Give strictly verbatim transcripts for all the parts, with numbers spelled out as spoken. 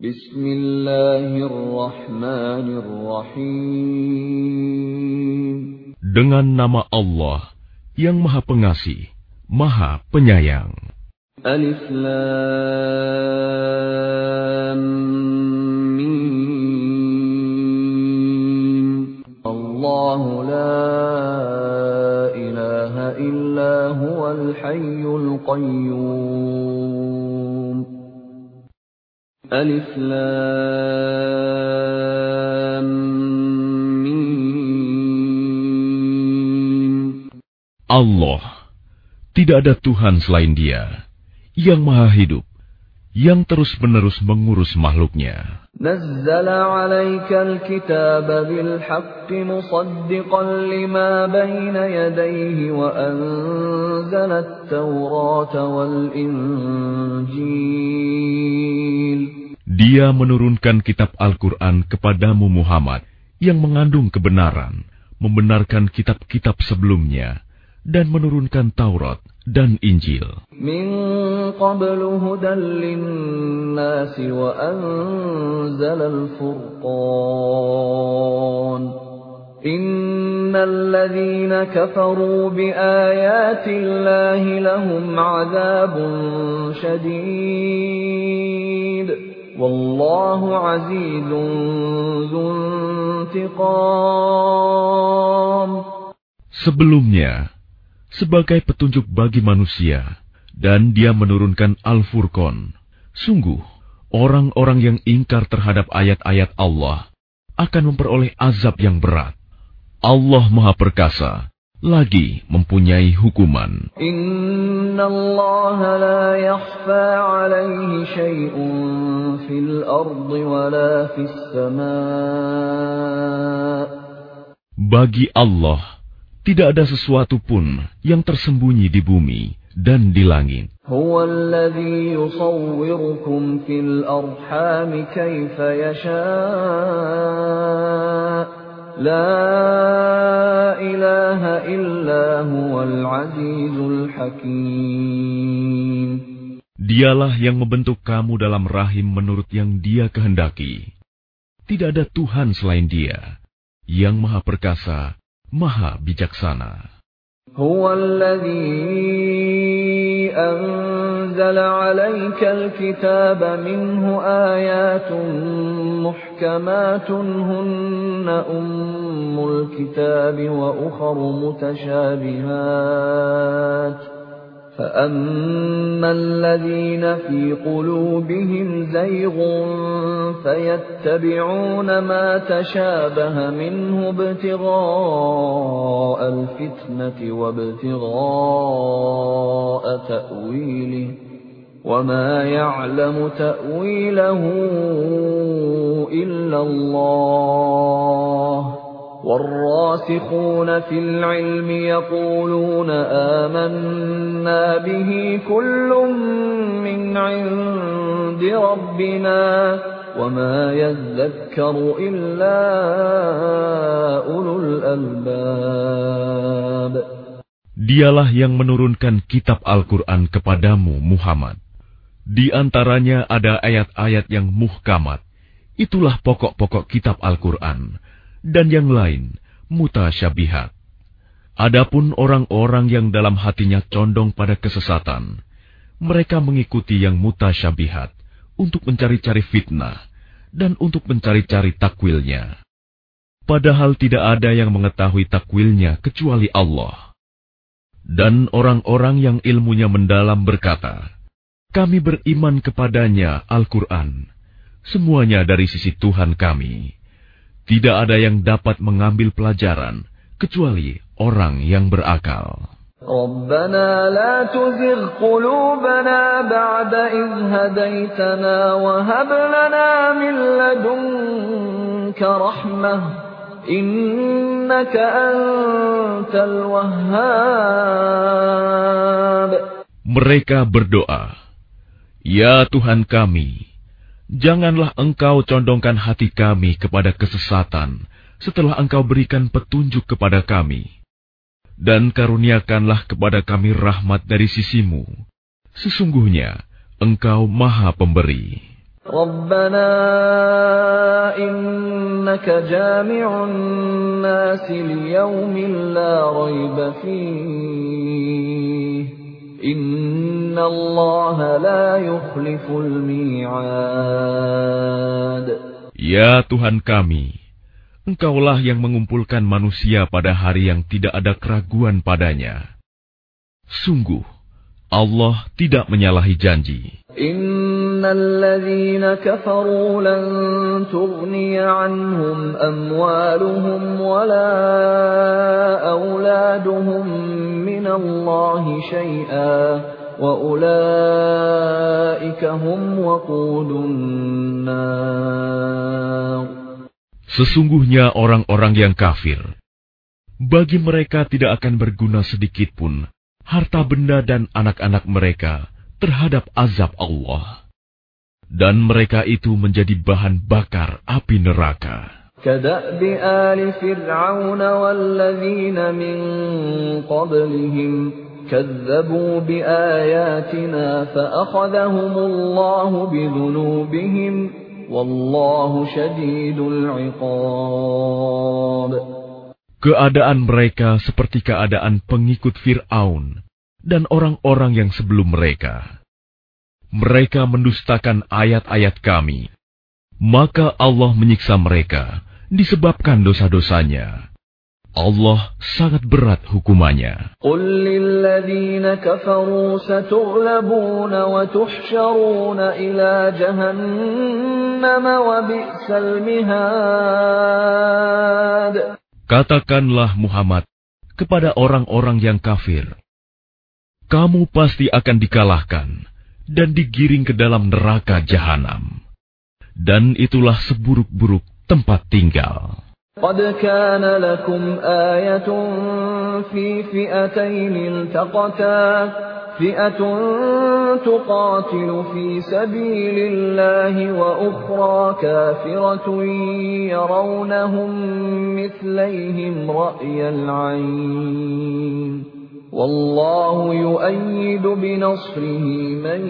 Bismillahirrahmanirrahim. Dengan nama Allah yang Maha Pengasih, Maha Penyayang. Alif Lam Mim. Allahu la ilaha illa huwal hayyul qayyum. Alif Lam Mim. Allah, tidak ada Tuhan selain Dia, yang Maha Hidup, yang terus-menerus mengurus makhluknya. Nazzala 'alaikal kitaba bil haqqi musaddiqan lima baina yadayhi wa anzala at-taurata wal injil. Dia menurunkan kitab Al-Quran kepadamu Muhammad yang mengandung kebenaran, membenarkan kitab-kitab sebelumnya, dan menurunkan Taurat dan Injil. Min qablu hudan linnasi wa anzala al-furqan. Innal ladzina kafaru bi ayati Allahi lahum 'adzabun syadid. Wallahu 'azizun dzuntiqam. Sebelumnya, sebagai petunjuk bagi manusia, dan Dia menurunkan Al-Furqan. Sungguh, orang-orang yang ingkar terhadap ayat-ayat Allah akan memperoleh azab yang berat. Allah Maha Perkasa, lagi mempunyai hukuman. Inna Allah la yakhfa 'alaihi syai'un fil ardi wa la fis sama'. Bagi Allah, tidak ada sesuatu pun yang tersembunyi di bumi dan di langit. Huwa alladhi yusawwirukum fil arhami kaifa yasha'. La ilaha illa huwal azizul hakim. Dialah yang membentuk kamu dalam rahim menurut yang Dia kehendaki. Tidak ada Tuhan selain Dia, yang Maha Perkasa, Maha Bijaksana. Huwa alladhi anzala 'alaikal kitaba minhu ayatun muhkamatun hunna ummul kitabi wa ukharu mutasyabihat. فَأَمَّا الَّذِينَ فِي قُلُوبِهِمْ زَيْغٌ فَيَتَّبِعُونَ مَا تَشَابَهَ مِنْهُ ابْتِغَاءَ الْفِتْنَةِ وَابْتِغَاءَ تَأْوِيلِهِ وَمَا يَعْلَمُ تَأْوِيلَهُ إِلَّا اللَّهُ وَالرَّاسِخُونَ فِي الْعِلْمِ يَقُولُونَ آمَنَّا بِهِ كُلٌّ مِّنْ عِندِ رَبِّنَا وَمَا يَذَّكَّرُ إِلَّا أُولُو الْأَلْبَابِ. Dialah yang menurunkan kitab Al-Quran kepadamu Muhammad. Di antaranya ada ayat-ayat yang muhkamat. Itulah pokok-pokok kitab Al-Quran. Dan yang lain mutasyabihat. Adapun orang-orang yang dalam hatinya condong pada kesesatan, mereka mengikuti yang mutasyabihat untuk mencari-cari fitnah dan untuk mencari-cari takwilnya. Padahal tidak ada yang mengetahui takwilnya kecuali Allah. Dan orang-orang yang ilmunya mendalam berkata, kami beriman kepadanya Al-Quran, semuanya dari sisi Tuhan kami. Tidak ada yang dapat mengambil pelajaran kecuali orang yang berakal. Rabbana la tuzigh qulubana ba'da idh hadaitana wa hab lana min ladunka rahmah innaka antal wahhab. Mereka berdoa, ya Tuhan kami, janganlah Engkau condongkan hati kami kepada kesesatan setelah Engkau berikan petunjuk kepada kami. Dan karuniakanlah kepada kami rahmat dari sisi-Mu. Sesungguhnya Engkau Maha Pemberi. Rabbana innaka jami'un nasi liyaumin la rayba fihi innallaha la yukhliful mi'ad. Ya Tuhan kami, Engkaulah yang mengumpulkan manusia pada hari yang tidak ada keraguan padanya. Sungguh, Allah tidak menyalahi janji. Innal ladzina kafaru lan tughniya 'anhum amwaluhum wala auladuhum minallahi syai'an wa ulaika hum waqudun nar. Sesungguhnya orang-orang yang kafir, bagi mereka tidak akan berguna sedikitpun harta benda dan anak-anak mereka terhadap azab Allah. Dan mereka itu menjadi bahan bakar api neraka. Kada'bi ali fir'aun walladzina min qablihim kadzabu biayatina fa'akhadhahumullahu bidhunubihim wallahu syadidul 'iqab. Keadaan mereka seperti keadaan pengikut Fir'aun dan orang-orang yang sebelum mereka. Mereka mendustakan ayat-ayat kami, maka Allah menyiksa mereka disebabkan dosa-dosanya. Allah sangat berat hukumannya. Qul lilladzina kafaru satughlabuna wa tuhsyaruna ila jahannam wa bi'sal mihad. Katakanlah Muhammad kepada orang-orang yang kafir, kamu pasti akan dikalahkan dan digiring ke dalam neraka jahanam. Dan itulah seburuk-buruk tempat tinggal. Qad kana lakum ayatun fi fi'atayn iltaqata fi'atun tuqatilu fi sabilillahi wa ukhra kafiratun yarawnahum mithlihim ra'yal 'ayn wallahu yu'ayyidu binasrihi man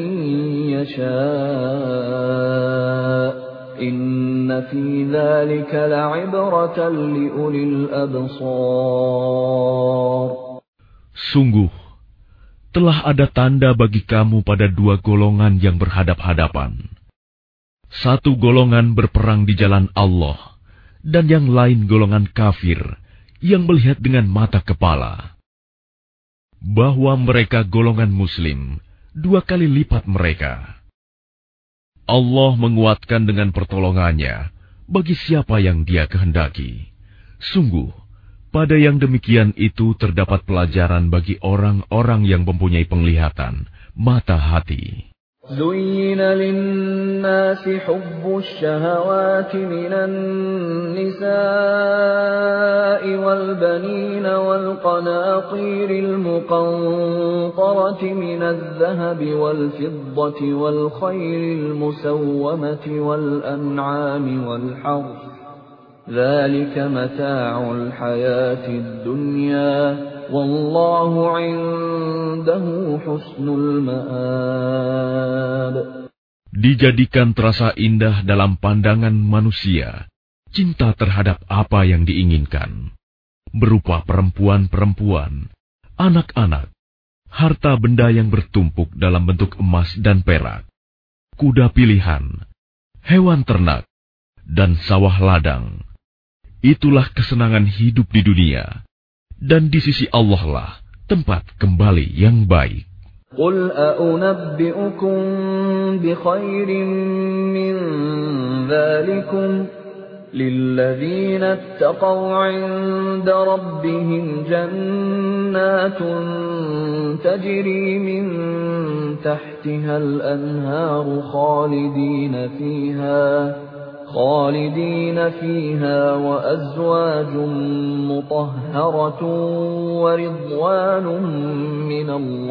yasha'. Inna fi dzalika la'ibratan liulil absar. Sungguh, telah ada tanda bagi kamu pada dua golongan yang berhadap-hadapan. Satu golongan berperang di jalan Allah, dan yang lain golongan kafir yang melihat dengan mata kepala. Bahwa mereka golongan muslim, dua kali lipat mereka. Allah menguatkan dengan pertolongannya bagi siapa yang Dia kehendaki. Sungguh, pada yang demikian itu terdapat pelajaran bagi orang-orang yang mempunyai penglihatan, mata hati. زين للناس حب الشهوات من النساء والبنين والقناطير المقنطرة من الذهب والفضة والخيل المسومة والأنعام والحرث ذلك متاع الحياة الدنيا والله عنده حسن المآب. Dijadikan terasa indah dalam pandangan manusia cinta terhadap apa yang diinginkan, berupa perempuan-perempuan, anak-anak, harta benda yang bertumpuk dalam bentuk emas dan perak, kuda pilihan, hewan ternak, dan sawah ladang. Itulah kesenangan hidup di dunia, dan di sisi Allah lah tempat kembali yang baik. Qul a'unabbi'ukum bi khairin min dzalikum lilladzina ittaqaw 'inda rabbihim jannatun tajri min tahtiha al-anharu khalidina fiha خالدين فيها وأزواج مطهرة ورضوان من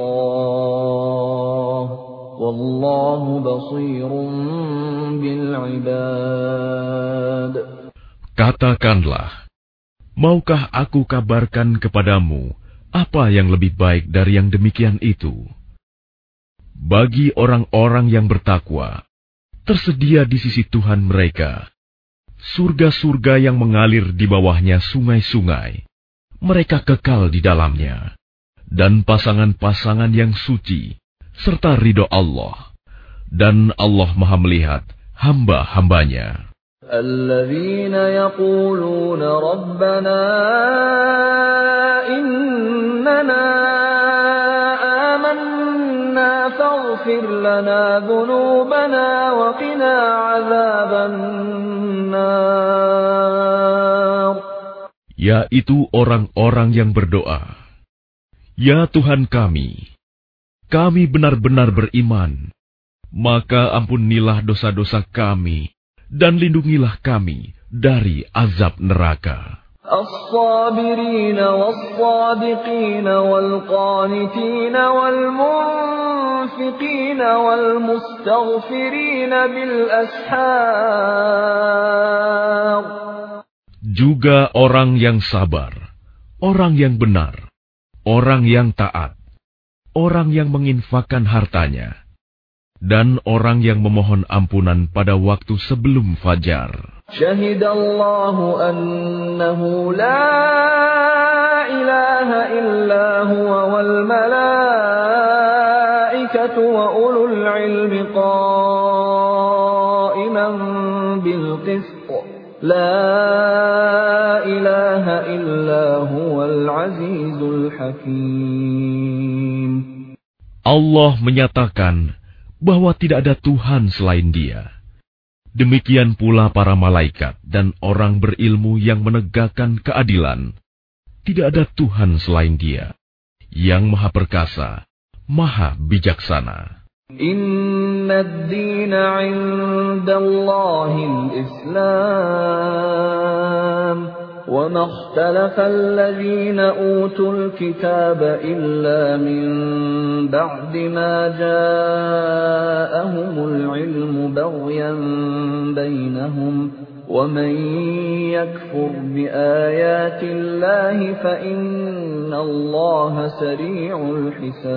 الله والله بصير بالعباد. Katakanlah, maukah aku kabarkan kepadamu apa yang lebih baik dari yang demikian itu? Bagi orang-orang yang bertakwa, tersedia di sisi Tuhan mereka surga-surga yang mengalir di bawahnya sungai-sungai. Mereka kekal di dalamnya, dan pasangan-pasangan yang suci, serta ridho Allah. Dan Allah Maha melihat hamba-hambanya. Alladzina yaquluna Rabbana innana amanna faghfir lana dhunubana wa qina azaban nar. Yaitu orang-orang yang berdoa, "Ya Tuhan kami, kami benar-benar beriman, maka ampunilah dosa-dosa kami dan lindungilah kami dari azab neraka." As-sabirina was-sadiqina wal-qanitina wal-munfiqina wal-mustaghfirina bil-ashar. Juga orang yang sabar, orang yang benar, orang yang taat, orang yang menginfakkan hartanya, dan orang yang memohon ampunan pada waktu sebelum fajar. Syahidallahu annahu la ilaha illa huwa wal malaikatu wa ulul ilmi qa'iman bil qist. La ilaha illa huwal azizul hakim. Allah menyatakan bahwa tidak ada Tuhan selain Dia. Demikian pula para malaikat dan orang berilmu yang menegakkan keadilan. Tidak ada Tuhan selain Dia, yang Maha Perkasa, Maha Bijaksana. Inna ad-dina 'inda Allahil Islam, wa ma ikhtalafa alladhina utul kitaba illa min ba'di ma ja'ahumul 'ilmu baghyan bainahum, wa man yakfur bi ayati Allahi fa inna Allaha sari'ul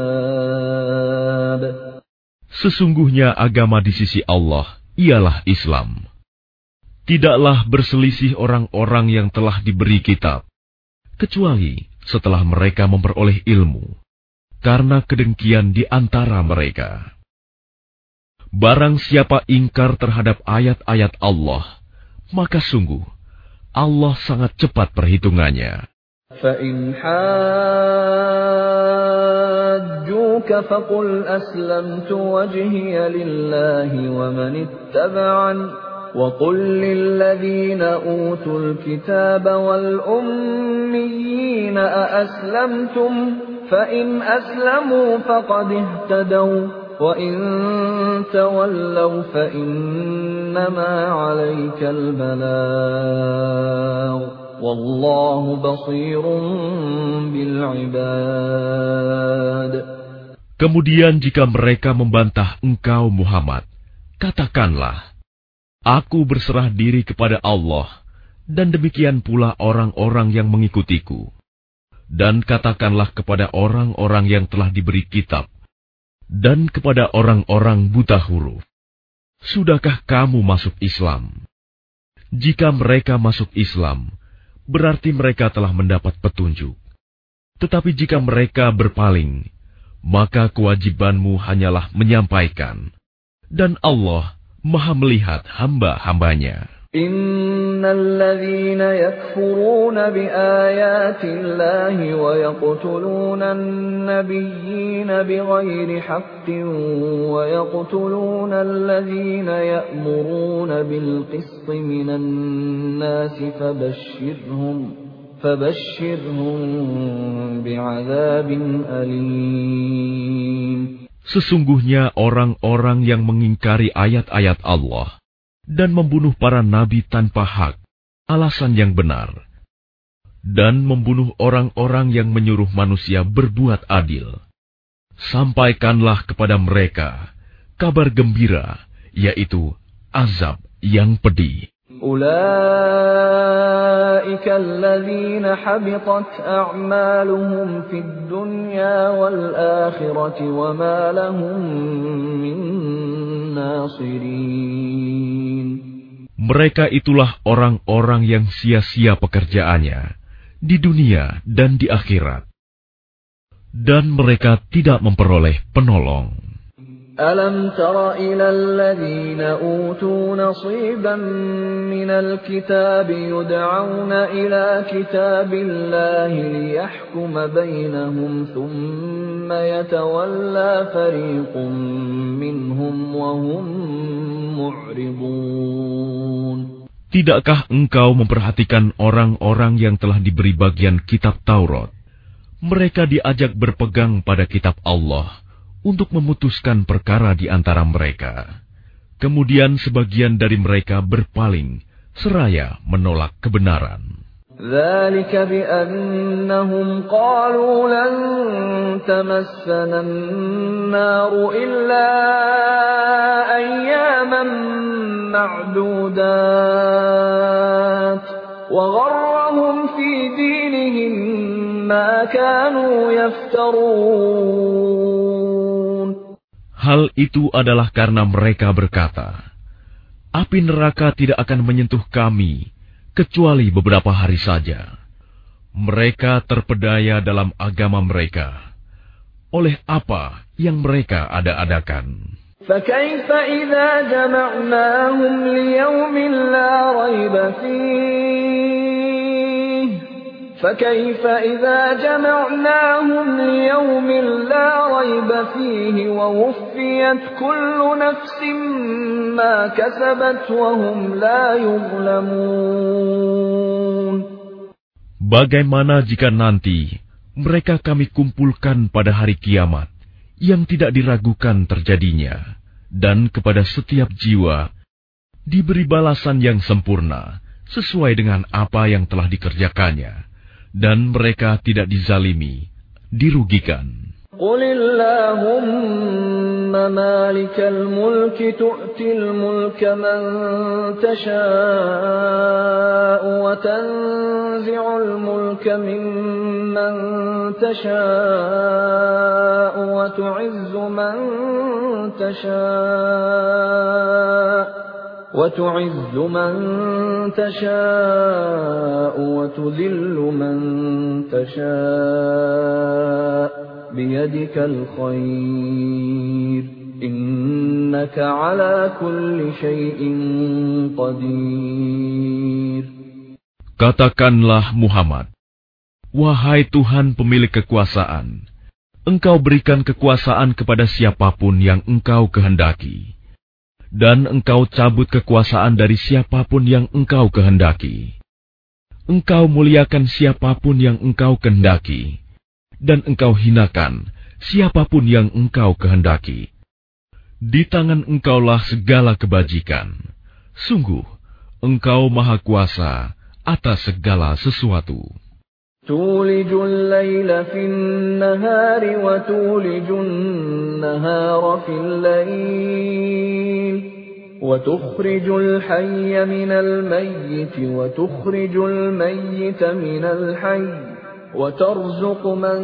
hisab. Sesungguhnya agama di sisi Allah ialah Islam. Tidaklah berselisih orang-orang yang telah diberi kitab, kecuali setelah mereka memperoleh ilmu, karena kedengkian di antara mereka. Barang siapa ingkar terhadap ayat-ayat Allah, maka sungguh Allah sangat cepat perhitungannya. فَإِنْ حَاجُّوكَ فَقُلْ أَسْلَمْتُ وَجْهِيَ لِلَّهِ وَمَنِ اتَّبَعَنِ وَقُلْ لِلَّذِينَ أُوتُوا الْكِتَابَ وَالْأُمِّيِّينَ أَأَسْلَمْتُمْ فَإِنْ أَسْلَمُوا فَقَدِ اهْتَدَوْا وَإِنْ تَوَلَّوْا فَإِنَّمَا عَلَيْكَ الْبَلَاغُ Wallahu basirun bil ibad. Kemudian jika mereka membantah engkau Muhammad, katakanlah, aku berserah diri kepada Allah, dan demikian pula orang-orang yang mengikutiku. Dan katakanlah kepada orang-orang yang telah diberi kitab, dan kepada orang-orang buta huruf, sudahkah kamu masuk Islam? Jika mereka masuk Islam, berarti mereka telah mendapat petunjuk. Tetapi jika mereka berpaling, maka kewajibanmu hanyalah menyampaikan. Dan Allah Maha melihat hamba-hambanya. Innal ladzina yakfuruna bi ayatillahi wa yaqtuluna an-nabiyyina bighairi haqqin wa yaqtuluna alladzina ya'muruna bil qisti minan nasi fabashshirhum fabashshirhum bi'adzabin alim. Sesungguhnya orang-orang yang mengingkari ayat-ayat Allah dan membunuh para nabi tanpa hak, alasan yang benar, dan membunuh orang-orang yang menyuruh manusia berbuat adil. Sampaikanlah kepada mereka kabar gembira, yaitu azab yang pedih. Ulaika alladzina habitat a'maluhum fid dunya wal akhirati wa ma lahum min ناصرين. Mereka itulah orang-orang yang sia-sia pekerjaannya di dunia dan di akhirat, dan mereka tidak memperoleh penolong. ألم تر إلى الذين أوتوا نصيبا من الكتاب يدعون إلى كتاب الله ليحكم بينهم ثم يتولى فريق منهم وهم معرضون. Tidakkah engkau memperhatikan orang-orang yang telah diberi bagian kitab Taurat? Mereka diajak berpegang pada kitab Allah untuk memutuskan perkara di antara mereka. Kemudian sebagian dari mereka berpaling, seraya menolak kebenaran. ذلك بأنهم قالوا لن تمسنا النار إلا أياما معدودات وغرهم في دينهم ما كانوا يفترون. Hal itu adalah karena mereka berkata, api neraka tidak akan menyentuh kami kecuali beberapa hari saja. Mereka terpedaya dalam agama mereka oleh apa yang mereka ada-adakan. فكيف إذا جمعناهم ليوم لا ريب فيه فكيف إذا جمعناهم ليوم لا ريب فيه ووفيت كل نفس ما كسبت وهم لا يظلمون. Bagaimana jika nanti mereka kami kumpulkan pada hari kiamat yang tidak diragukan terjadinya, dan kepada setiap jiwa diberi balasan yang sempurna sesuai dengan apa yang telah dikerjakannya, dan mereka tidak dizalimi, dirugikan. قل اللهم مالك الملك تؤتي الملك من تشاء وتنزع الملك ممن تشاء وتعز من تشاء وتعز من تشاء وتذل من تشاء بيدك الخير إنك على كل شيء قدير. Katakanlah Muhammad, wahai Tuhan pemilik kekuasaan, Engkau berikan kekuasaan kepada siapapun yang Engkau kehendaki, dan Engkau cabut kekuasaan dari siapapun yang Engkau kehendaki. Engkau muliakan siapapun yang Engkau kehendaki, dan Engkau hinakan siapapun yang Engkau kehendaki. Di tangan Engkaulah segala kebajikan. Sungguh, Engkau Maha Kuasa atas segala sesuatu. تولج الليل في النهار وتولج النهار في الليل وتخرج الحي من الميت وتخرج الميت من الحي وترزق من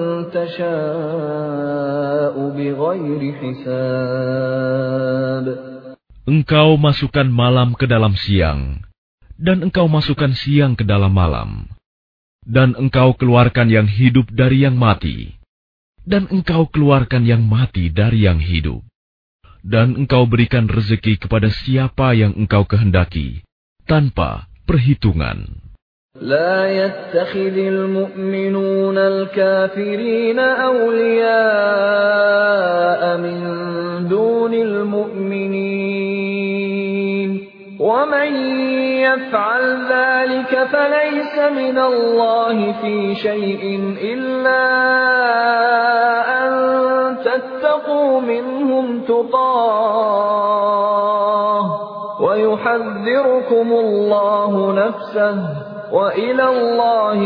تشاء بغير حساب. Engkau masukkan malam ke dalam siang, dan engkau masukkan siang ke dalam malam. Dan engkau keluarkan yang hidup dari yang mati, dan engkau keluarkan yang mati dari yang hidup. Dan engkau berikan rezeki kepada siapa yang engkau kehendaki, tanpa perhitungan. لا يتخذ المؤمنون الكافرين أولياء من دون المؤمنين ومن يفعل ذلك فليس من الله في شيء إلا أن تتقوا منهم تقاه ويحذركم الله نفسه وإلى الله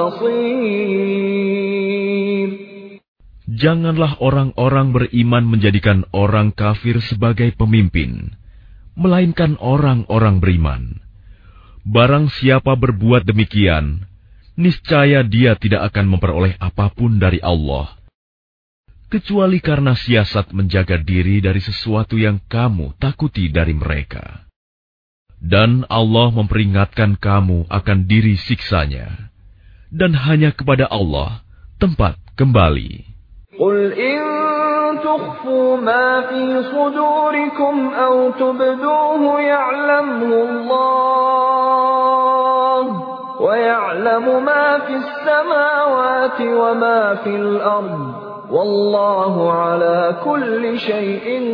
المصير. Janganlah orang-orang beriman menjadikan orang kafir sebagai pemimpin, melainkan orang-orang beriman. Barang siapa berbuat demikian, niscaya dia tidak akan memperoleh apapun dari Allah. kecuali karena siasat menjaga diri dari sesuatu yang kamu takuti dari mereka. Dan Allah memperingatkan kamu akan diri siksanya, dan hanya kepada Allah tempat kembali. Qul in tukhfu ma fi sudurikum aw tubduhu ya'lamhu Allah wa ya'lamu ma fi as-samawati wa ma fil ard wallahu ala kulli syai'in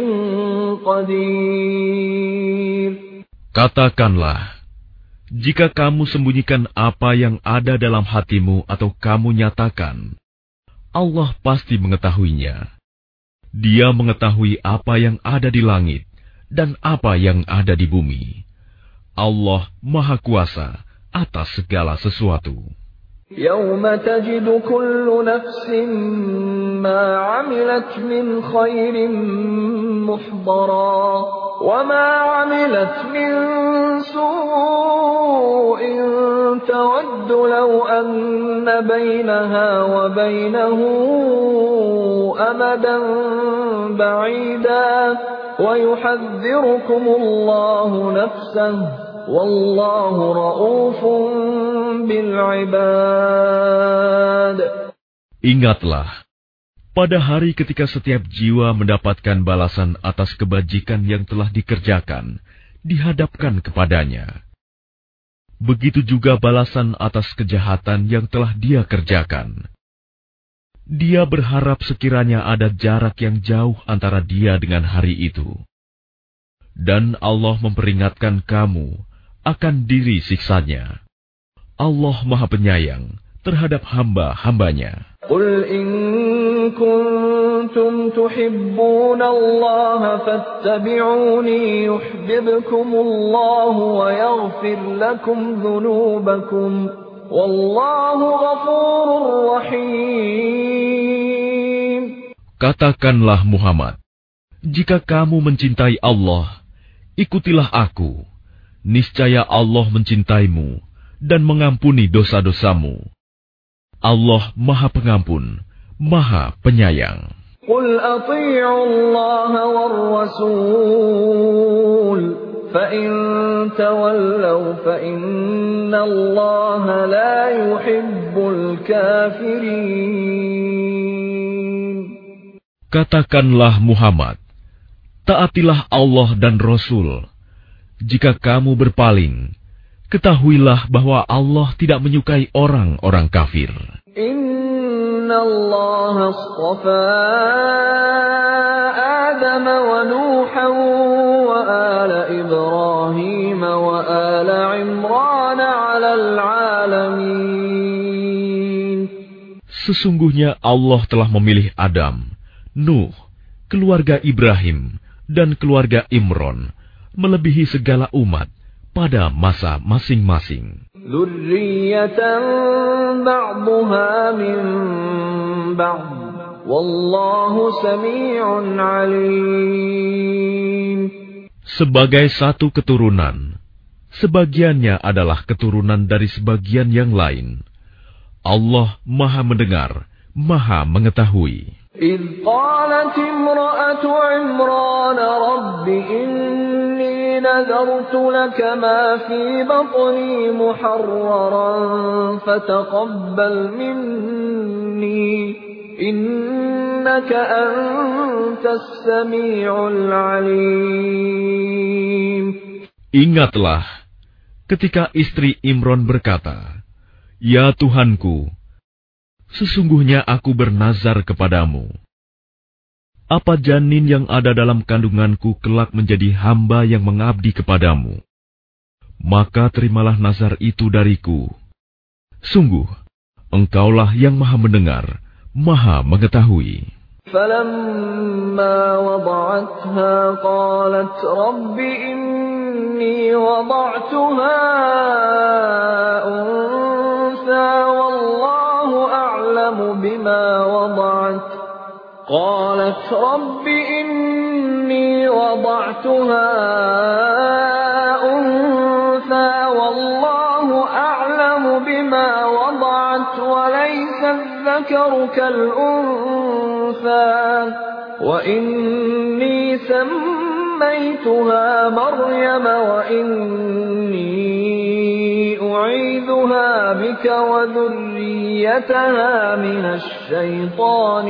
qadir. Katakanlah, jika kamu sembunyikan apa yang ada dalam hatimu atau kamu nyatakan, Allah pasti mengetahuinya. Dia mengetahui apa yang ada di langit dan apa yang ada di bumi. Allah Maha Kuasa atas segala sesuatu. يَوْمَ تَجِدُ كُلُّ نَفْسٍ مَّا عَمِلَتْ مِنْ خَيْرٍ مُحْضَرًا وَمَا عَمِلَتْ مِنْ سُوءٍ تَوَدُّ لَوْ أَنَّ بَيْنَهَا وَبَيْنَهُ أَمَدًا بَعِيدًا وَيُحَذِّرُكُمُ اللَّهُ نَفْسَهُ وَاللَّهُ رَءُوفٌ بِالْعِبَادِ. Ingatlah, pada hari ketika setiap jiwa mendapatkan balasan atas kebajikan yang telah dikerjakan, dihadapkan kepadanya. Begitu juga balasan atas kejahatan yang telah dia kerjakan. Dia berharap sekiranya ada jarak yang jauh antara dia dengan hari itu. Dan Allah memperingatkan kamu akan diri siksanya. Allah Maha Penyayang terhadap hamba-hambanya. Qul in kuntum tuhibbuna Allah fattabi'uni yuhibbukumullahu wa yaghfir lakum dhunubakum wallahu ghafurur rahim. Katakanlah Muhammad, jika kamu mencintai Allah, ikutilah aku. Niscaya Allah mencintaimu dan mengampuni dosa-dosamu. Allah Maha Pengampun, Maha Penyayang. Qul ati'u Allah war Rasul, fa in tawallaw fa inna Allah la yuhibbul kafirin. Katakanlah Muhammad, taatilah Allah dan Rasul. Jika kamu berpaling, ketahuilah bahwa Allah tidak menyukai orang-orang kafir. Inna Allah astafa Adam wa Nuhan wa ala Ibrahim wa ala Imran ala alamin. Sesungguhnya Allah telah memilih Adam, Nuh, keluarga Ibrahim, dan keluarga Imran, melebihi segala umat pada masa masing-masing. Dzurriyyatan ba'dhuha min ba'd. Wallahu sami'un 'alim. Sebagai satu keturunan, sebagiannya adalah keturunan dari sebagian yang lain. Allah Maha mendengar, Maha mengetahui. إذ قالت امرأة عمران رب إني نذرت لك ما في بطني محررا فتقبل مني إنك أنت السميع العليم. Ingatlah ketika istri Imran berkata, Ya Tuhanku, sesungguhnya aku bernazar kepadamu. Apa janin yang ada dalam kandunganku kelak menjadi hamba yang mengabdi kepadamu? Maka terimalah nazar itu dariku. Sungguh, Engkaulah yang Maha mendengar, Maha mengetahui. فَلَمَّا وَضَعَتْهَا قَالَتْ رَبِّ إِنِّي وَضَعْتُهَا أُنثَىٰ وَاللَّهُ أَعْلَمُ بِمَا وَضَعَتْ قَالَتْ رَبِّ إِنِّي وَضَعْتُهَا أُنثَىٰ وَاللَّهُ أَعْلَمُ بِمَا وَضَعَتْ وَلَيْسَ الذَّكَرُ كَالْأُنثَىٰ أنثى وإني سميتها مريم وإني أعيذها بك وذريتها من الشيطان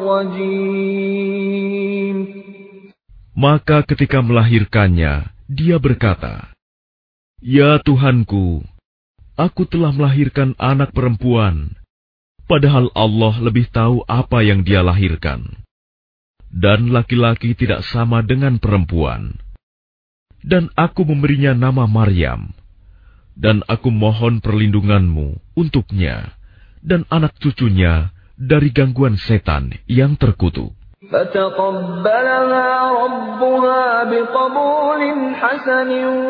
الرجيم. Maka ketika melahirkannya, dia berkata, "Ya Tuhanku, aku telah melahirkan anak perempuan, padahal Allah lebih tahu apa yang dia lahirkan. Dan laki-laki tidak sama dengan perempuan. Dan aku memberinya nama Maryam. Dan aku mohon perlindunganmu untuknya dan anak cucunya dari gangguan setan yang terkutuk." فتقبلها ربها بقبول حسن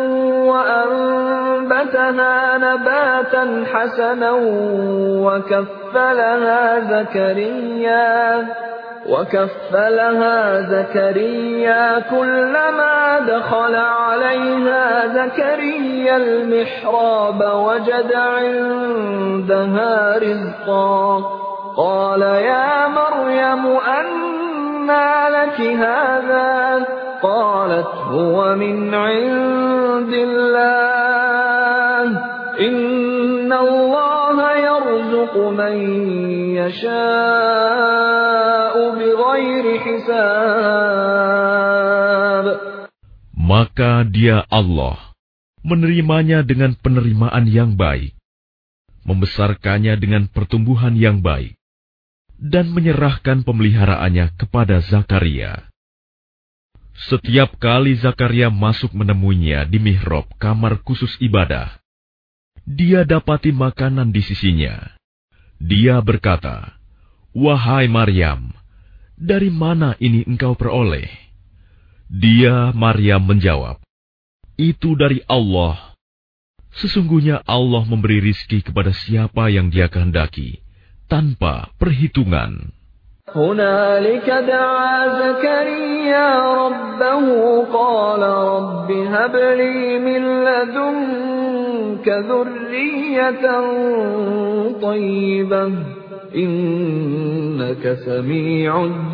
وأنبتها نباتا حسنا وكفلها زكريا وكفلها زكريا كلما دخل عليها زكريا المحراب وجد عندها رزقا قال يا مريم أنى لك هذا قالت هو من عند الله إن الله يرزق من يشاء بغير حساب. Maka dia Allah menerimanya dengan penerimaan yang baik, membesarkannya dengan pertumbuhan yang baik, dan menyerahkan pemeliharaannya kepada Zakaria. Setiap kali Zakaria masuk menemuinya di mihrab kamar khusus ibadah, dia dapati makanan di sisinya. Dia berkata, "Wahai Maryam, dari mana ini engkau peroleh?" Dia, Maryam, menjawab, "Itu dari Allah. Sesungguhnya Allah memberi rizki kepada siapa yang Dia kehendaki, tanpa perhitungan." هنالك دعا زكريا ربه قال رب هب لي من لدنك ذرية طيبة إنك سميع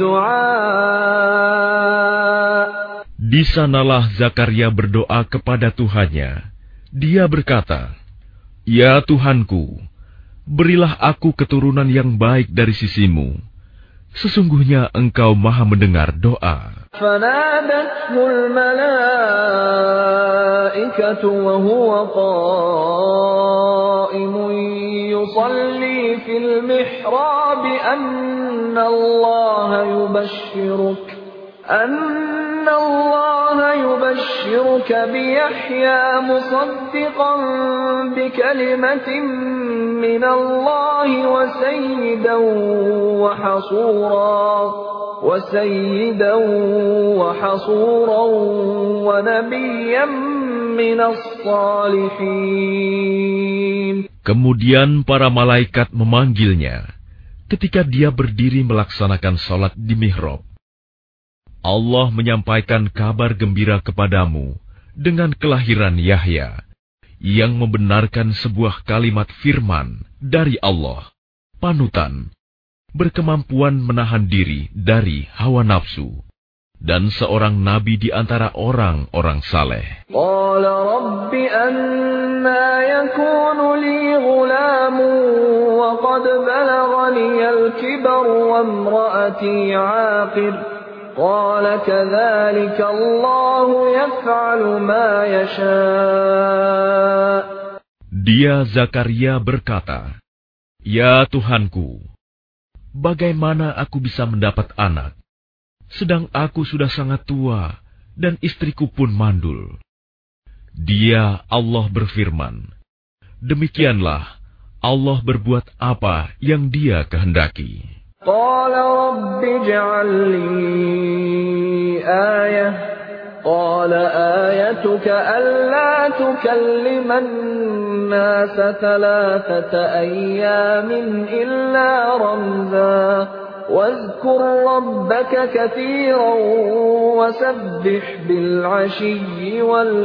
الدعاء. Di sanalah Zakaria berdoa kepada Tuhannya. Dia berkata, "Ya Tuhanku, berilah aku keturunan yang baik dari sisimu. Sesungguhnya Engkau Maha mendengar doa." فنادته الملائكة وهو قائم يصلي في المحراب أن الله يبشرك أن الله يبشرك بيحيى مصدقا بكلمة من الله وسيدا وحصورا وسيدا وحصورا ونبيا من الصالحين. Kemudian para malaikat memanggilnya ketika dia berdiri melaksanakan salat di mihrab. Allah menyampaikan kabar gembira kepadamu dengan kelahiran Yahya, yang membenarkan sebuah kalimat firman dari Allah, panutan, berkemampuan menahan diri dari hawa nafsu, dan seorang nabi di antara orang-orang saleh. قال رب أنى يكون لي غلام وقد بلغني الكبر وامرأتي عاقر قال كذلك الله يفعل ما يشاء. Dia Zakaria berkata, "Ya Tuhanku, bagaimana aku bisa mendapat anak, sedang aku sudah sangat tua dan istriku pun mandul?" Dia, Allah, berfirman, "Demikianlah Allah berbuat apa yang Dia kehendaki." قال رب اجعل لي آية قال آيتك ألا تكلم الناس ثلاثة أيام إلا رمزا واذكر ربك كثيرا وسبح بالعشي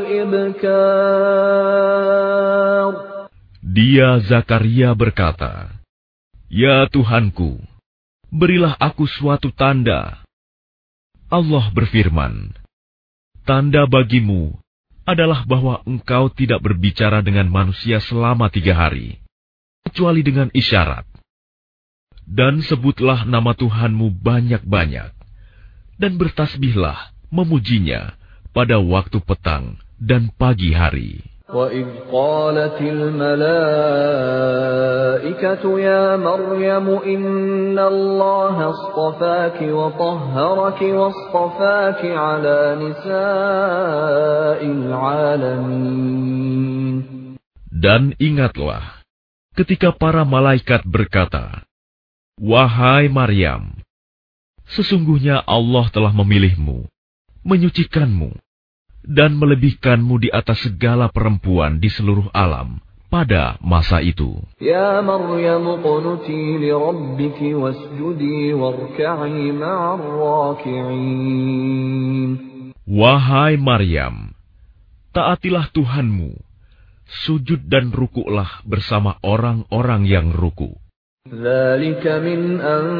والإبكار. Dia Zakaria berkata, "Ya Tuhanku, berilah aku suatu tanda. Allah berfirman, tanda bagimu adalah bahwa engkau tidak berbicara dengan manusia selama tiga hari, kecuali dengan isyarat. Dan sebutlah nama Tuhanmu banyak-banyak, dan bertasbihlah memujinya pada waktu petang dan pagi hari. وَإِذْ قَالَتِ الْمَلَائِكَةُ يَا مَرْيَمُ إِنَّ اللَّهَ اصْطَفَاكِ وَطَهَّرَكِ وَاصْطَفَاكِ عَلَى نِسَاءِ الْعَالَمِينَ. Dan ingatlah, ketika para malaikat berkata, wahai Maryam, sesungguhnya Allah telah memilihmu, menyucikanmu, dan melebihkanmu di atas segala perempuan di seluruh alam pada masa itu. Ya Maryam qunuti li rabbiki wasjudi warka'i ma'ar raki'in. Wahai Maryam, taatilah Tuhanmu, sujud dan rukuklah bersama orang-orang yang ruku. Dzalika min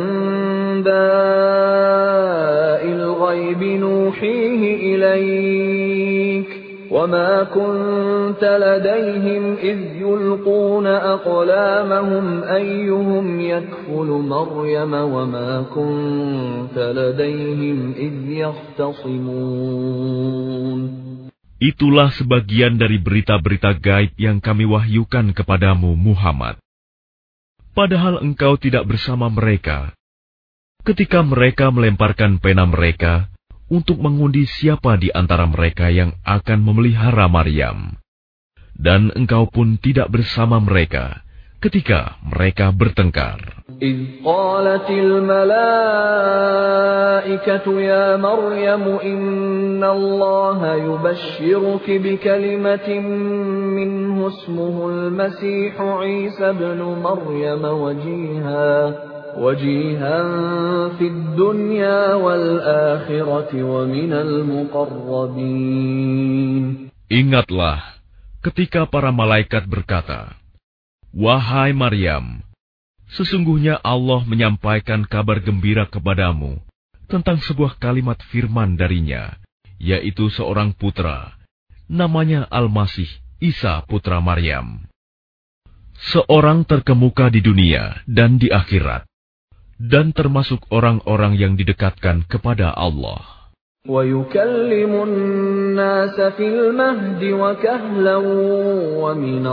anba'il ghaibi nuhihi ilaik wa ma kunta ladayhim idh yulquna aqlamahum ayyuhum yakfulu Maryam wa ma kunta ladayhim idh yahtasimun. Itulah sebagian dari berita-berita gaib yang kami wahyukan kepadamu Muhammad. Padahal engkau tidak bersama mereka ketika mereka melemparkan pena mereka untuk mengundi siapa di antara mereka yang akan memelihara Maryam. Dan engkau pun tidak bersama mereka ketika mereka bertengkar. إِذْ قَالَتِ الْمَلَائِكَةُ يَا مَرْيَمُ إِنَّ اللَّهَ يُبَشِّرُكِ بِكَلِمَةٍ مِّنْهُ اسْمُهُ الْمَسِيحُ عِيسَى ابْنُ مَرْيَمَ وَجِيهًا وَجِيهًا فِي الدُّنْيَا وَالْآخِرَةِ وَمِنَ الْمُقَرَّبِينَ. Ingatlah ketika para malaikat berkata, wahai Maryam, sesungguhnya Allah menyampaikan kabar gembira kepadamu tentang sebuah kalimat firman darinya, yaitu seorang putra, namanya Al-Masih Isa putra Maryam. Seorang terkemuka di dunia dan di akhirat, dan termasuk orang-orang yang didekatkan kepada Allah. وَيُكَلِّمُ النَّاسَ فِي الْمَهْدِ وَكَهْلًا وَمِنَ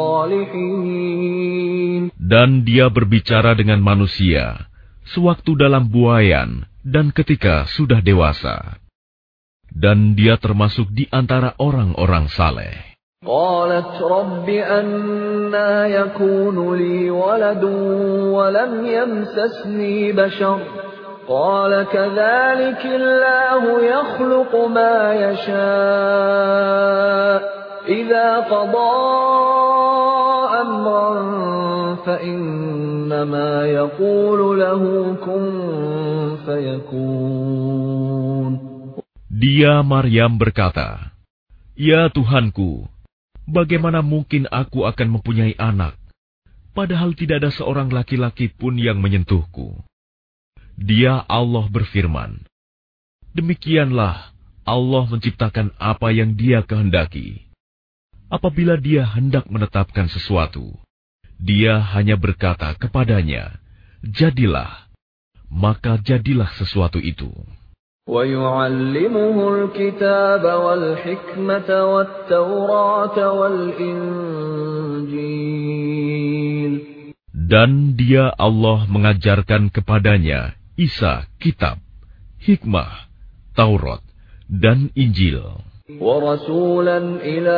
الصَّالِحِينَ. Dan dia berbicara dengan manusia sewaktu dalam buayan dan ketika sudah dewasa. Dan dia termasuk di antara orang-orang saleh. قَالَتْ رَبِّ أَنَّى يَكُونُ لِي وَلَدٌ وَلَمْ يَمْسَسْنِي بَشَرٌ قال كذلك الله يخلق ما يشاء إذا قضى أمرا فإنما يقول له كن فيكون. Dia Maryam berkata, ya Tuhanku, bagaimana mungkin aku akan mempunyai anak, padahal tidak ada seorang laki-laki pun yang menyentuhku. Dia Allah berfirman, demikianlah Allah menciptakan apa yang Dia kehendaki. Apabila Dia hendak menetapkan sesuatu, Dia hanya berkata kepadanya, jadilah, maka jadilah sesuatu itu. وَيُعَلِّمُهُ الْكِتَابَ وَالْحِكْمَةَ وَالتَّوْرَاةَ وَالْإِنْجِيلَ. Dan Dia Allah mengajarkan kepadanya Isa kitab, hikmah, Taurat, dan Injil. وَرَسُولًا إِلَى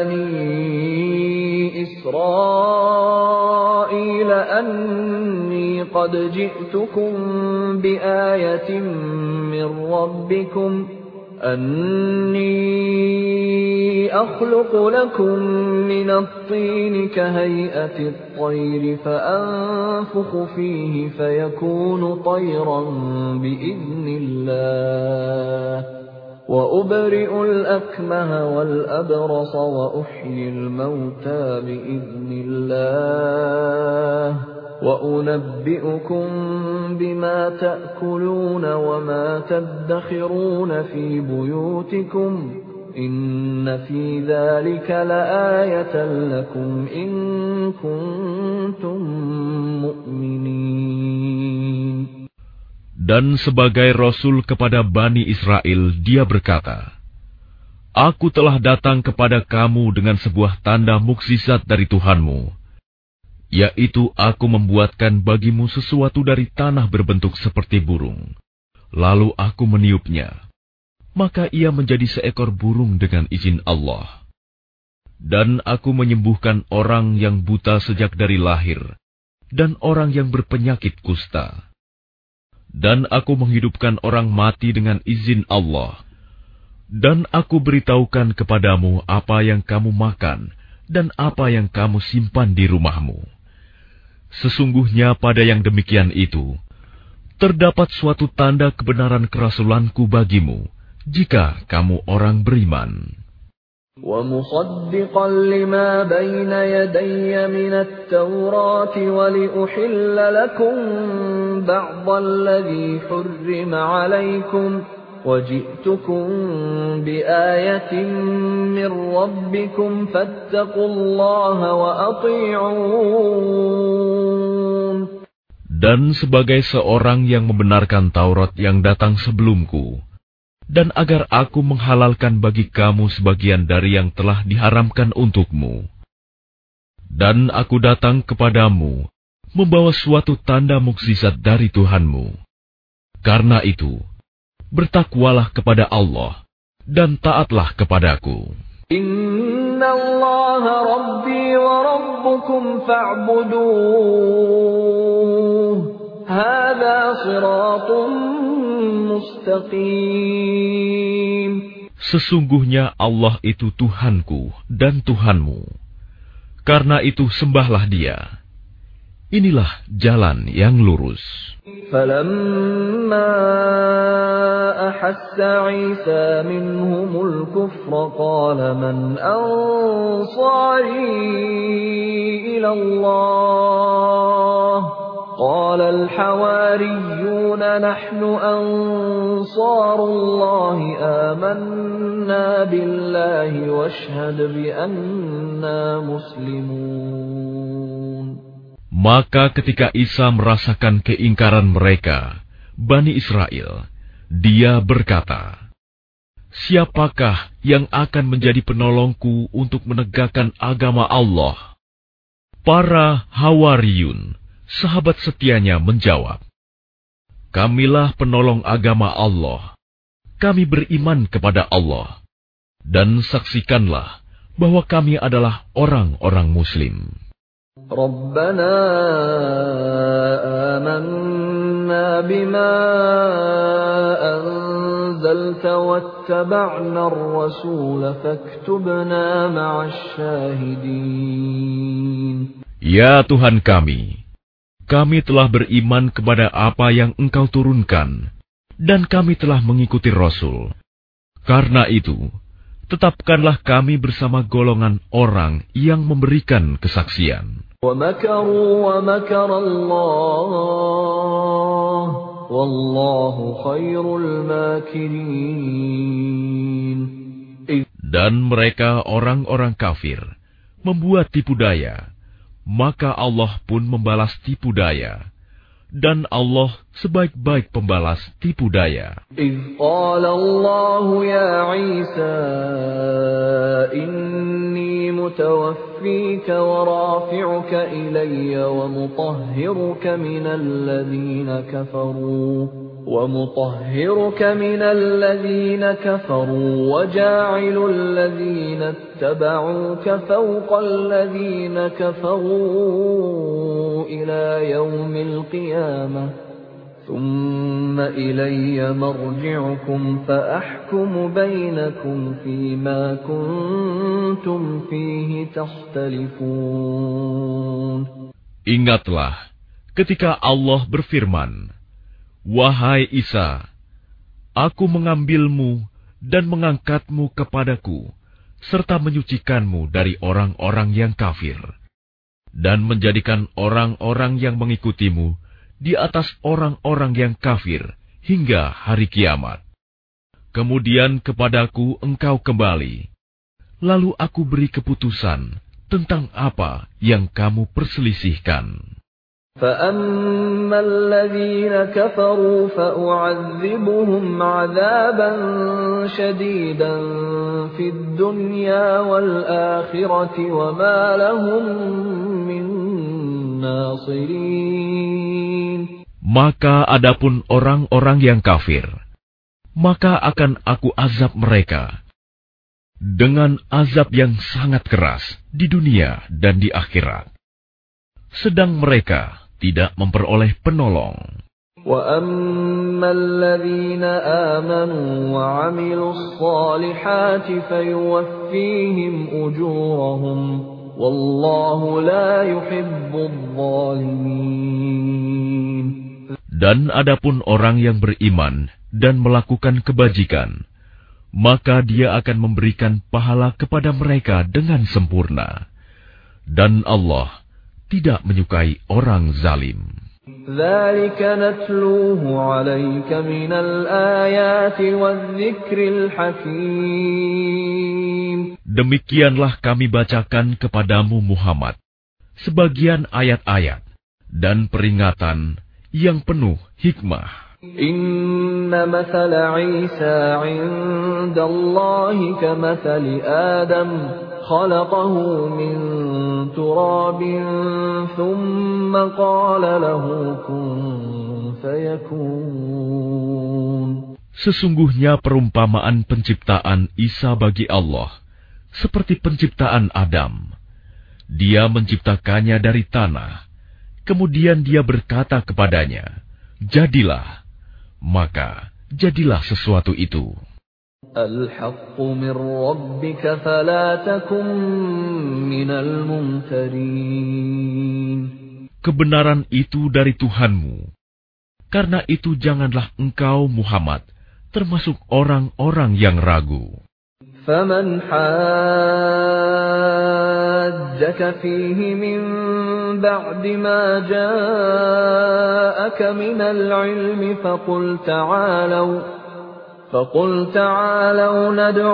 بَنِي إِسْرَائِيلَ أَنِّي قَدْ جِئْتُكُمْ بِآيَةٍ مِّن رَّبِّكُمْ أَنِّي أَخْلُقُ لَكُم مِّنَ الطِّينِ كَهَيْئَةِ الطَّيْرِ فَأَنفُخُ فِيهِ فَيَكُونُ طَيْرًا بِإِذْنِ اللَّهِ وَأُبْرِئُ الْأَكْمَهَ وَالْأَبْرَصَ وَأُحْيِي الْمَوْتَى بِإِذْنِ اللَّهِ وَأُنَبِّئُكُم بما تأكلون وما تدخرون في بيوتكم إن في ذلك لآية لكم إن كنتم مؤمنين. Dan sebagai Rasul kepada Bani Israel, dia berkata, Aku telah datang kepada kamu dengan sebuah tanda mukjizat dari Tuhanmu, yaitu aku membuatkan bagimu sesuatu dari tanah berbentuk seperti burung. Lalu aku meniupnya, maka ia menjadi seekor burung dengan izin Allah. Dan aku menyembuhkan orang yang buta sejak dari lahir, dan orang yang berpenyakit kusta. Dan aku menghidupkan orang mati dengan izin Allah. Dan aku beritahukan kepadamu apa yang kamu makan dan apa yang kamu simpan di rumahmu. Sesungguhnya pada yang demikian itu, terdapat suatu tanda kebenaran kerasulanku bagimu, jika kamu orang beriman. وَمُصَدِّقًا لِمَا بَيْنَ يَدَيَّ مِنَ التَّوْرَاةِ وَلِأُحِلَّ لَكُم بَعْضَ الَّذِي حُرِّمَ عَلَيْكُمْ وَجِئْتُكُم بِآيَةٍ مِّن رَّبِّكُمْ فَاتَّقُوا اللَّهَ وَأَطِيعُونِ. Dan sebagai seorang yang membenarkan Taurat yang datang sebelumku, dan agar aku menghalalkan bagi kamu sebagian dari yang telah diharamkan untukmu. Dan aku datang kepadamu, membawa suatu tanda mukjizat dari Tuhanmu. Karena itu, bertakwalah kepada Allah, dan taatlah kepadaku. Inna Allah Rabbi wa Rabbukum fa'buduh. Hada siratun mustaqim. Sesungguhnya Allah itu Tuhanku dan Tuhanmu. Karena itu sembahlah Dia. Inilah jalan yang lurus. فَلَمَّا أَحَسَّ عِيسَى مِنْهُمُ الْكُفْرَ قَالَ مَنْ أَنصَارِي إِلَى اللَّهِ قَالَ الْحَوَارِيُّونَ نَحْنُ أَنصَارُ اللَّهِ آمَنَّا بِاللَّهِ وَاشْهَدْ بِأَنَّا مُسْلِمُونَ. Maka ketika Isa merasakan keingkaran mereka, Bani Israel, dia berkata, Siapakah yang akan menjadi penolongku untuk menegakkan agama Allah? Para Hawariyun, sahabat setianya, menjawab, Kamilah penolong agama Allah. Kami beriman kepada Allah. Dan saksikanlah bahwa kami adalah orang-orang Muslim. Rabbana amanna bima anzalta wattaba'na ar-rasul faktubna ma'asy syahidin. Ya Tuhan kami, kami telah beriman kepada apa yang Engkau turunkan, dan kami telah mengikuti Rasul. Karena itu, tetapkanlah kami bersama golongan orang yang memberikan kesaksian. وَمَكَرُوا وَمَكَرَ اللَّهُ وَاللَّهُ خَيْرُ الْمَاكِرِينَ. Dan mereka orang-orang kafir membuat tipu daya, maka Allah pun membalas tipu daya. Dan Allah sebaik-baik pembalas tipu daya. إِذْ قَالَ اللَّهُ يَا عِيسَى إِنِّي مُتَوَفِّيكَ وَرَافِعُكَ إِلَيَّ وَمُطَهِّرُكَ مِنَ الَّذِينَ كَفَرُوا وَمُطَهِّرُكَ مِنَ الَّذِينَ كَفَرُوا وَجَاعِلُ الَّذِينَ اتَّبَعُوكَ فَوْقَ الَّذِينَ كَفَرُوا إِلَى يَوْمِ الْقِيَامَةِ ثُمَّ إِلَيَّ مَرْجِعُكُمْ فَأَحْكُمُ بَيْنَكُمْ فِيمَا كُنتُمْ فِيهِ تَخْتَلِفُونَ. Ingatlah ketika Allah berfirman, Wahai Isa, aku mengambilmu dan mengangkatmu kepadaku, serta menyucikanmu dari orang-orang yang kafir, dan menjadikan orang-orang yang mengikutimu di atas orang-orang yang kafir hingga hari kiamat. Kemudian kepadaku engkau kembali, lalu aku beri keputusan tentang apa yang kamu perselisihkan. فَأَمَّا الَّذِينَ كَفَرُوا فَأُعَذِّبُهُمْ عَذَابًا شَدِيدًا فِي الدُّنْيَا وَالْآخِرَةِ وَمَا لَهُم مِّن نَّاصِرِينَ. Maka adapun orang-orang yang kafir, maka akan aku azab mereka dengan azab yang sangat keras di dunia dan di akhirat. Sedang mereka tidak memperoleh penolong. وَأَمَّا الَّذِينَ آمَنُوا وَعَمِلُوا الصَّالِحَاتِ فَيُوَفِّيهِمْ أُجُورَهُمْ وَاللَّهُ لَا يُحِبُّ الظَّالِمِينَ. Dan adapun orang yang beriman dan melakukan kebajikan, maka dia akan memberikan pahala kepada mereka dengan sempurna. Dan Allah tidak menyukai orang zalim. ذَلِكَ نَتْلُوهُ عَلَيْكَ مِنَ الْآيَاتِ وَالذِّكْرِ الْحَكِيمِ. Demikianlah kami bacakan kepadamu Muhammad sebagian ayat-ayat dan peringatan yang penuh hikmah. إِنَّ مَثَلَ عِيسَى عِندَ اللَّهِ كَمَثَلِ آدَمَ خَلَقَهُ مِنْ تُرَابٍ ثُمَّ قَالَ لَهُ كُنْ فَيَكُونُ. Sesungguhnya perumpamaan penciptaan Isa bagi Allah seperti penciptaan Adam. Dia menciptakannya dari tanah, kemudian dia berkata kepadanya, "Jadilah." Maka jadilah sesuatu itu. الْحَقُّ مِنْ رَبِّكَ فَلَا تَكُنْ مِنَ الْمُمْتَرِينَ. Kebenaran itu dari Tuhanmu. Karena itu janganlah engkau Muhammad termasuk orang-orang yang ragu. فَمَنْ حَاجَّكَ فِيهِ مِنْ بَعْدِ مَا جَاءَكَ مِنَ الْعِلْمِ فَقُلْ تَعَالَوْا فَقُلْ تَعَالَوْا نَدْعُ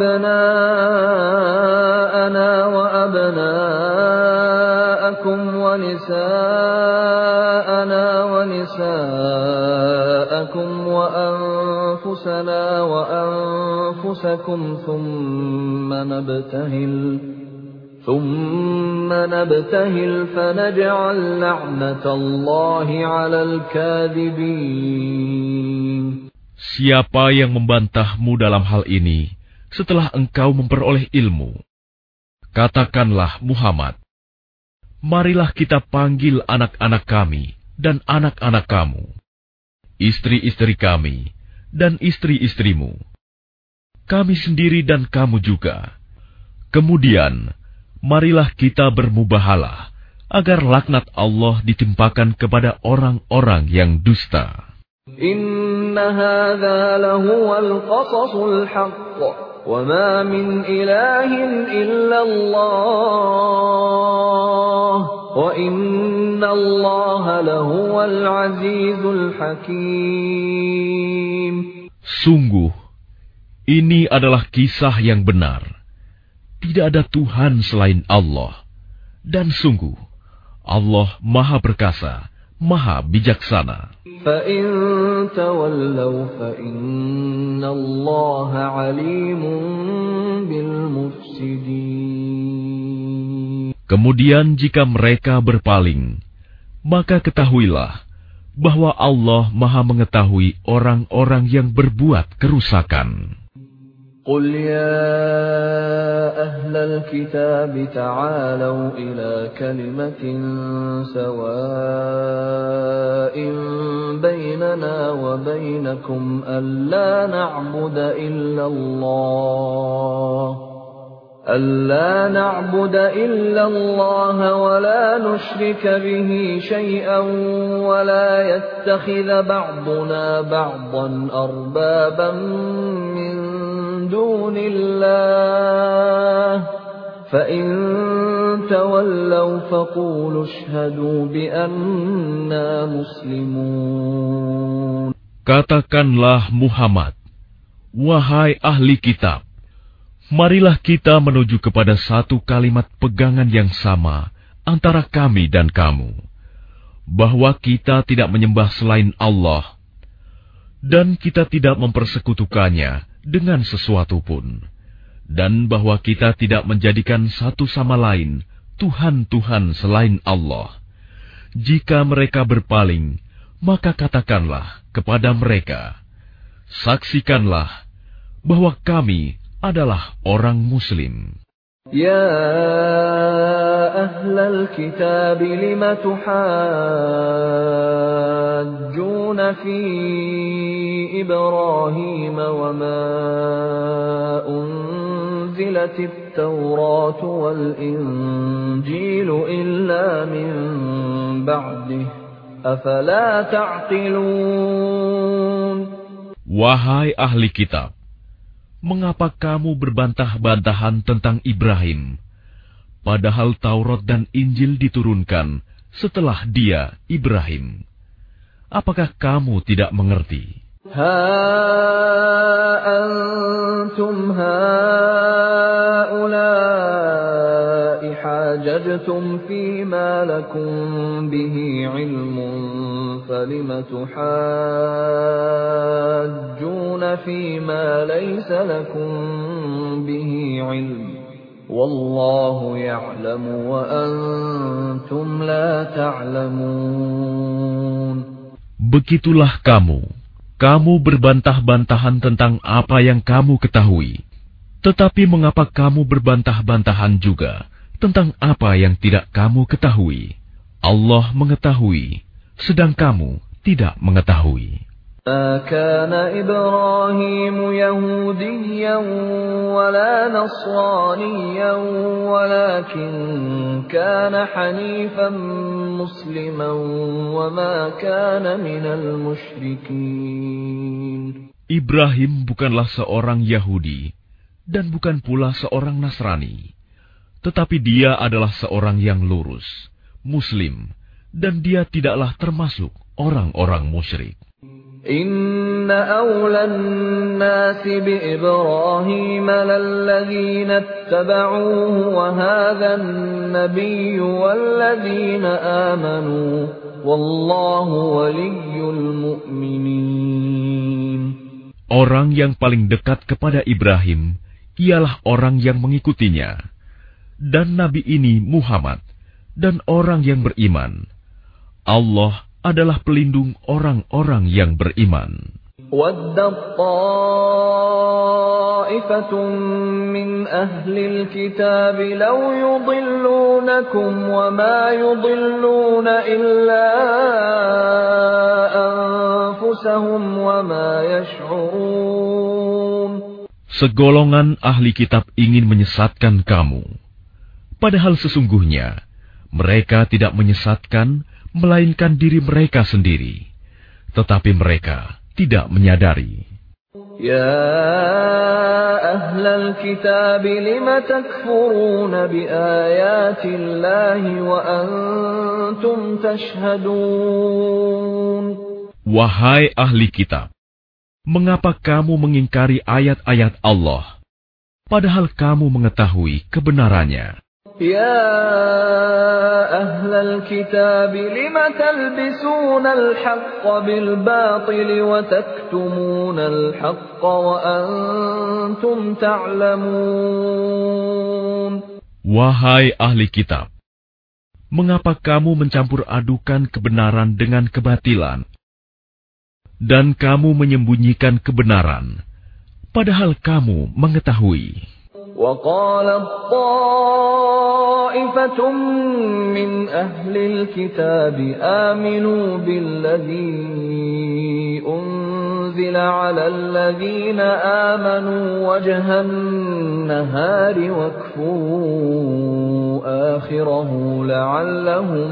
أَبْنَاءَنَا وَأَبْنَاءَكُمْ وَنِسَاءَنَا وَنِسَاءَكُمْ وَأَنفُسَنَا وَأَنفُسَكُمْ ثُمَّ نَبْتَهِلْ ثُمَّ نَبْتَهِلْ فَنَجْعَلْ لَعْنَةَ اللَّهِ عَلَى الْكَاذِبِينَ. Siapa yang membantahmu dalam hal ini setelah engkau memperoleh ilmu? Katakanlah Muhammad, marilah kita panggil anak-anak kami dan anak-anak kamu, istri-istri kami dan istri-istrimu, kami sendiri dan kamu juga. Kemudian, marilah kita bermubahalah agar laknat Allah ditimpakan kepada orang-orang yang dusta. Inna hadza lahuwal qasasul haqq wa ma min ilahin illallah wa inna Allaha lahuwal azizul hakim. Sungguh, ini adalah kisah yang benar. Tidak ada Tuhan selain Allah. Dan sungguh, Allah Maha Perkasa, Maha Bijaksana. فَإِن تَوَلَّوْا فَإِنَّ اللَّهَ عَلِيمٌ بِالْمُفْسِدِينَ. Kemudian jika mereka berpaling, maka ketahuilah bahwa Allah Maha mengetahui orang-orang yang berbuat kerusakan. قُلْ يَا أَهْلَ الْكِتَابِ تَعَالَوْا إِلَى كَلِمَةٍ سَوَاءٍ بَيْنَنَا وَبَيْنَكُمْ أَلَّا نَعْبُدَ إِلَّا اللَّهَ أَلَّا نَعْبُدَ إِلَّا اللَّهَ وَلَا نُشْرِكَ بِهِ شَيْئًا وَلَا يَتَّخِذَ بَعْضُنَا بَعْضًا أَرْبَابًا مِّن دون الله فَإِن تَوَلَّوْا فَقُولُوا اشْهَدُوا بِأَنَّا مُسْلِمُونَ. Katakanlah Muhammad, wahai ahli kitab, marilah kita menuju kepada satu kalimat pegangan yang sama antara kami dan kamu, bahwa kita tidak menyembah selain Allah, dan kita tidak mempersekutukannya dengan sesuatu pun, dan bahwa kita tidak menjadikan satu sama lain Tuhan-Tuhan selain Allah. Jika mereka berpaling, maka katakanlah kepada mereka, saksikanlah bahwa kami adalah orang Muslim. Ya ahlal kitab lima tuhajjuna fi Ibrahim wa ma unzilatit Taurat wal Injil illa min ba'dih afala ta'qilun. Wahai ahli kitab, mengapa kamu berbantah-bantahan tentang Ibrahim, padahal Taurat dan Injil diturunkan setelah dia, Ibrahim? Apakah kamu tidak mengerti? Ha antum haula'i hajajtum fima lakum bihi ilmun falima tuhajjuna fima laysa lakum bihi ilm wallahu ya'lamu wa antum la ta'lamun. Begitulah kamu, kamu berbantah-bantahan tentang apa yang kamu ketahui. Tetapi mengapa kamu berbantah-bantahan juga tentang apa yang tidak kamu ketahui? Allah mengetahui, sedang kamu tidak mengetahui. Ma kana Ibrahim Yahudiyan wala Nasraniyan walakin kana Hanifan Musliman wa ma kana minal musyrikin. Ibrahim bukanlah seorang Yahudi dan bukan pula seorang Nasrani, tetapi dia adalah seorang yang lurus, Muslim, dan dia tidaklah termasuk orang-orang musyrik. Inna awlan nasi bi Ibrahim lalladzina ittaba'uhu wa hadha an-nabiyyu walladzina amanu wallahu waliyyul mu'minin. Orang yang paling dekat kepada Ibrahim ialah orang yang mengikutinya, dan Nabi ini Muhammad, dan orang yang beriman. Allah adalah pelindung orang-orang yang beriman. Waddat ta'ifatun min ahlil kitab law yudillunakum wa ma yudilluna illa anfusahum wa ma yash'urun. Segolongan ahli kitab ingin menyesatkan kamu, padahal sesungguhnya mereka tidak menyesatkan melainkan diri mereka sendiri, tetapi mereka tidak menyadari. Ya ahlal kitab lima takfuruna bi ayatillahi wa antum tashhadun. Wahai ahli kitab, mengapa kamu mengingkari ayat-ayat Allah, padahal kamu mengetahui kebenarannya? Ya ahlal kitab lima talbisuna al-haqqa bil-batil wa taktumuna al-haqqa wa antum ta'lamun. Wahai ahli kitab, mengapa kamu mencampur adukan kebenaran dengan kebatilan, dan kamu menyembunyikan kebenaran, padahal kamu mengetahui? وَقَالَتْ طَائِفَةٌ مِّنْ أَهْلِ الْكِتَابِ آمِنُوا بِالَّذِي أُنزِلَ عَلَى الَّذِينَ آمَنُوا وَجْهَ النَّهَارِ وَاكْفُرُوا آخِرَهُ لَعَلَّهُمْ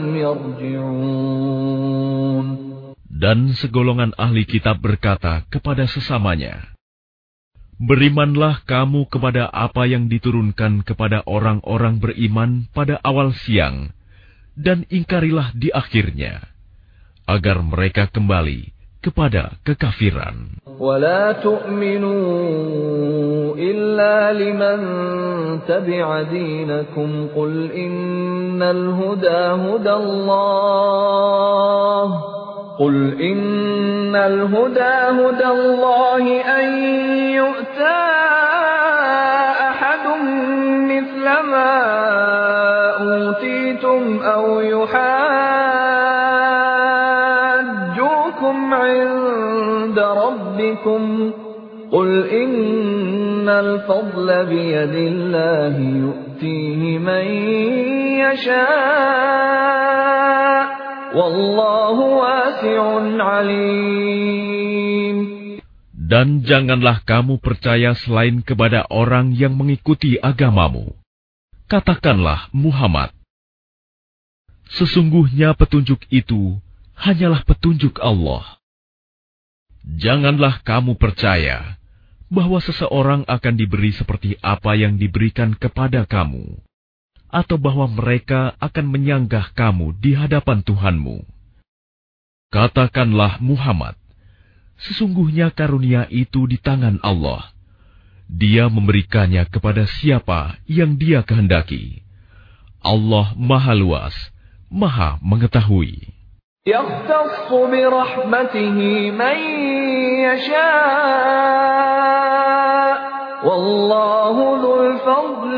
يَرْجِعُونَ. Dan segolongan ahli kitab berkata kepada sesamanya, Berimanlah kamu kepada apa yang diturunkan kepada orang-orang beriman pada awal siang, dan ingkarilah di akhirnya, agar mereka kembali kepada kekafiran. وَلَا تُؤْمِنُوا إِلَّا لِمَنْ تَبِعَ دِينَكُمْ قُلْ إِنَّ الْهُدَى هُدَى اللَّهِ قُلْ إِنَّ الْهُدَى هُدَى اللَّهِ أَنْ يُؤْتَى أَحَدٌ مِثْلَ مَا أُوتِيتُمْ أَوْ يُحَاجُّوكُمْ عِندَ رَبِّكُمْ قُلْ إِنَّ الْفَضْلَ بِيَدِ اللَّهِ يُؤْتِيهِ مَنْ يَشَاءُ Wallahu wasi'un alim. Dan janganlah kamu percaya selain kepada orang yang mengikuti agamamu. Katakanlah, Muhammad, sesungguhnya petunjuk itu hanyalah petunjuk Allah. Janganlah kamu percaya bahwa seseorang akan diberi seperti apa yang diberikan kepada kamu, atau bahwa mereka akan menyanggah kamu di hadapan Tuhanmu. Katakanlah, Muhammad, sesungguhnya karunia itu di tangan Allah. Dia memberikannya kepada siapa yang Dia kehendaki. Allah Maha Luas, Maha Mengetahui. يَخْتَصُّ بِرَحْمَتِهِ مَن يَشَاءُ وَاللَّهُ ذُو الْفَضْلِ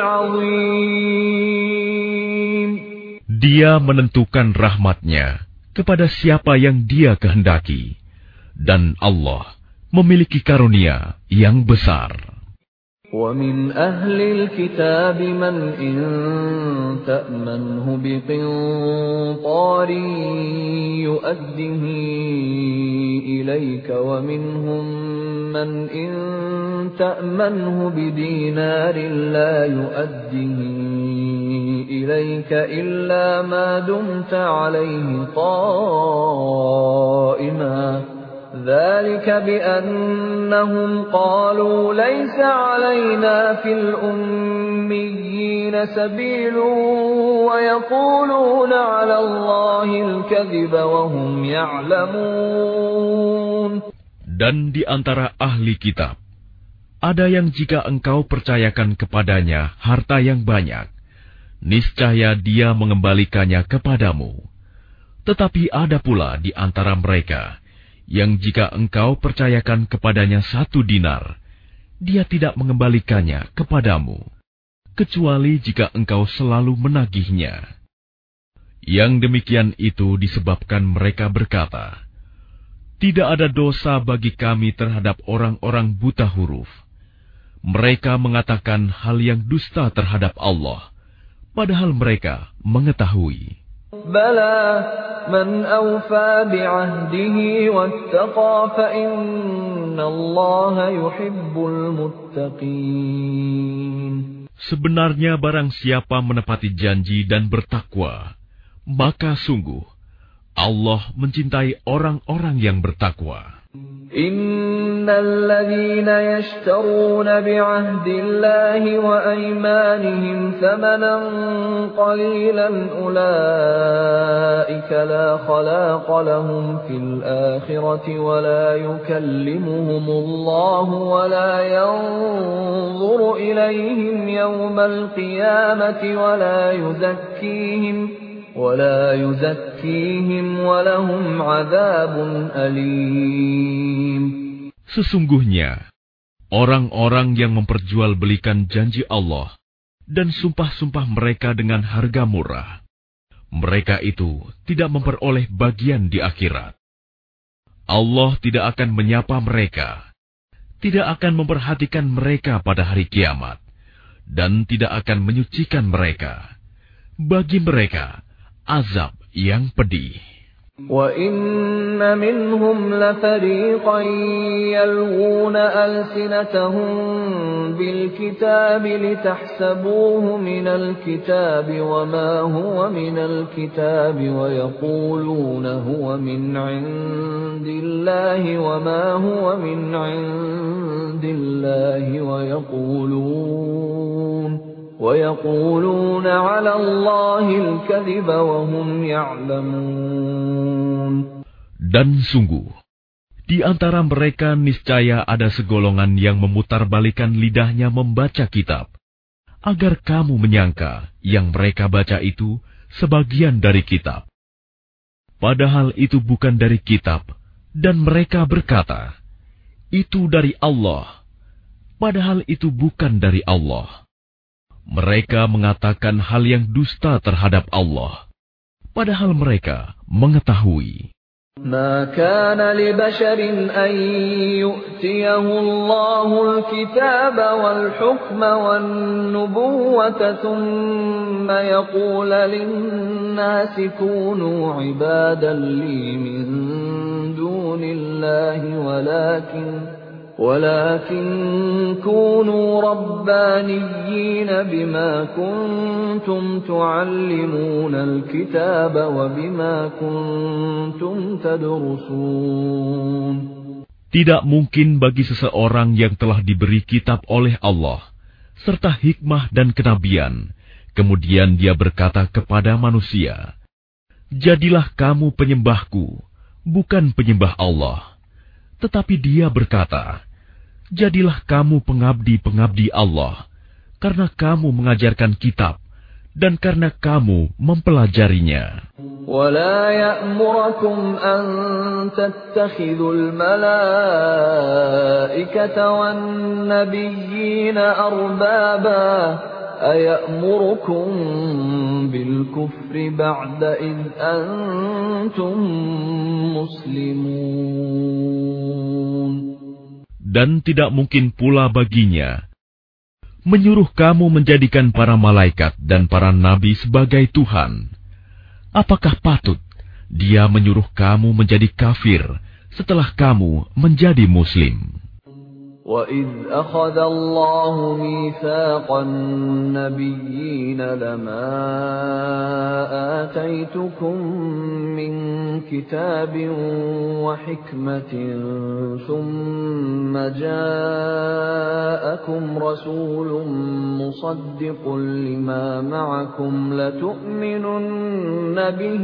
الْعَظِيمِ. Dia menentukan rahmatnya kepada siapa yang Dia kehendaki, dan Allah memiliki karunia yang besar. وَمِنْ أَهْلِ الْكِتَابِ مَنْ إِنْ تَأْمَنْهُ بِقِنطَارٍ يُؤَدِّهِ إِلَيْكَ وَمِنْهُمْ مَنْ إِنْ تَأْمَنْهُ بِدِينَارٍ لَا يُؤَدِّهِ إِلَيْكَ إِلَّا مَا دُمْتَ عَلَيْهِ قَائِمًا ذلك بأنهم قالوا ليس علينا في الأميين سبيل ويقولون على الله الكذب وهم يعلمون. Dan di antara ahli kitab, ada yang jika engkau percayakan kepadanya harta yang banyak, niscaya dia mengembalikannya kepadamu. Tetapi ada pula di antara mereka yang jika engkau percayakan kepadanya satu dinar, dia tidak mengembalikannya kepadamu, kecuali jika engkau selalu menagihnya. Yang demikian itu disebabkan mereka berkata, tidak ada dosa bagi kami terhadap orang-orang buta huruf. Mereka mengatakan hal yang dusta terhadap Allah, padahal mereka mengetahui. Bala man awfa bi'ahdihi wattaqa fa innallaha yuhibbul muttaqin. Sebenarnya barang siapa menepati janji dan bertakwa, maka sungguh Allah mencintai orang-orang yang bertakwa. Innal ladzina yashtaruna bi'ahdillahi wa aymanihim thamanan qalilan ulaika la khalaqa lahum fil akhirati wa la yukallimuhumullahu wa la yanzuru ilayhim yawmal qiyamati wa la yuzakkihim وَلَا يُزَكِّيهِمْ وَلَهُمْ عَذَابٌ أَلِيمٌ. Sesungguhnya, orang-orang yang memperjualbelikan janji Allah dan sumpah-sumpah mereka dengan harga murah, mereka itu tidak memperoleh bagian di akhirat. Allah tidak akan menyapa mereka, tidak akan memperhatikan mereka pada hari kiamat, dan tidak akan menyucikan mereka. Bagi mereka azab yang pedih. وَإِنَّ مِنْهُمْ لَفَرِيقًا يَلْوُونَ أَلْسِنَتَهُم بِالْكِتَابِ لِتَحْسَبُوهُ مِنَ الْكِتَابِ وَمَا هُوَ مِنَ الْكِتَابِ وَيَقُولُونَ هُوَ مِنْ عِندِ اللَّهِ وَمَا هُوَ مِنْ عِندِ اللَّهِ وَيَقُولُونَ وَيَقُولُونَ عَلَى اللَّهِ الْكَذِبَ وَهُمْ يَعْلَمُونَ. Dan sungguh, di antara mereka niscaya ada segolongan yang memutarbalikan lidahnya membaca kitab, agar kamu menyangka yang mereka baca itu sebagian dari kitab. Padahal itu bukan dari kitab, dan mereka berkata, itu dari Allah, padahal itu bukan dari Allah. Mereka mengatakan hal yang dusta terhadap Allah, padahal mereka mengetahui. ما كان لبشر أن يؤتيه الله الكتاب والحكم والنبوة ثم يقول للناس كونوا عبادا لي من دون الله ولكن ولكن كونوا ربانيين بما كنتم تعلمون الكتاب وبما كنتم تدرسون. Tidak mungkin bagi seseorang yang telah diberi kitab oleh Allah, serta hikmah dan kenabian, kemudian dia berkata kepada manusia, jadilah kamu penyembahku, bukan penyembah Allah. Tetapi dia berkata, jadilah kamu pengabdi-pengabdi Allah, karena kamu mengajarkan kitab, dan karena kamu mempelajarinya. وَلَا يَأْمُرَكُمْ أَن تَتَّخِذُوا الْمَلَائِكَةَ وَالنَّبِيِّينَ أَرْبَابًا أَيَأْمُرُكُم بِالْكُفْرِ بَعْدَ إِذْ أَنْتُمْ مُسْلِمُونَ. Dan tidak mungkin pula baginya menyuruh kamu menjadikan para malaikat dan para nabi sebagai Tuhan. Apakah patut dia menyuruh kamu menjadi kafir setelah kamu menjadi Muslim? وَإِذْ أَخَذَ اللَّهُ مِيثَاقَ النَّبِيِّينَ لَمَا آتَيْتُكُم مِّن كِتَابٍ وَحِكْمَةٍ ثُمَّ جَاءَكُمْ رَسُولٌ مُّصَدِّقٌ لِّمَا مَعَكُمْ لَتُؤْمِنُنَّ بِهِ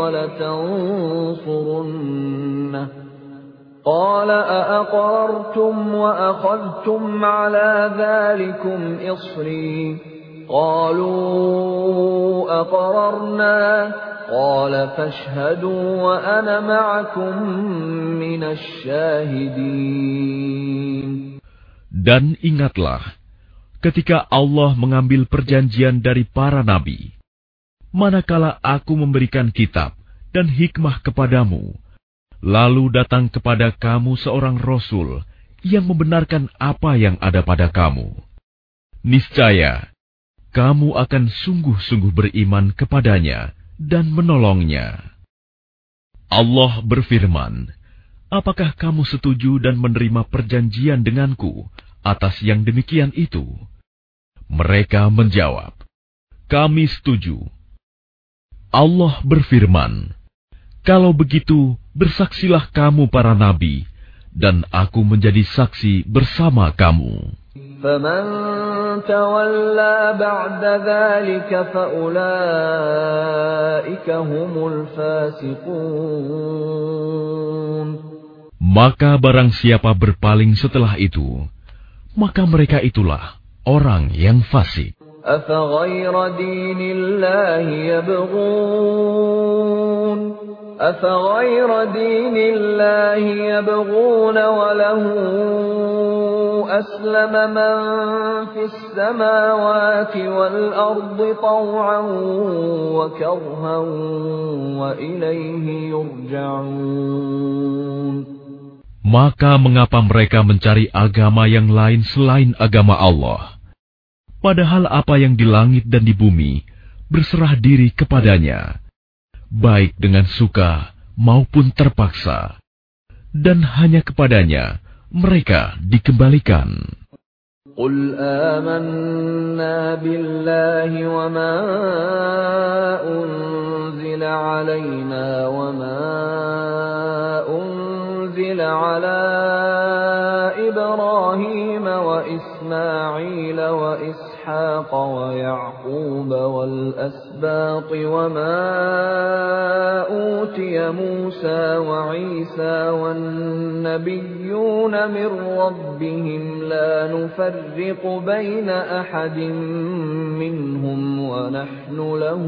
وَلَتَنصُرُنَّهُ قال أأقررتم وأخذتم على ذلكم إصري قالوا أقررنا قال فاشهدوا وأنا معكم من الشاهدين. Dan ingatlah ketika Allah mengambil perjanjian dari para nabi, manakala aku memberikan kitab dan hikmah kepadamu, lalu datang kepada kamu seorang Rasul yang membenarkan apa yang ada pada kamu. Niscaya, kamu akan sungguh-sungguh beriman kepadanya dan menolongnya. Allah berfirman, apakah kamu setuju dan menerima perjanjian denganku atas yang demikian itu? Mereka menjawab, kami setuju. Allah berfirman, kalau begitu, bersaksilah kamu para nabi, dan aku menjadi saksi bersama kamu. فَمَن تَوَلَّى بَعْدَ ذَلِكَ فَأُولَٰئِكَ هُمُ الْفَاسِقُونَ. Maka barang siapa berpaling setelah itu, maka mereka itulah orang yang fasik. أَفَغَيْرَ دِينِ اللَّهِ يَبْغُونَ أَفَغَيْرَ دِينِ اللَّهِ يَبْغُونَ وَلَهُ أَسْلَمَ مَن فِي السَّمَاوَاتِ وَالْأَرْضِ طَوْعًا وَكَرْهًا وَإِلَيْهِ يُرْجَعُونَ. Maka mengapa mereka mencari agama yang lain selain agama Allah? Padahal apa yang di langit dan di bumi berserah diri kepadanya, baik dengan suka maupun terpaksa, dan hanya kepadanya mereka dikembalikan. قل آمنا بالله وما أنزل علينا وما أنزل على إبراهيم وإسماعيل وإسحاق ويعقوب والأسباط وما أوتي موسى وعيسى والنبيون من ربهم لا نفرق بين أحد منهم ونحن له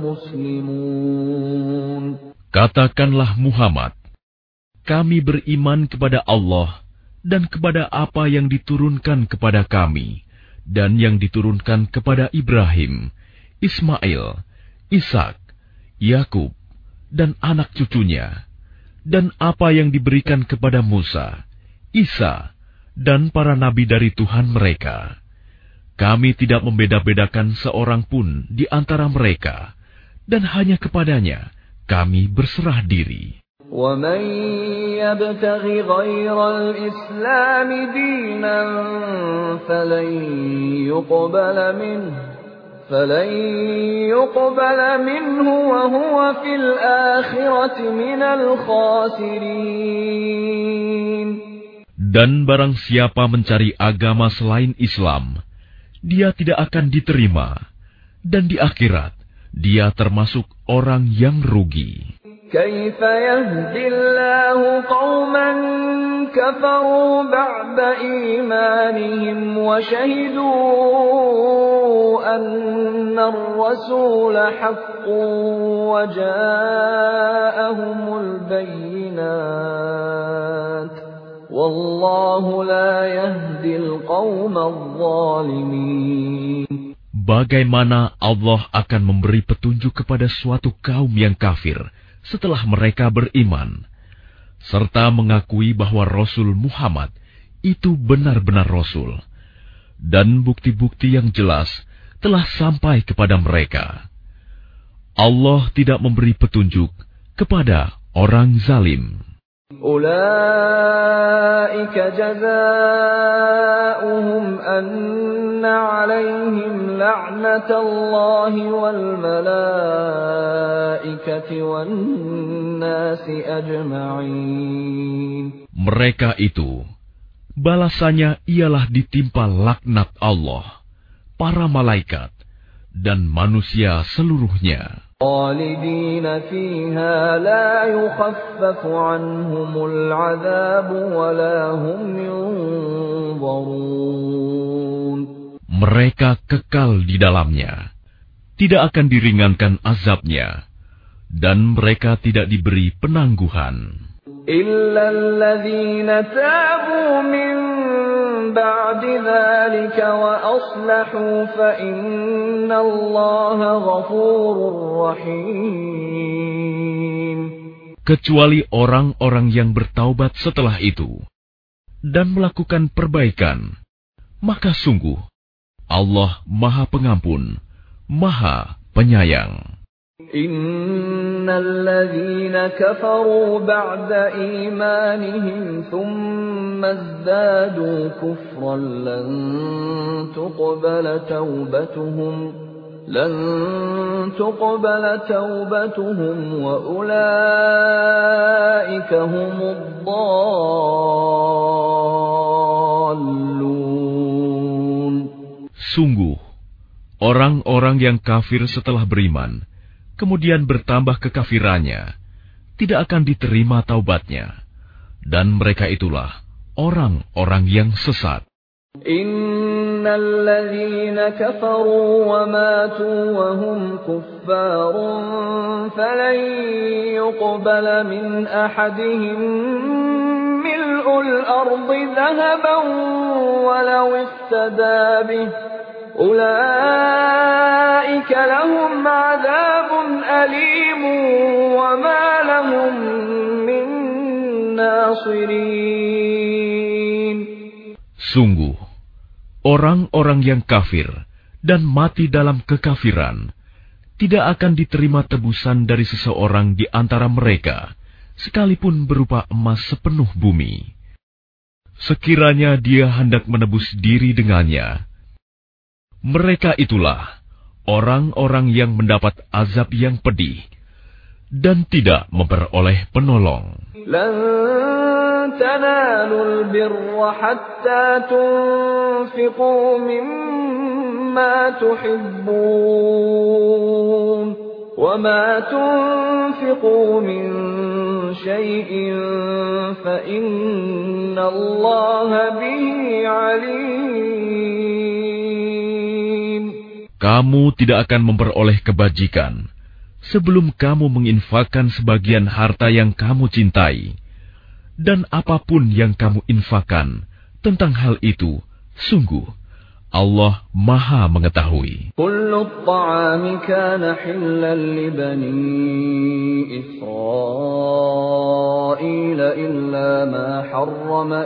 مسلمون. Katakanlah Muhammad, kami beriman kepada Allah dan kepada apa yang diturunkan kepada kami dan yang diturunkan kepada Ibrahim, Ismail, Ishak, Yakub, dan anak cucunya, dan apa yang diberikan kepada Musa, Isa, dan para nabi dari Tuhan mereka. Kami tidak membeda-bedakan seorang pun di antara mereka, dan hanya kepadanya kami berserah diri. وَمَن يَبْتَغِ غَيْرَ الْإِسْلَامِ دِينًا فَلَن يُقْبَلَ مِنْهُ فَلَن يُقْبَلَ مِنْهُ وَهُوَ فِي الْآخِرَةِ مِنَ الْخَاسِرِينَ. Dan barang siapa mencari agama selain Islam, dia tidak akan diterima, dan di akhirat dia termasuk orang yang rugi. كيف يهدي الله قوما كفروا بعد إيمانهم وشهدوا أن الرسول حق وجاءهم البينات والله لا يهدي القوم الظالمين. Bagaimana Allah akan memberi petunjuk kepada suatu kaum yang kafir setelah mereka beriman, serta mengakui bahwa Rasul Muhammad itu benar-benar Rasul, dan bukti-bukti yang jelas telah sampai kepada mereka. Allah tidak memberi petunjuk kepada orang zalim. أولئك جزاؤهم أن عليهم لعنة الله والملائكة والناس أجمعين. Mereka itu, balasannya ialah ditimpa laknat Allah, para malaikat, dan manusia seluruhnya. خالدين فيها لا يخفف عنهم العذاب ولا هم ينظرون. Mereka kekal di dalamnya, tidak akan diringankan azabnya, dan mereka tidak diberi penangguhan. إلا الذين تابوا من بعد ذلك وأصلحوا فإن الله غفور رحيم. Kecuali orang-orang yang bertaubat setelah itu dan melakukan perbaikan, maka sungguh Allah Maha Pengampun, Maha Penyayang. إن الذين كفروا بعد إيمانهم ثم ازدادوا كفرا لن تقبل توبتهم لن تقبل توبتهم وأولئك هم الضالون. Sungguh, orang-orang yang kafir setelah beriman kemudian bertambah kekafirannya, tidak akan diterima taubatnya, dan mereka itulah orang-orang yang sesat. Innal ladzina kafaru wa matu wa hum kuffarun falan yuqbala min ahadihim mil'ul ardi dhahaban walau iftada bih أولئك لهم عذاب أليم وما لهم من ناصرين. Sungguh, orang-orang yang kafir dan mati dalam kekafiran tidak akan diterima tebusan dari seseorang di antara mereka sekalipun berupa emas sepenuh bumi. Sekiranya dia hendak menebus diri dengannya, mereka itulah orang-orang yang mendapat azab yang pedih dan tidak memperoleh penolong. لن تنالوا البر حتى تنفقوا مما تحبون وما تنفقوا من شيء فإن الله به عليم. Kamu tidak akan memperoleh kebajikan sebelum kamu menginfakkan sebagian harta yang kamu cintai, dan apapun yang kamu infakkan tentang hal itu, sungguh Allah Maha mengetahui. Kullu at-ta'ami kana hillan li bani Israil illa ma harrama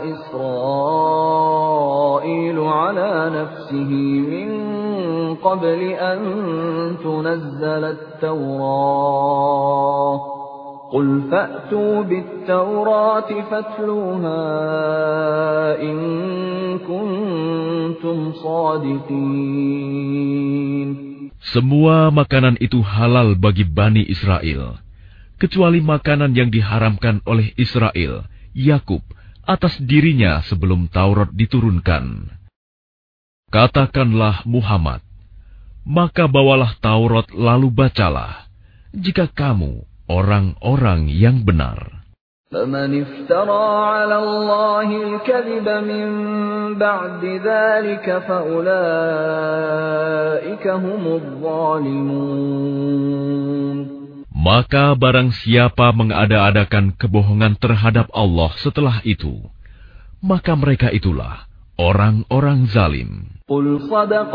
Israil ala nafsihi min قبل أن تنزل التوراة قل فأتوا بالتوراة فاتلوها إن كنتم صادقين. Semua makanan itu halal bagi Bani Israel, kecuali makanan yang diharamkan oleh Israel, Yakub, atas dirinya sebelum Taurat diturunkan. Katakanlah Muhammad, maka bawalah Taurat lalu bacalah, jika kamu orang-orang yang benar. فَمَنِ افْتَرَى عَلَى اللَّهِ الْكَذِبَ مِنْ بَعْدِ ذَلِكَ فَأُولَئِكَ هُمُ الظَّالِمُونَ. Maka barang siapa mengada-adakan kebohongan terhadap Allah setelah itu, maka mereka itulah orang-orang zalim. قُلْ صَدَقَ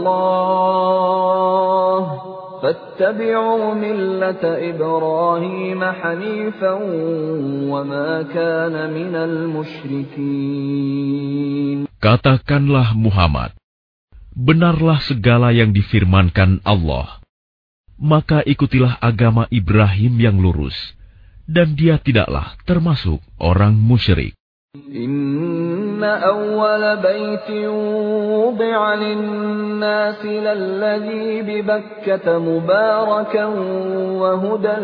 اللَّهُ فَاتَّبِعُوا مِلَّةَ إِبْرَاهِيمَ حَنِيفًا وَمَا كَانَ مِنَ الْمُشْرِكِينَ. Katakanlah Muhammad, benarlah segala yang difirmankan Allah, maka ikutilah agama Ibrahim yang lurus, dan dia tidaklah termasuk orang musyrik. Inna awwala baytin wudi'a lin-nasi lalladhi bi Bakkata mubarakan wa hudan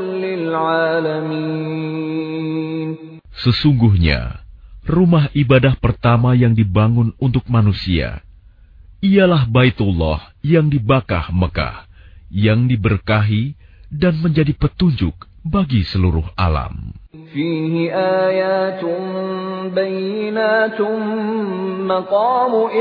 lil-'alamin. Sesungguhnya, rumah ibadah pertama yang dibangun untuk manusia ialah Baitullah yang di Bakkah Mekah, yang diberkahi dan menjadi petunjuk bagi seluruh alam. Fihi ayatun bayyinatun maqamu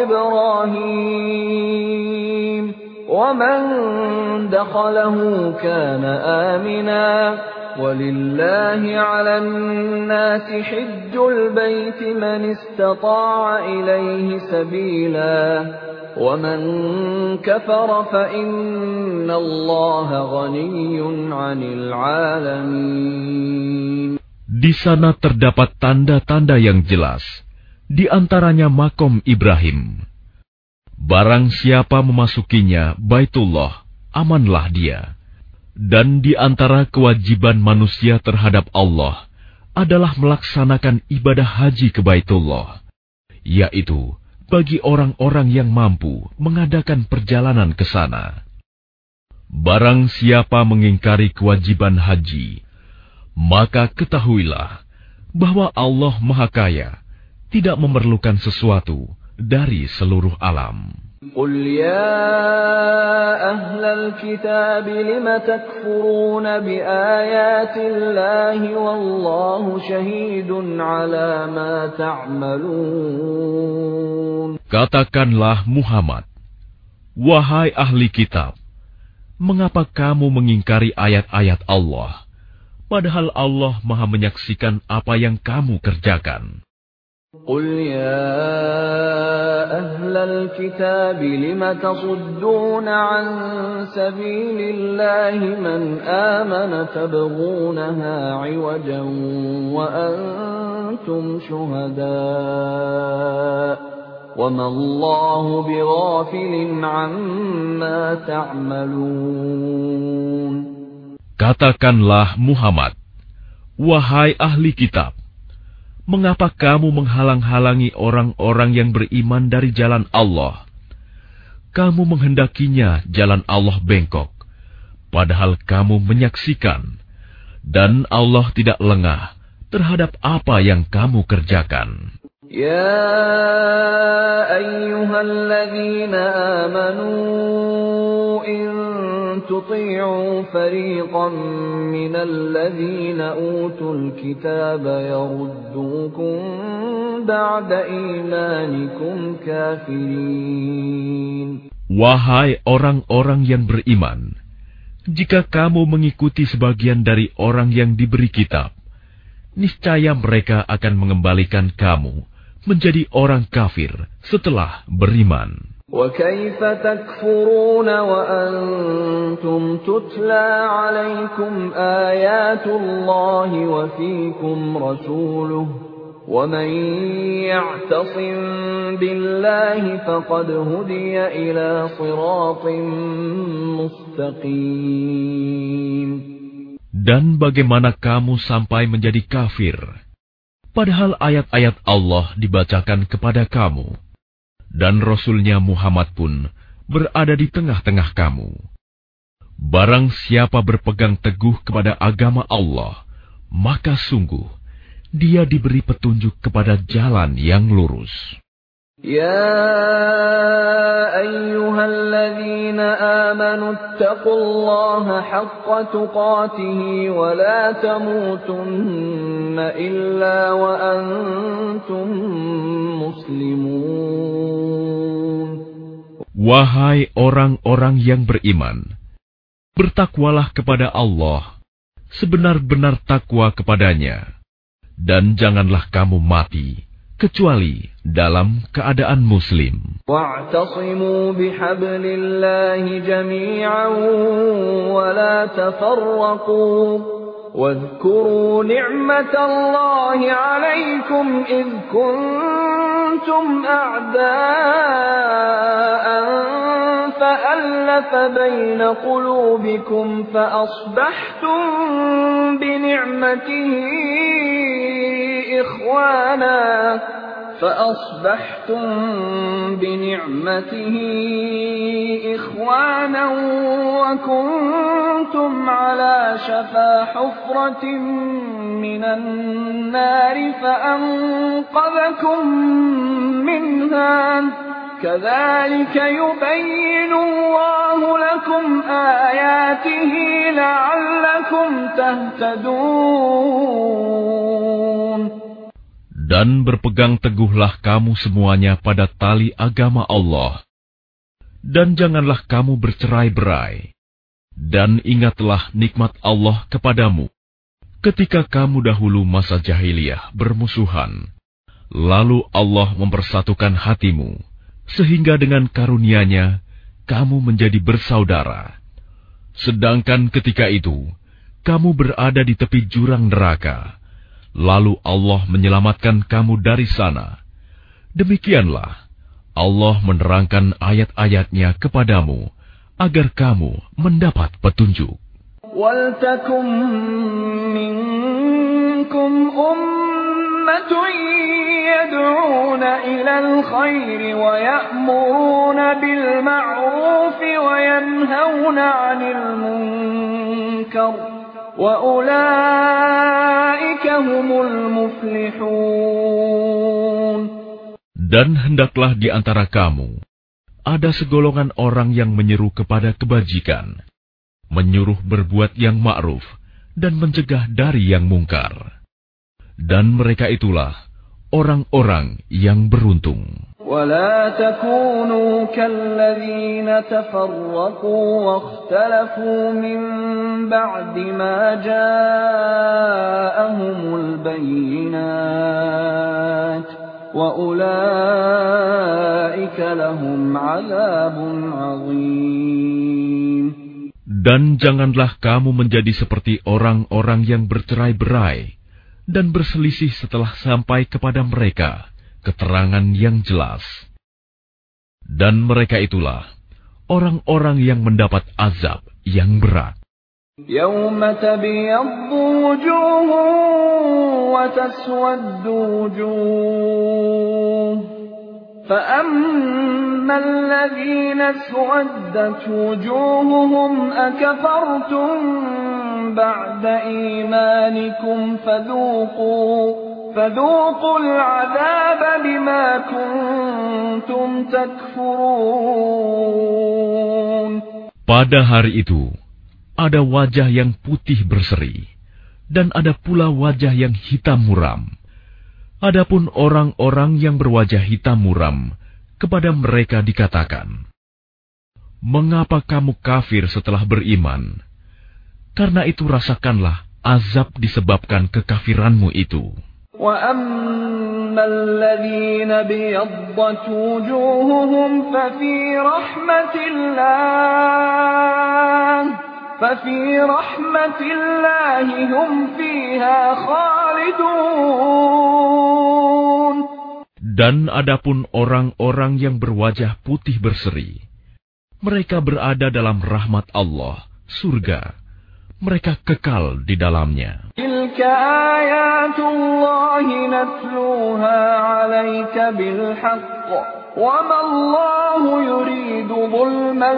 Ibrahim wa man dakhalahu kana amina walillahi 'alan nasi hajjul baiti man istata'a ilayhi sabila وَمَنْ كَفَرَ فَإِنَّ اللَّهَ غَنِيٌّ عَنِ الْعَالَمِينَ. Di sana terdapat tanda-tanda yang jelas, di antaranya makom Ibrahim. Barang siapa memasukinya Baitullah, amanlah dia. Dan di antara kewajiban manusia terhadap Allah adalah melaksanakan ibadah haji ke Baitullah, yaitu bagi orang-orang yang mampu mengadakan perjalanan ke sana. Barang siapa mengingkari kewajiban haji, maka ketahuilah bahwa Allah Maha Kaya, tidak memerlukan sesuatu dari seluruh alam. Qul ya ahlal kitab lima takfuruna bi ayatillahi wallahu syahidun ala ma ta'malun. Katakanlah Muhammad, wahai ahli kitab, mengapa kamu mengingkari ayat-ayat Allah, padahal Allah Maha menyaksikan apa yang kamu kerjakan. قل يا أهل الكتاب لم تصدون عن سبيل الله من آمن تبغونها عوجا وأنتم شهداء وما الله بغافل عما تعملون. Katakanlah Muhammad, Wahai ahli kitab, mengapa kamu menghalang-halangi orang-orang yang beriman dari jalan Allah? Kamu menghendakinya jalan Allah bengkok, padahal kamu menyaksikan, dan Allah tidak lengah terhadap apa yang kamu kerjakan. Ya ayyuhalladzina amanu in tuti'u fariqan minal ladzina utul kitaba yaruddukum ba'da imanikum kafirin. Wahai orang-orang yang beriman, jika kamu mengikuti sebagian dari orang yang diberi kitab, niscaya mereka akan mengembalikan kamu menjadi orang kafir setelah beriman. وَكَيْفَ تَكْفُرُونَ وَأَنْتُمْ تُتْلَى عَلَيْكُمْ آيَاتُ اللَّهِ وَفِيكُمْ رَسُولُهُ وَمَنْ يَعْتَصِمْ بِاللَّهِ فَقَدْ هُدِيَ إِلَى صِرَاطٍ مُسْتَقِيمٍ. Dan bagaimana kamu sampai menjadi kafir, padahal ayat-ayat Allah dibacakan kepada kamu, dan Rasul-Nya Muhammad pun berada di tengah-tengah kamu. Barang siapa berpegang teguh kepada agama Allah, maka sungguh dia diberi petunjuk kepada jalan yang lurus. Ya ayyuhalladzina amanu ittaqullaha haqqa tuqatih wa la tamutunna illa wa antum muslimun. Wahai orang-orang yang beriman, bertakwalah kepada Allah sebenar-benar takwa kepadanya, dan janganlah kamu mati kecuali dalam keadaan muslim. Wa'tasimu bihablillahi jami'an wa la tafarraqu. واذكروا نعمة الله عليكم إذ كنتم أعداء فألف بين قلوبكم فأصبحتم بنعمته إخوانا فأصبحتم بنعمته إخوانا وكنتم على شفا حفرة من النار فأنقذكم منها كذلك يبين الله لكم آياته لعلكم تهتدون. Dan berpegang teguhlah kamu semuanya pada tali agama Allah. Dan janganlah kamu bercerai-berai. Dan ingatlah nikmat Allah kepadamu ketika kamu dahulu masa jahiliyah bermusuhan. Lalu Allah mempersatukan hatimu, sehingga dengan karunia-Nya kamu menjadi bersaudara. Sedangkan ketika itu, kamu berada di tepi jurang neraka. Lalu Allah menyelamatkan kamu dari sana. Demikianlah Allah menerangkan ayat-ayat-Nya kepadamu agar kamu mendapat petunjuk. وَلْتَكُنْ مِنْكُمْ أُمَّةٌ يَدْعُونَ إِلَى الْخَيْرِ وَيَأْمُرُونَ بِالْمَعْرُوفِ وَيَنْهَوْنَ عَنِ الْمُنْكَرِ وَأُولَئِكَ هُمُ الْمُفْلِحُونَ. Dan hendaklah di antara kamu ada segolongan orang yang menyeru kepada kebajikan, menyuruh berbuat yang ma'ruf, dan mencegah dari yang mungkar. Dan mereka itulah orang-orang yang beruntung. وَلَا تَكُونُوا كَالَّذِينَ تَفَرَّقُوا وَاخْتَلَفُوا مِنْ بَعْدِ مَا جَاءَهُمُ الْبَيِّنَاتُ وَأُولَئِكَ لَهُمْ عَذَابٌ عَظِيمٌ. Dan janganlah kamu menjadi seperti orang-orang yang bercerai-berai dan berselisih setelah sampai kepada mereka keterangan yang jelas. Dan mereka itulah orang-orang yang mendapat azab yang berat. يَوْمَ تَبْيَضُّ وُجُوهٌ وَتَسْوَدُّ وُجُوهٌ فَأَمَّا الَّذِينَ اسْوَدَّتْ وُجُوهُهُمْ أَكَفَرْتُمْ بَعْدَ إِيمَانِكُمْ فَذُوقُوا فَذُوقُوا الْعَذَابَ بِمَا كُنتُمْ تَكْفُرُونَ. Pada hari itu, ada wajah yang putih berseri, dan ada pula wajah yang hitam muram. Adapun orang-orang yang berwajah hitam muram, kepada mereka dikatakan, "Mengapa kamu kafir setelah beriman? Karena itu rasakanlah azab disebabkan kekafiranmu itu." وَأَمَّا الَّذِينَ ابْيَضَّتْ وُجُوهُهُمْ فَفِي رَحْمَةِ اللَّهِ فَفِي رَحْمَةِ اللَّهِ هُمْ فِيهَا خَالِدُونَ. Dan adapun orang-orang yang berwajah putih berseri, mereka berada dalam rahmat Allah, surga. Mereka kekal di dalamnya. تِلْكَ آيَاتُ اللَّهِ نَتْلُوهَا عَلَيْكَ بِالْحَقِّ وَمَا اللَّهُ يُرِيدُ ظُلْمًا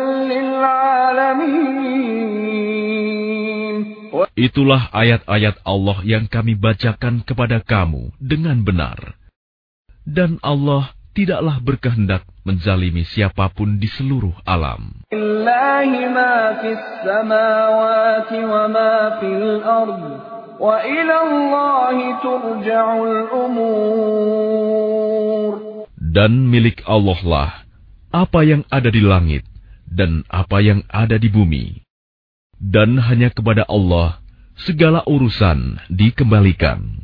لِلْعَالَمِينَ. Itulah ayat-ayat Allah yang kami bacakan kepada kamu dengan benar. Dan Allah tidaklah berkehendak menzalimi siapapun di seluruh alam. Lillahi ma fis samawati wa ma fil ard wa ila Allahi turja'ul umur. Dan milik Allah lah apa yang ada di langit dan apa yang ada di bumi. Dan hanya kepada Allah segala urusan dikembalikan.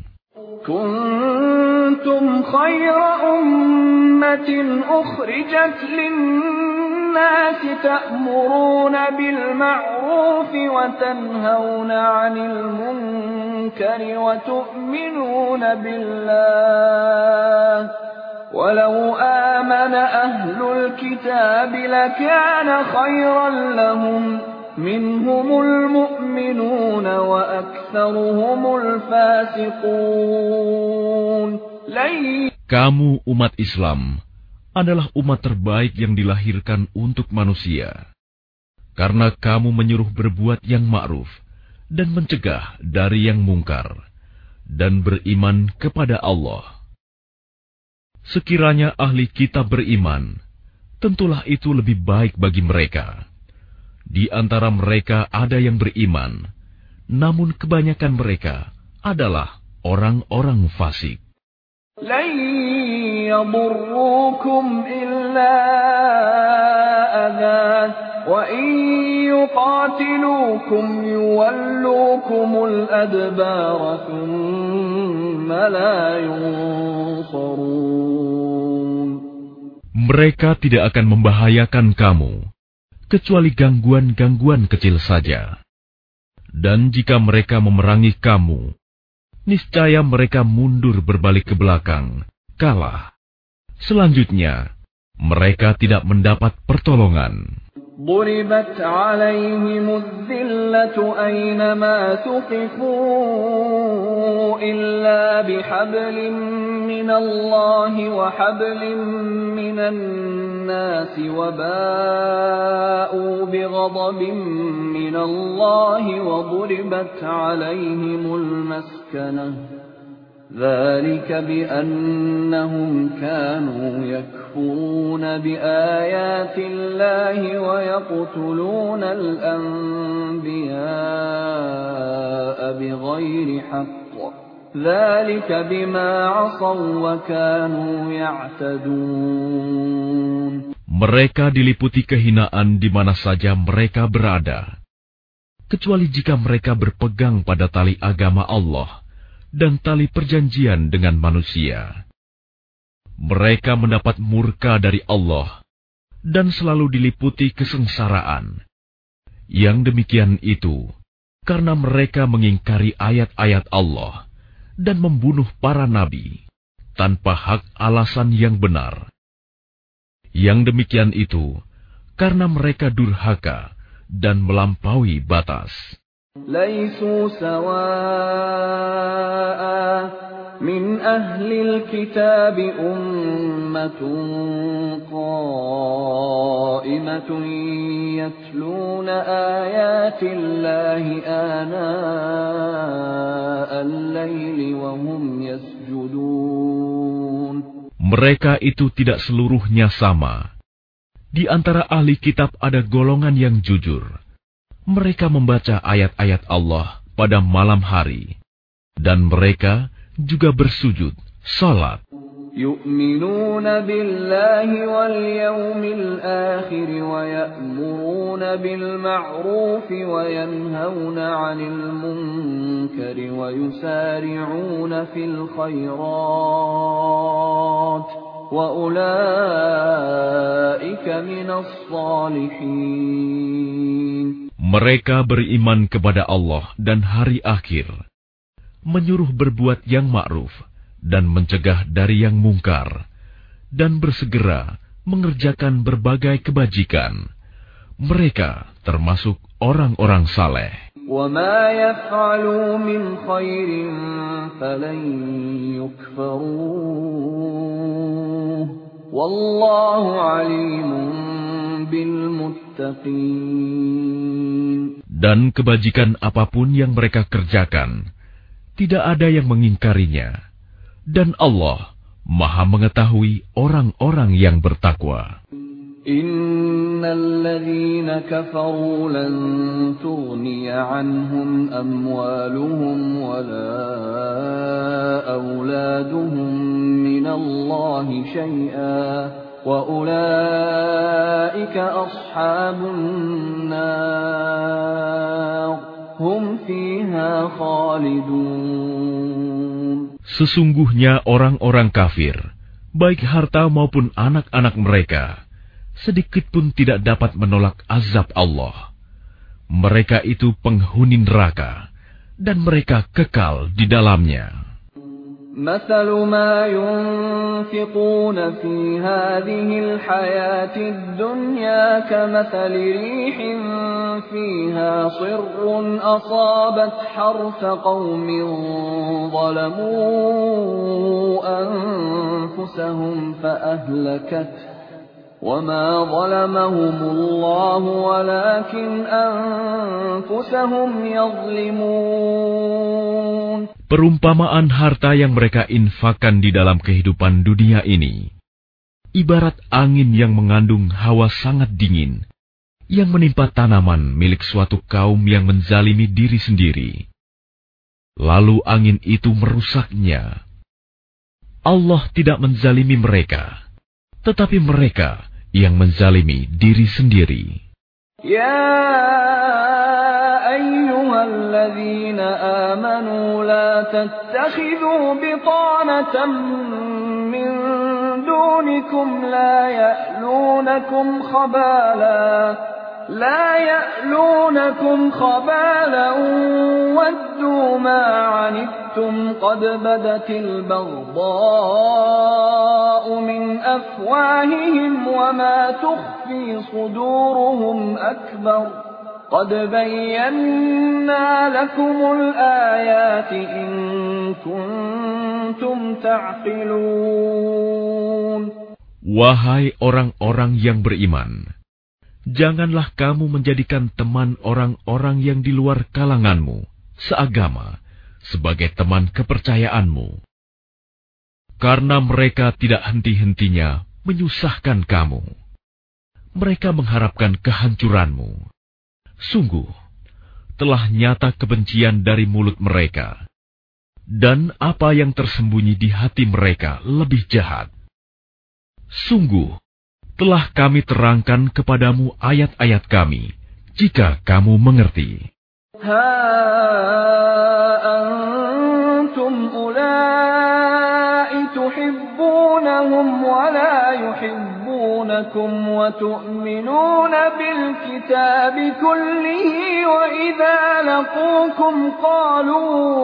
Kuntum khayra ummatin ukhrijat lin-nasi ta'muruna bil ma'ruf wa tanhauna 'anil munkari wa tu'minuna billah. Walau amana ahlul kitab lakana khayran lahum. Minhumul mu'minuna wa aktsaruhumul fasiqun. Kamu umat Islam adalah umat terbaik yang dilahirkan untuk manusia. Karena kamu menyuruh berbuat yang ma'ruf dan mencegah dari yang mungkar dan beriman kepada Allah. Sekiranya ahli kitab beriman, tentulah itu lebih baik bagi mereka. Di antara mereka ada yang beriman, namun kebanyakan mereka adalah orang-orang fasik. لن يضروكم إلا أذى وإن يقاتلوكم يولوكم الأدبار ثم لا ينصرون. Mereka tidak akan membahayakan kamu kecuali gangguan-gangguan kecil saja. Dan jika mereka memerangi kamu, niscaya mereka mundur berbalik ke belakang, kalah. Selanjutnya, mereka tidak mendapat pertolongan. ضربت عليهم الذلة أينما ثقفوا إلا بحبل من الله وحبل من الناس وباءوا بغضب من الله وضربت عليهم المسكنة ذلك بأنهم كانوا يكفرون بآيات الله ويقتلون الأنبياء بغير حق ذلك بما عصوا وكانوا يعتدون. Mereka diliputi kehinaan di mana saja mereka berada, kecuali jika mereka berpegang pada tali agama Allah dan tali perjanjian dengan manusia. Mereka mendapat murka dari Allah dan selalu diliputi kesengsaraan. Yang demikian itu karena mereka mengingkari ayat-ayat Allah dan membunuh para nabi tanpa hak alasan yang benar. Yang demikian itu karena mereka durhaka dan melampaui batas. ليسوا سواء من أهل الكتاب أمة قائمة يتلون آيات الله آناء الليل وهم يسجدون. Mereka itu tidak seluruhnya sama. Di antara ahli kitab ada golongan yang jujur. Mereka membaca ayat-ayat Allah pada malam hari. Dan mereka juga bersujud, salat. Yu'minuna billahi wal yawmil akhir wa ya'muruna bil ma'ruf wa yanhauna 'anil munkari wa yusari'una fil khairat wa ulaika minas salihin. Mereka beriman kepada Allah dan hari akhir, menyuruh berbuat yang ma'ruf dan mencegah dari yang mungkar, dan bersegera mengerjakan berbagai kebajikan. Mereka termasuk orang-orang saleh. وَمَا يَفْعَلُوا مِنْ خَيْرٍ فَلَنْ يُكْفَرُوهُ وَاللَّهُ عَلِيمٌ بِالْمُتَّقِينَ. Dan kebajikan apapun yang mereka kerjakan, tidak ada yang mengingkarinya. Dan Allah Maha mengetahui orang-orang yang bertakwa. Innal ladzina kafaru lan tughniya 'anhum amwaluhum wala auladuhum minallahi syai'an wa ulaika ashabun nar hum fiha khalidun. Sesungguhnya orang-orang kafir, baik harta maupun anak-anak mereka, sedikit pun tidak dapat menolak azab Allah. Mereka itu penghuni neraka, dan mereka kekal di dalamnya. مثل ما ينفقون في هذه الحياة الدنيا كمثل ريح فيها صر أصابت حرث قوم ظلموا أنفسهم فأهلكته وما ظلمهم الله ولكن أنفسهم يظلمون. Perumpamaan harta yang mereka infakkan di dalam kehidupan dunia ini, ibarat angin yang mengandung hawa sangat dingin, yang menimpa tanaman milik suatu kaum yang menzalimi diri sendiri. Lalu angin itu merusaknya. Allah tidak menzalimi mereka, tetapi mereka yang menzalimi diri sendiri. Ya ayyuhalladzina amanu la tattakhidhu bitanatan min dunikum la ya'lunakum khabala la ya'lunakum khabalan waddu ma 'anittum qad badatil baghdha'u min afwahihim wa ma tukhfi suduruhum akbar قد بينا لكم الآيات إن كنتم تعقلون. Wahai orang-orang yang beriman, janganlah kamu menjadikan teman orang-orang yang di luar kalanganmu, seagama, sebagai teman kepercayaanmu. Karena mereka tidak henti-hentinya menyusahkan kamu. Mereka mengharapkan kehancuranmu. Sungguh, telah nyata kebencian dari mulut mereka, dan apa yang tersembunyi di hati mereka lebih jahat. Sungguh, telah kami terangkan kepadamu ayat-ayat kami, jika kamu mengerti. Ha antum ulai tuhibbunahum wa la yuhibbunakum wa tu'minuna bil kitabi kullihi wa idza laqukum qalu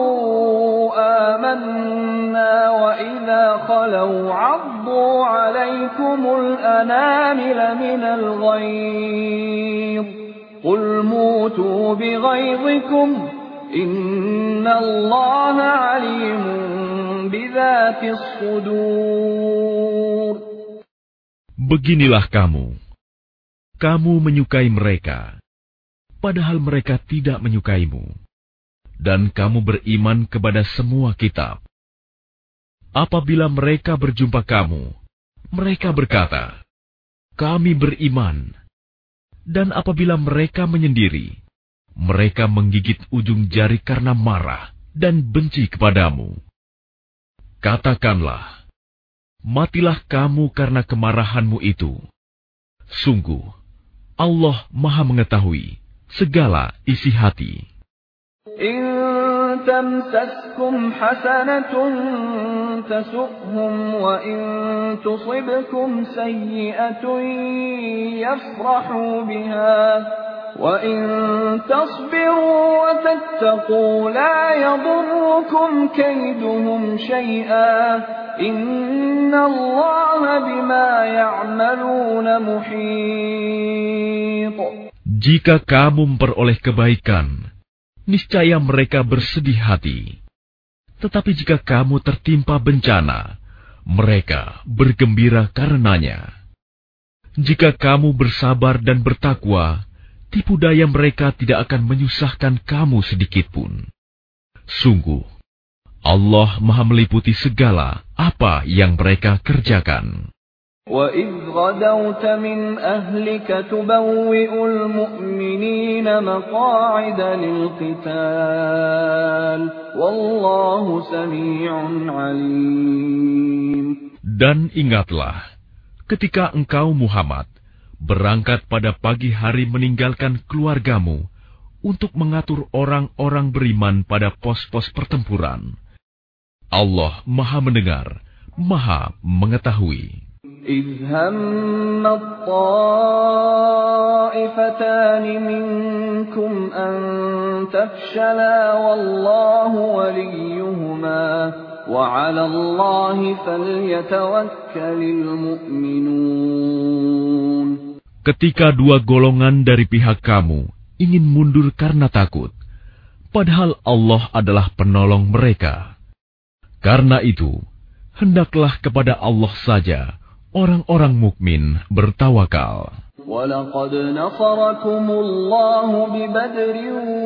amanna wa idza khalu 'addu 'alaykumul anamila minal ghayz قُلْ مُوتُوا بِغَيْظِكُمْ إِنَّ اللَّهَ عَلِيمٌ بِذَاتِ الصُّدُورِ. Beginilah kamu, kamu menyukai mereka, padahal mereka tidak menyukaimu, dan kamu beriman kepada semua kitab. Apabila mereka berjumpa kamu, mereka berkata, kami beriman. Dan apabila mereka menyendiri, mereka menggigit ujung jari karena marah dan benci kepadamu. Katakanlah, matilah kamu karena kemarahanmu itu. Sungguh, Allah Maha mengetahui segala isi hati. إن تمسسكم حسنة تسؤهم وإن تصبكم سيئة يفرحوا بها وإن تصبروا وتتقوا لا يضركم كيدهم شيئا إن الله بما يعملون محيط. Jika kamu memperoleh kebaikan, niscaya mereka bersedih hati. Tetapi jika kamu tertimpa bencana, mereka bergembira karenanya. Jika kamu bersabar dan bertakwa, tipu daya mereka tidak akan menyusahkan kamu sedikitpun. Sungguh, Allah Maha meliputi segala apa yang mereka kerjakan. وَإِذْ غَدَوْتَ مِنْ أَهْلِكَ تُبَوِّئُ الْمُؤْمِنِينَ مَقَاعِدَ لِلْقِتَالِ وَاللَّهُ سَمِيعٌ عَلِيمٌ. Dan ingatlah, ketika engkau Muhammad berangkat pada pagi hari meninggalkan keluargamu untuk mengatur orang-orang beriman pada pos-pos pertempuran. Allah Maha mendengar, Maha mengetahui. إِذْ هَمَّ الطَّائِفَتَانِ مِنكُمْ أَن تَفْشَلَا وَاللَّهُ وَلِيُّهُمَا وَعَلَى اللَّهِ فَلْيَتَوَكَّلِ الْمُؤْمِنُونَ. Ketika dua golongan dari pihak kamu ingin mundur karena takut, padahal Allah adalah penolong mereka. Karena itu, hendaklah kepada Allah saja orang-orang mukmin bertawakal. وَلَقَدْ نَصَرَكُمُ اللَّهُ بِبَدْرٍ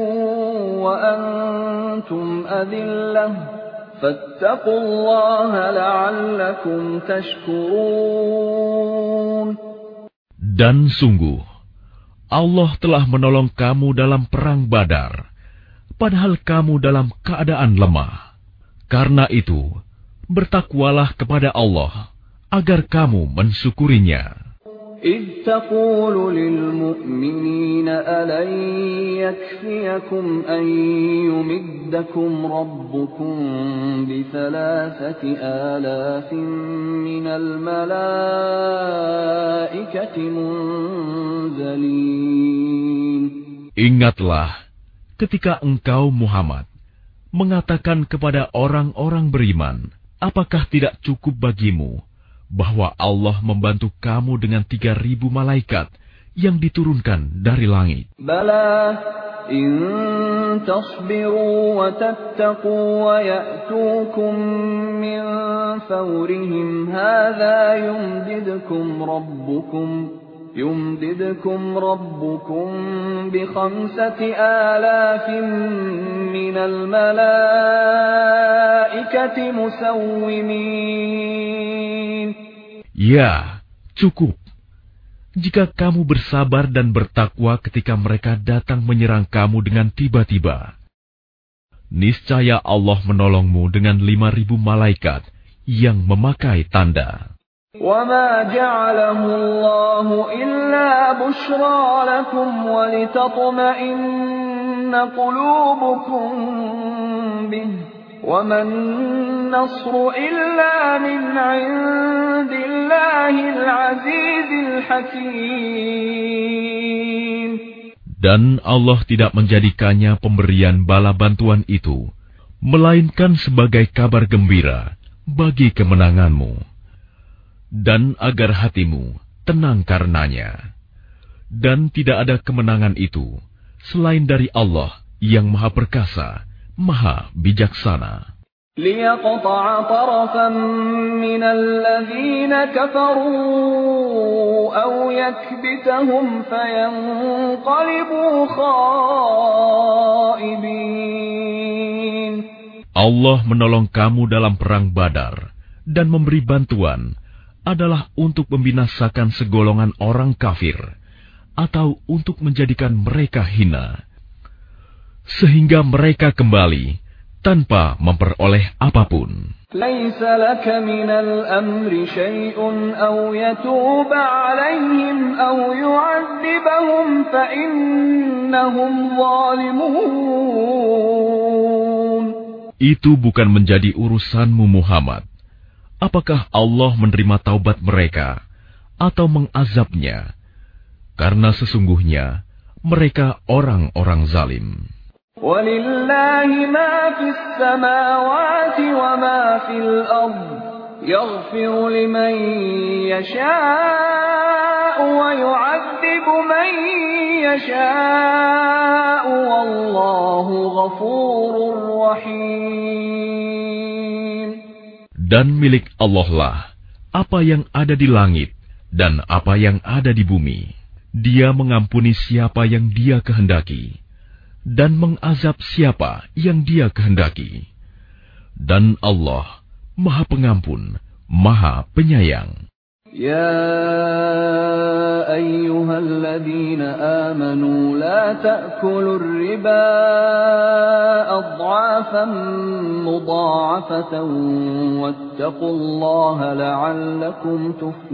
وَأَنْتُمْ أَذِلَّةٌ فَاتَّقُوا اللَّهَ لَعَلَّكُمْ تَشْكُرُونَ. Dan sungguh, Allah telah menolong kamu dalam perang Badar, padahal kamu dalam keadaan lemah. Karena itu, bertakwalah kepada Allah, agar kamu mensyukurinya. إِذْ تَقُولُ لِلْمُؤْمِنِينَ أَلَنْ يَكْفِيَكُمْ أَنْ يُمِدَّكُمْ رَبُّكُمْ بِثَلَاثَةِ آلَافٍ مِنَ الْمَلَائِكَةِ مُنْزَلِينَ. Ingatlah ketika engkau Muhammad mengatakan kepada orang-orang beriman, apakah tidak cukup bagimu bahwa Allah membantu kamu dengan tiga ribu malaikat yang diturunkan dari langit? Bala, in tasbiru wa tattaqu wa ya'tukum min fawrihim hadha yumdidkum rabbukum يمددكم ربكم بخمسة آلاف من الملائكة مسومين. Ya, cukup. Jika kamu bersabar dan bertakwa ketika mereka datang menyerang kamu dengan tiba-tiba, niscaya Allah menolongmu dengan lima ribu malaikat yang memakai tanda. وَمَا جَعَلَهُ اللَّهُ إِلَّا بُشْرَى لَكُمْ وَلِتَطْمَئِنَّ قُلُوبُكُم بِهِ وَمَا النَّصْرُ إِلَّا مِنْ عِندِ اللَّهِ الْعَزِيزِ الْحَكِيمِ. Dan Allah tidak menjadikannya pemberian bala bantuan itu, melainkan sebagai kabar gembira bagi kemenanganmu, dan agar hatimu tenang karenanya. Dan tidak ada kemenangan itu selain dari Allah yang Maha Perkasa, Maha Bijaksana. ليقطع طرفا من الذين كفروا أو يكبتهم فينقلبوا خائبين. Allah menolong kamu dalam perang Badar dan memberi bantuan adalah untuk membinasakan segolongan orang kafir atau untuk menjadikan mereka hina, sehingga mereka kembali tanpa memperoleh apapun. ليس لك من الأمر شيء أو يتوب عليهم أو يعذبهم فإنهم ظالمون. Itu bukan menjadi urusanmu Muhammad. Apakah Allah menerima taubat mereka atau mengazabnya? Karena sesungguhnya mereka orang-orang zalim. وَلِلَّهِ مَا فِي السَّمَاوَاتِ وَمَا فِي الْأَرْضِ يَغْفِرُ لِمَن يَشَاءُ وَيُعَذِّبُ مَن يَشَاءُ وَاللَّهُ غَفُورٌ رَّحِيمٌ. Dan milik Allah lah apa yang ada di langit dan apa yang ada di bumi. Dia mengampuni siapa yang Dia kehendaki dan mengazab siapa yang Dia kehendaki. Dan Allah Maha Pengampun, Maha Penyayang. Ya ayyuhalladzina amanu la ta'kulur riba adhafan mudha'afatan wattaqullaha la'allakum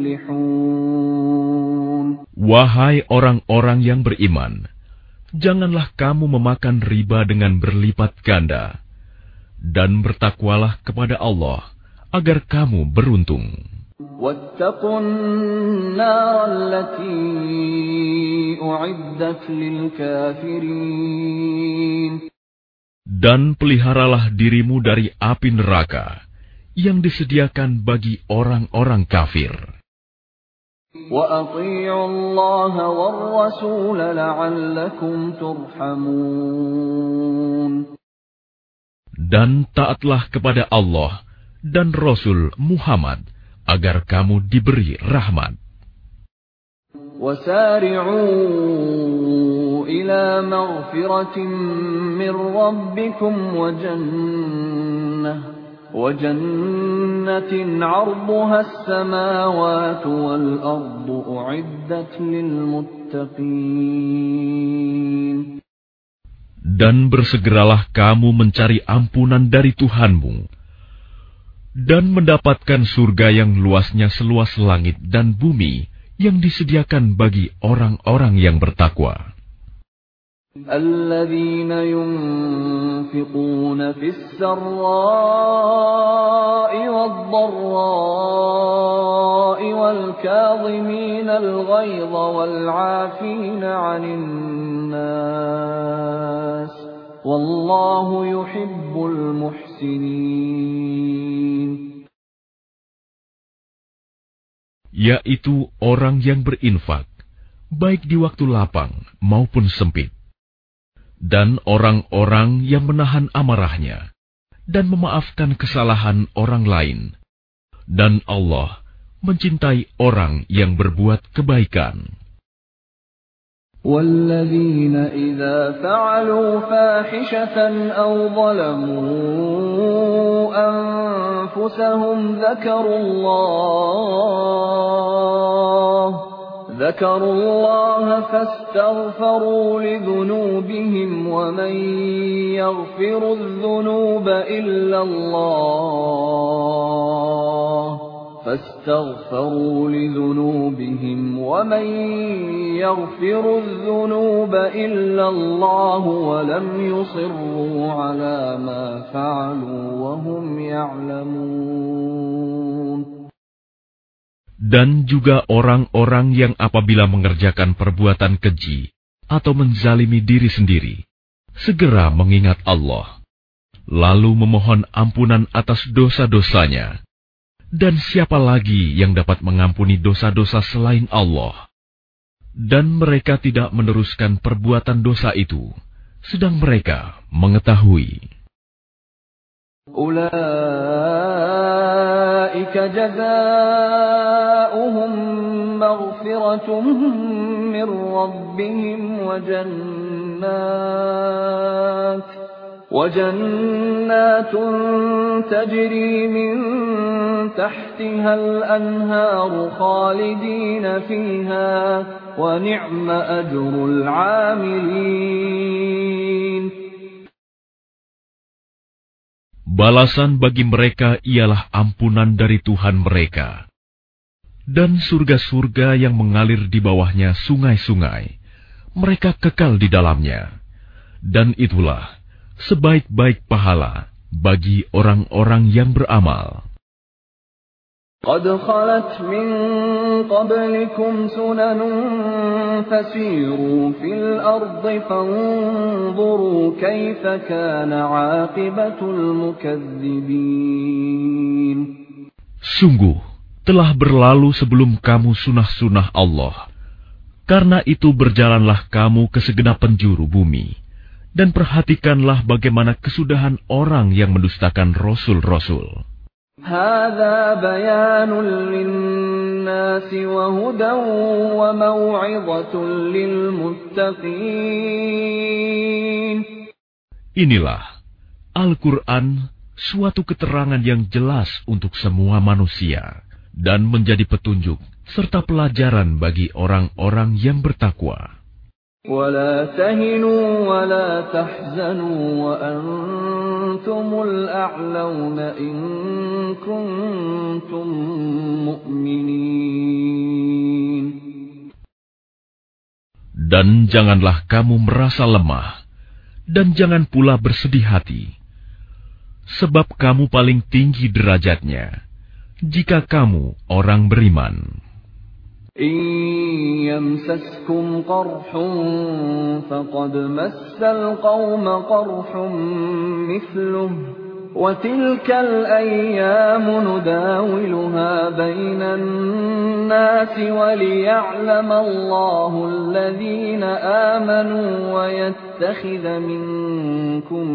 tuflihun. Wahai orang-orang yang beriman, janganlah kamu memakan riba dengan berlipat ganda, dan bertakwalah kepada Allah agar kamu beruntung. وَاتَّقُوا النَّارَ الَّتِي أُعِدَّتْ لِلْكَافِرِينَ. Dan peliharalah dirimu dari api neraka yang disediakan bagi orang-orang kafir. وَأَطِيعُوا اللَّهَ وَالرَّسُولَ لَعَلَّكُمْ تُرْحَمُونَ. Dan taatlah kepada Allah dan Rasul Muhammad agar kamu diberi rahmat. وَسَارِعُوا إِلَى مَغْفِرَةٍ مِّن رَّبِّكُمْ وَجَنَّةٍ وَجَنَّةٍ عَرْضُهَا السَّمَاوَاتُ وَالْأَرْضُ أُعِدَّتْ لِلْمُتَّقِينَ. Dan bersegeralah kamu mencari ampunan dari Tuhanmu dan mendapatkan surga yang luasnya seluas langit dan bumi yang disediakan bagi orang-orang yang bertakwa. الذين ينفقون في السراء والضراء والكاظمين الغيظ والعافين عن الناس والله يحب المحسنين. Yaitu orang yang berinfak, baik di waktu lapang maupun sempit, dan orang-orang yang menahan amarahnya dan memaafkan kesalahan orang lain, dan Allah mencintai orang yang berbuat kebaikan. وَالَّذِينَ إِذَا فَعَلُوا فَاحِشَةً أَوْ ظَلَمُوا أَنفُسَهُمْ ذَكَرُوا اللَّهَ ذكروا الله فاستغفروا لذنوبهم ومن يغفر الذنوب إلا الله فاستغفروا لذنوبهم ومن يغفر الذنوب إلا الله ولم يصروا على ما فعلوا وهم يعلمون. Dan juga orang-orang yang apabila mengerjakan perbuatan keji atau menzalimi diri sendiri, segera mengingat Allah, lalu memohon ampunan atas dosa-dosanya. Dan siapa lagi yang dapat mengampuni dosa-dosa selain Allah? Dan mereka tidak meneruskan perbuatan dosa itu, sedang mereka mengetahui. Ulaika jazaa'uhum maghfiratun min rabbihim wa jannat wa jannatun tajri min tahtiha al-anharu khalidina fiha wa ni'ma ajrul 'amilin. Balasan bagi mereka ialah ampunan dari Tuhan mereka, dan surga-surga yang mengalir di bawahnya sungai-sungai, mereka kekal di dalamnya, dan itulah sebaik-baik pahala bagi orang-orang yang beramal. قد خلت من قبلكم سنن فسيروا في الأرض فانظروا كيف كان عاقبة المكذبين. Sungguh, telah berlalu sebelum kamu sunah-sunah Allah. Karena itu berjalanlah kamu ke segenap penjuru bumi, dan perhatikanlah bagaimana kesudahan orang yang mendustakan Rasul-Rasul. هذا بيان للناس وهدى وموعظة للمتقين. Inilah Al-Quran, suatu keterangan yang jelas untuk semua manusia, dan menjadi petunjuk serta pelajaran bagi orang-orang yang bertakwa. ولا تهنوا ولا تحزنوا وأنتم الأعلون إن كنتم مؤمنين. Dan janganlah kamu merasa lemah, dan jangan pula bersedih hati, sebab kamu paling tinggi derajatnya, jika kamu orang beriman. إن يمسسكم قرح فقد مس القوم قرح مثله وتلك الأيام نداولها بين الناس وليعلم الله الذين آمنوا ويتخذ منكم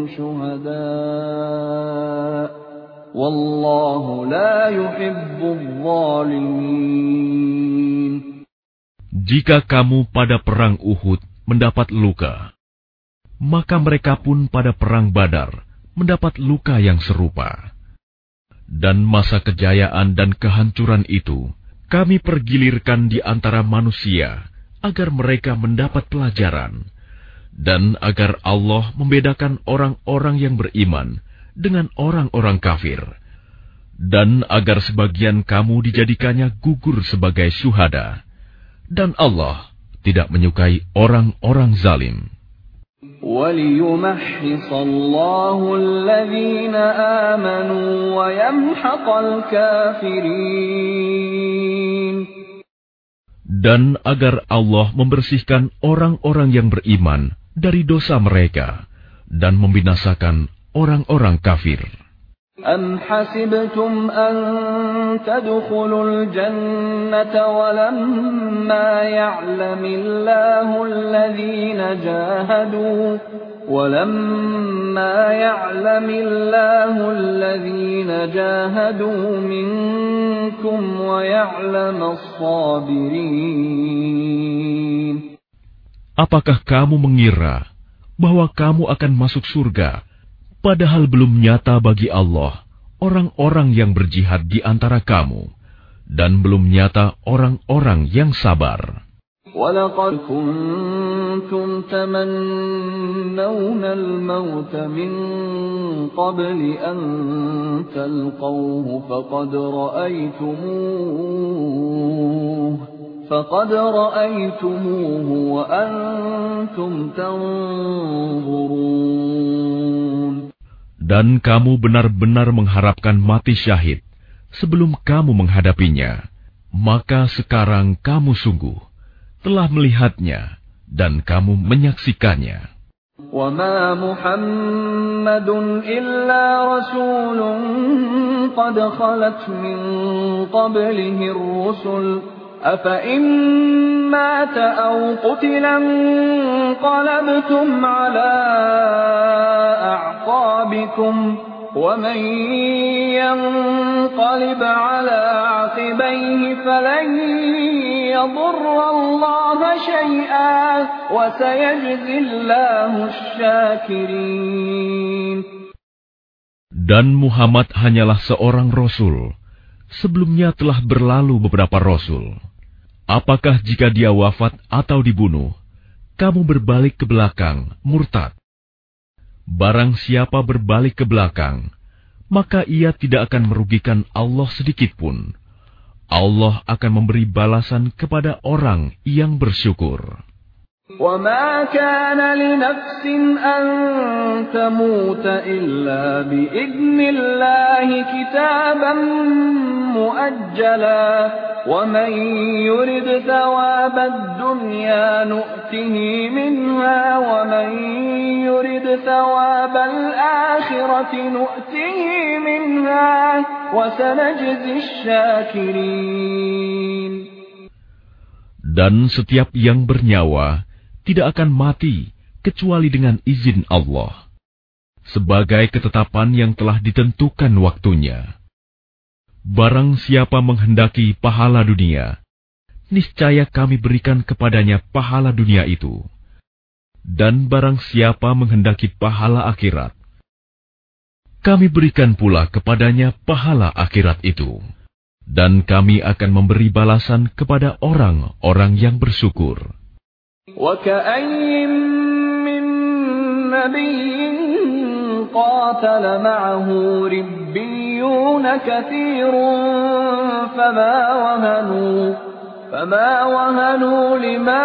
شهداء والله لا يحب الظالمين. Jika kamu pada perang Uhud mendapat luka, maka mereka pun pada perang Badar mendapat luka yang serupa. Dan masa kejayaan dan kehancuran itu kami pergilirkan di antara manusia agar mereka mendapat pelajaran, dan agar Allah membedakan orang-orang yang beriman dengan orang-orang kafir, dan agar sebagian kamu dijadikannya gugur sebagai syuhada. Dan Allah tidak menyukai orang-orang zalim. وَلِيُمَحِّصَ اللَّهُ الَّذِينَ آمَنُوا وَيَمْحَقَ الْكَافِرِينَ. Dan agar Allah membersihkan orang-orang yang beriman dari dosa mereka dan membinasakan orang-orang kafir. أَمْ حَسِبْتُمْ أَن تَدْخُلُوا الْجَنَّةَ وَلَمَّا يَعْلَمِ اللَّهُ الَّذِينَ جَاهَدُوا وَلَمَّا يَعْلَمِ اللَّهُ الَّذِينَ جَاهَدُوا مِنكُمْ وَيَعْلَمَ الصَّابِرِينَ. Apakah kamu mengira bahwa kamu akan masuk surga, padahal belum nyata bagi Allah orang-orang yang berjihad di antara kamu, dan belum nyata orang-orang yang sabar. وَلَقَدْ كُنْتُمْ تَمَنَّوْنَ الْمَوْتَ مِنْ قَبْلِ أَنْ تَلْقَوْهُ فَقَدْ رَأَيْتُمُوهُ فَقَدْ رَأَيْتُمُوهُ وَأَنْتُمْ تَنْظُرُونَ. Dan kamu benar-benar mengharapkan mati syahid sebelum kamu menghadapinya, maka sekarang kamu sungguh telah melihatnya dan kamu menyaksikannya. وَمَا مُحَمَّدٌ إِلَّا رَسُولٌ قَدْ خَلَتْ مِنْ قَبْلِهِ الرُّسُلُ أَفَإِن مَّاتَ أَوْ قُتِلَ انقَلَبْتُمْ عَلَىٰ أَعْقَابِكُمْ وَمَن يَنقَلِبْ عَلَىٰ عَقِبَيْهِ فَلَن يَضُرَّ اللَّهَ شَيْئًا وَسَيَجْزِي اللَّهُ الشَّاكِرِينَ. Dan Muhammad hanyalah seorang rasul. Sebelumnya telah berlalu beberapa rasul. Apakah jika dia wafat atau dibunuh, kamu berbalik ke belakang, murtad? Barang siapa berbalik ke belakang, maka ia tidak akan merugikan Allah sedikitpun. Allah akan memberi balasan kepada orang yang bersyukur. وَمَا كَانَ لِنَفْسٍ أَن تَمُوتَ إِلَّا بِإِذْنِ اللَّهِ كِتَابًا مُؤَجَّلًا وَمَن يُرِدْ ثَوَابَ الدُّنْيَا نُؤْتِهِ مِنْهَا وَمَن يُرِدْ ثَوَابَ الْآخِرَةِ نُؤْتِهِ مِنْهَا وَسَنَجْزِي الشَّاكِرِينَ. Dan setiap yang bernyawa tidak akan mati kecuali dengan izin Allah, sebagai ketetapan yang telah ditentukan waktunya. Barang siapa menghendaki pahala dunia, niscaya kami berikan kepadanya pahala dunia itu. Dan barang siapa menghendaki pahala akhirat, kami berikan pula kepadanya pahala akhirat itu. Dan kami akan memberi balasan kepada orang-orang yang bersyukur. وَكَأَيٍّ مِّن نَّبِيٍّ قَاتَلَ مَعَهُ رِبِّيُّونَ كَثِيرٌ فَمَا وَهَنُوا فَمَا وَهَنُوا لِمَا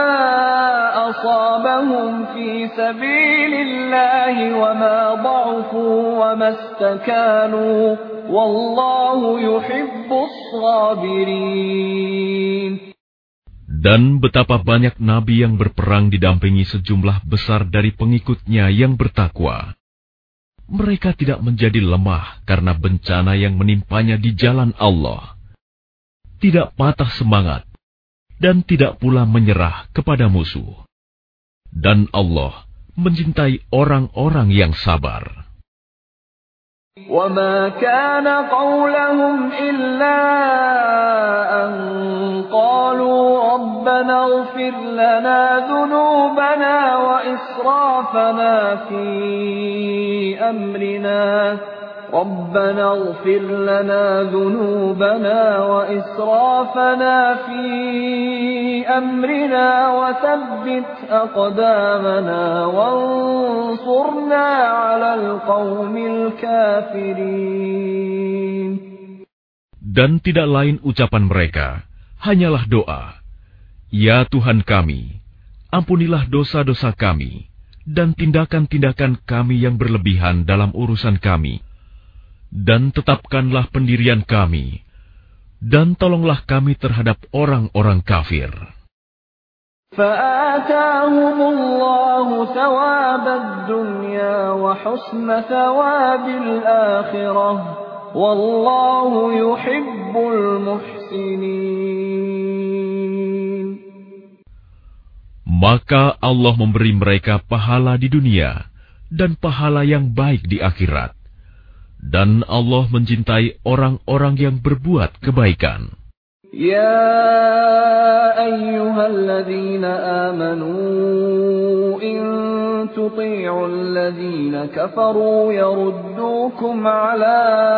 أَصَابَهُمْ فِي سَبِيلِ اللَّهِ وَمَا ضَعُفُوا وَمَا اسْتَكَانُوا وَاللَّهُ يُحِبُّ الصَّابِرِينَ. Dan betapa banyak nabi yang berperang didampingi sejumlah besar dari pengikutnya yang bertakwa. Mereka tidak menjadi lemah karena bencana yang menimpanya di jalan Allah. Tidak patah semangat, dan tidak pula menyerah kepada musuh. Dan Allah mencintai orang-orang yang sabar. وَمَا كَانَ قَوْلَهُمْ إِلَّا أَن قَالُوا رَبَّنَا اغْفِرْ لَنَا ذُنُوبَنَا وَإِسْرَافَنَا فِي أَمْرِنَا رَبَّنَا اغْفِرْ لَنَا ذُنُوبَنَا وَإِسْرَافَنَا فِي أَمْرِنَا وَثَبِّتْ أَقْدَامَنَا وَانصُرْنَا عَلَى الْقَوْمِ الْكَافِرِينَ. Dan tidak lain ucapan mereka, hanyalah doa. Ya Tuhan kami, ampunilah dosa-dosa kami, dan tindakan-tindakan kami yang berlebihan dalam urusan kami. Dan tetapkanlah pendirian kami, dan tolonglah kami terhadap orang-orang kafir. فَآتَاهُمُ اللَّهُ ثَوَابَ الدُّنْيَا وَحُسْنَ ثَوَابِ الْآخِرَةِ وَاللَّهُ يُحِبُّ الْمُحْسِنِينَ. Maka Allah memberi mereka pahala di dunia dan pahala yang baik di akhirat. Dan Allah mencintai orang-orang yang berbuat kebaikan. Ya ayyuhalladzina amanu in tuti'u alladzina kafaru yaruddukum ala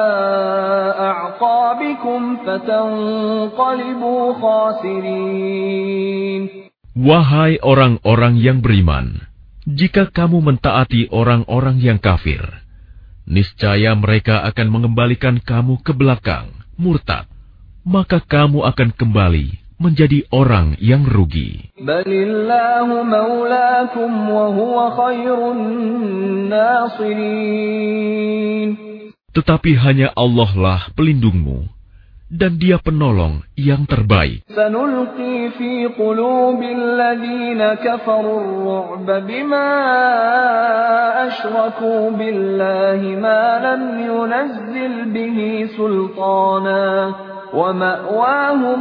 a'qabikum fatanqalibu khasirin. Wahai orang-orang yang beriman, jika kamu mentaati orang-orang yang kafir, niscaya mereka akan mengembalikan kamu ke belakang, murtad. Maka kamu akan kembali menjadi orang yang rugi. Balillahu maulakum wa huwa khairun nasirin. Tetapi hanya Allah lah pelindungmu, dan Dia penolong yang terbaik. Sanulqi fi qulubil ladzina kafaru ar-ru'ba bima asyraku billahi ma lam yunazzil bihi sultana ومأواهم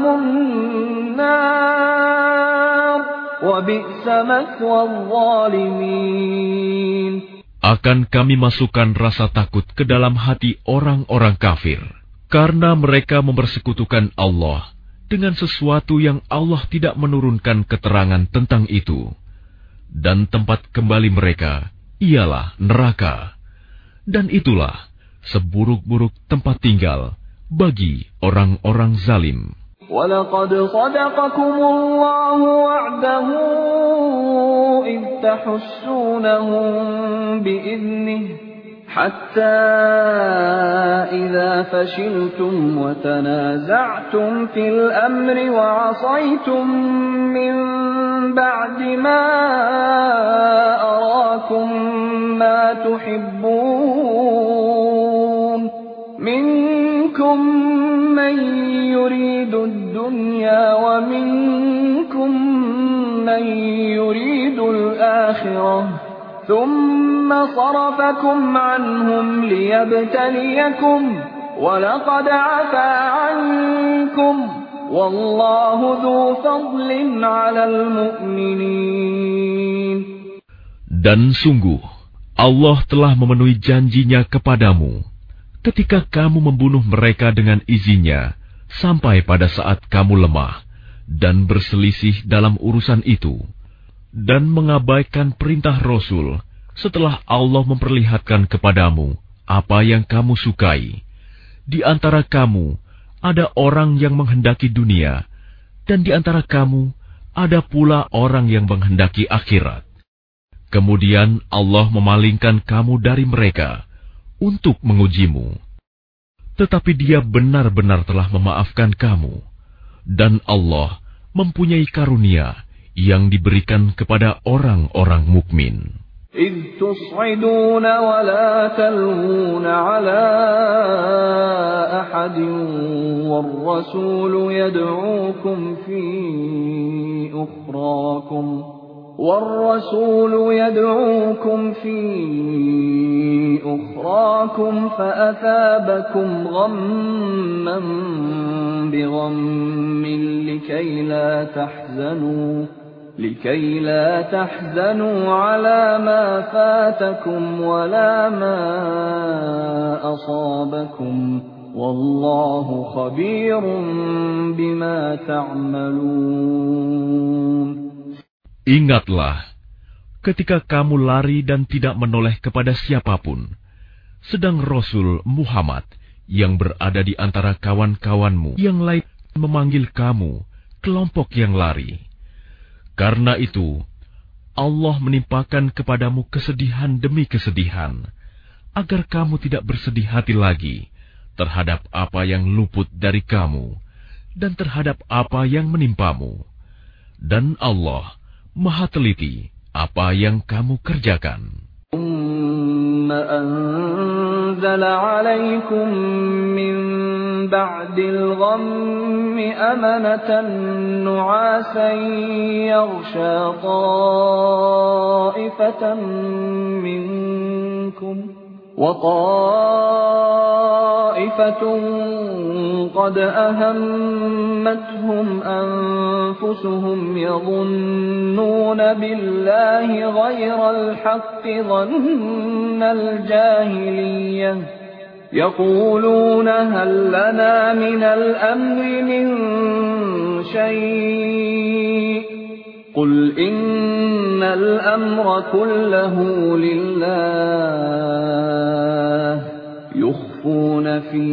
النار وبئس مثوى الظالمين. Akan kami masukkan rasa takut ke dalam hati orang-orang kafir, karena mereka mempersekutukan Allah dengan sesuatu yang Allah tidak menurunkan keterangan tentang itu. Dan tempat kembali mereka ialah neraka. Dan itulah seburuk-buruk tempat tinggal bagi orang-orang zalim. وَلَقَدْ صَدَقَكُمُ اللَّهُ وَعْدَهُ إِذْ تَحُسُّونَهُم بِإِذْنِهِ حَتَّى إِذَا فَشِلْتُمْ وَتَنَازَعْتُمْ فِي الْأَمْرِ وَعَصَيْتُم مِّن بَعْدِ مَا أَرَاكُم مَّا تُحِبُّونَ مِنكُم مَّن يُرِيدُ الدُّنْيَا وَمِنكُم مَّن يُرِيدُ الْآخِرَةَ ثُمَّ صَرَفَكُمْ عَنْهُمْ لِيَبْتَلِيَكُمْ وَلَقَدْ عَفَا عَنكُمْ وَاللَّهُ ذُو فَضْلٍ عَلَى الْمُؤْمِنِينَ. Dan sungguh Allah telah memenuhi janjinya kepadamu ketika kamu membunuh mereka dengan izinnya, sampai pada saat kamu lemah dan berselisih dalam urusan itu, dan mengabaikan perintah Rasul setelah Allah memperlihatkan kepadamu apa yang kamu sukai. Di antara kamu ada orang yang menghendaki dunia, dan di antara kamu ada pula orang yang menghendaki akhirat. Kemudian Allah memalingkan kamu dari mereka untuk mengujimu. Tetapi Dia benar-benar telah memaafkan kamu, dan Allah mempunyai karunia yang diberikan kepada orang-orang mukmin. إِذْ تُصْعِدُونَ وَلَا تَلْوُونَ عَلَىٰ أَحَدٍ وَالرَّسُولُ يَدْعُوكُمْ فِي أُخْرَاكُمْ وَالرَّسُولُ يَدْعُوكُمْ فِي أُخْرَاكُمْ فَأَثَابَكُمْ غَمًّا بِغَمٍّ لِكَيْ لَا تَحْزَنُوا لكي لا تحزنوا على ما فاتكم ولا ما أصابكم والله خبير بما تعملون. Ingatlah ketika kamu lari dan tidak menoleh kepada siapapun, sedang Rasul Muhammad yang berada di antara kawan-kawanmu yang lain memanggil kamu kelompok yang lari. Karena itu, Allah menimpakan kepadamu kesedihan demi kesedihan, agar kamu tidak bersedih hati lagi terhadap apa yang luput dari kamu, dan terhadap apa yang menimpamu. Dan Allah Maha teliti apa yang kamu kerjakan. ثُمَّ أَنزَلَ عَلَيْكُم مِّن بَعْدِ الْغَمِّ أَمَنَةً نُّعَاسًا يَغْشَىٰ طَائِفَةً مِّنكُمْ وَطَائِفَةٌ قَدْ أَهَمَّتْهُمْ أَنفُسُهُمْ يَظُنُّونَ بِاللَّهِ غَيْرَ الْحَقِّ ظَنَّ الْجَاهِلِيَّةِ يَقُولُونَ هَل لَّنَا مِنَ الْأَمْرِ مِن شَيْءٍ قُلْ إِنَّ الْأَمْرَ كُلَّهُ لِلَّهِ يُخْفُونَ فِي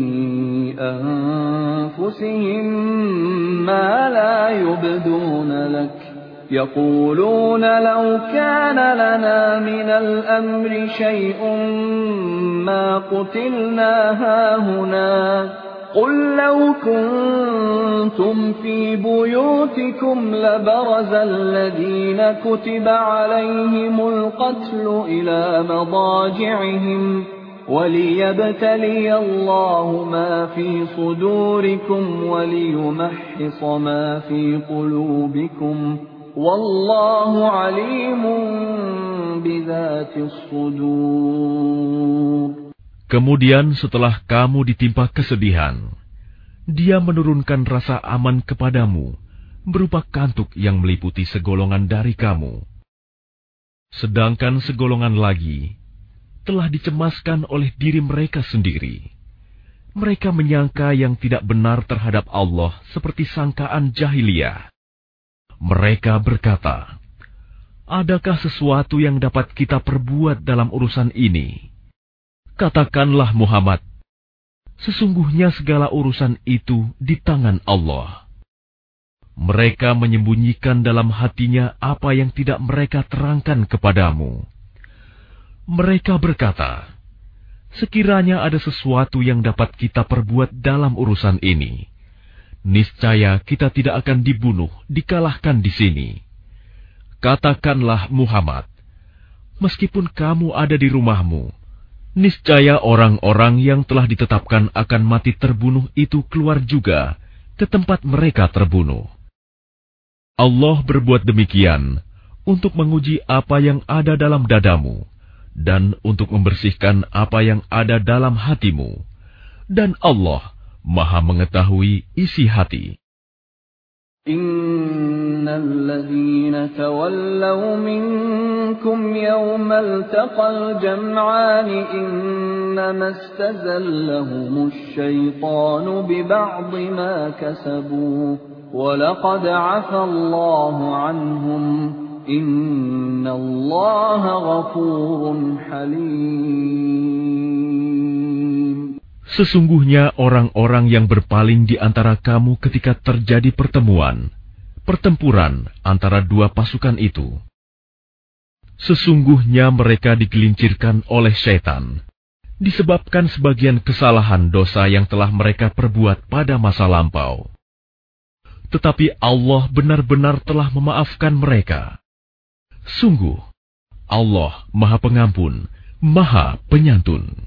أَنفُسِهِم مَّا لَا يُبْدُونَ لَكَ يَقُولُونَ لَوْ كَانَ لَنَا مِنَ الْأَمْرِ شَيْءٌ مَّا قُتِلْنَا هَاهُنَا قُل لَّوْ كُنتُمْ فِي بُيُوتِكُمْ لَبَرَزَ الَّذِينَ كُتِبَ عَلَيْهِمُ الْقَتْلُ إِلَىٰ مَضَاجِعِهِمْ وَلِيَبْتَلِيَ اللَّهُ مَا فِي صُدُورِكُمْ وَلِيُمَحِّصَ مَا فِي قُلُوبِكُمْ وَاللَّهُ عَلِيمٌ بِذَاتِ الصُّدُورِ. Kemudian setelah kamu ditimpa kesedihan, Dia menurunkan rasa aman kepadamu, berupa kantuk yang meliputi segolongan dari kamu. Sedangkan segolongan lagi telah dicemaskan oleh diri mereka sendiri. Mereka menyangka yang tidak benar terhadap Allah seperti sangkaan jahiliyah. Mereka berkata, adakah sesuatu yang dapat kita perbuat dalam urusan ini? Katakanlah Muhammad, sesungguhnya segala urusan itu di tangan Allah. Mereka menyembunyikan dalam hatinya apa yang tidak mereka terangkan kepadamu. Mereka berkata, sekiranya ada sesuatu yang dapat kita perbuat dalam urusan ini, niscaya kita tidak akan dibunuh, dikalahkan di sini. Katakanlah Muhammad, meskipun kamu ada di rumahmu, niscaya orang-orang yang telah ditetapkan akan mati terbunuh itu keluar juga ke tempat mereka terbunuh. Allah berbuat demikian untuk menguji apa yang ada dalam dadamu dan untuk membersihkan apa yang ada dalam hatimu. Dan Allah Maha mengetahui isi hati. Innal ladzina tawallaw minkum yawmal taqal jam'ani innama istazallahumush syaitanu bi ba'dhi ma kasabu wa laqad 'afa Allahu 'anhum innallaha ghafurun halim. Sesungguhnya orang-orang yang berpaling di antara kamu ketika terjadi pertemuan, pertempuran antara dua pasukan itu. Sesungguhnya mereka digelincirkan oleh syaitan, disebabkan sebagian kesalahan dosa yang telah mereka perbuat pada masa lampau. Tetapi Allah benar-benar telah memaafkan mereka. Sungguh, Allah Maha Pengampun, Maha Penyantun.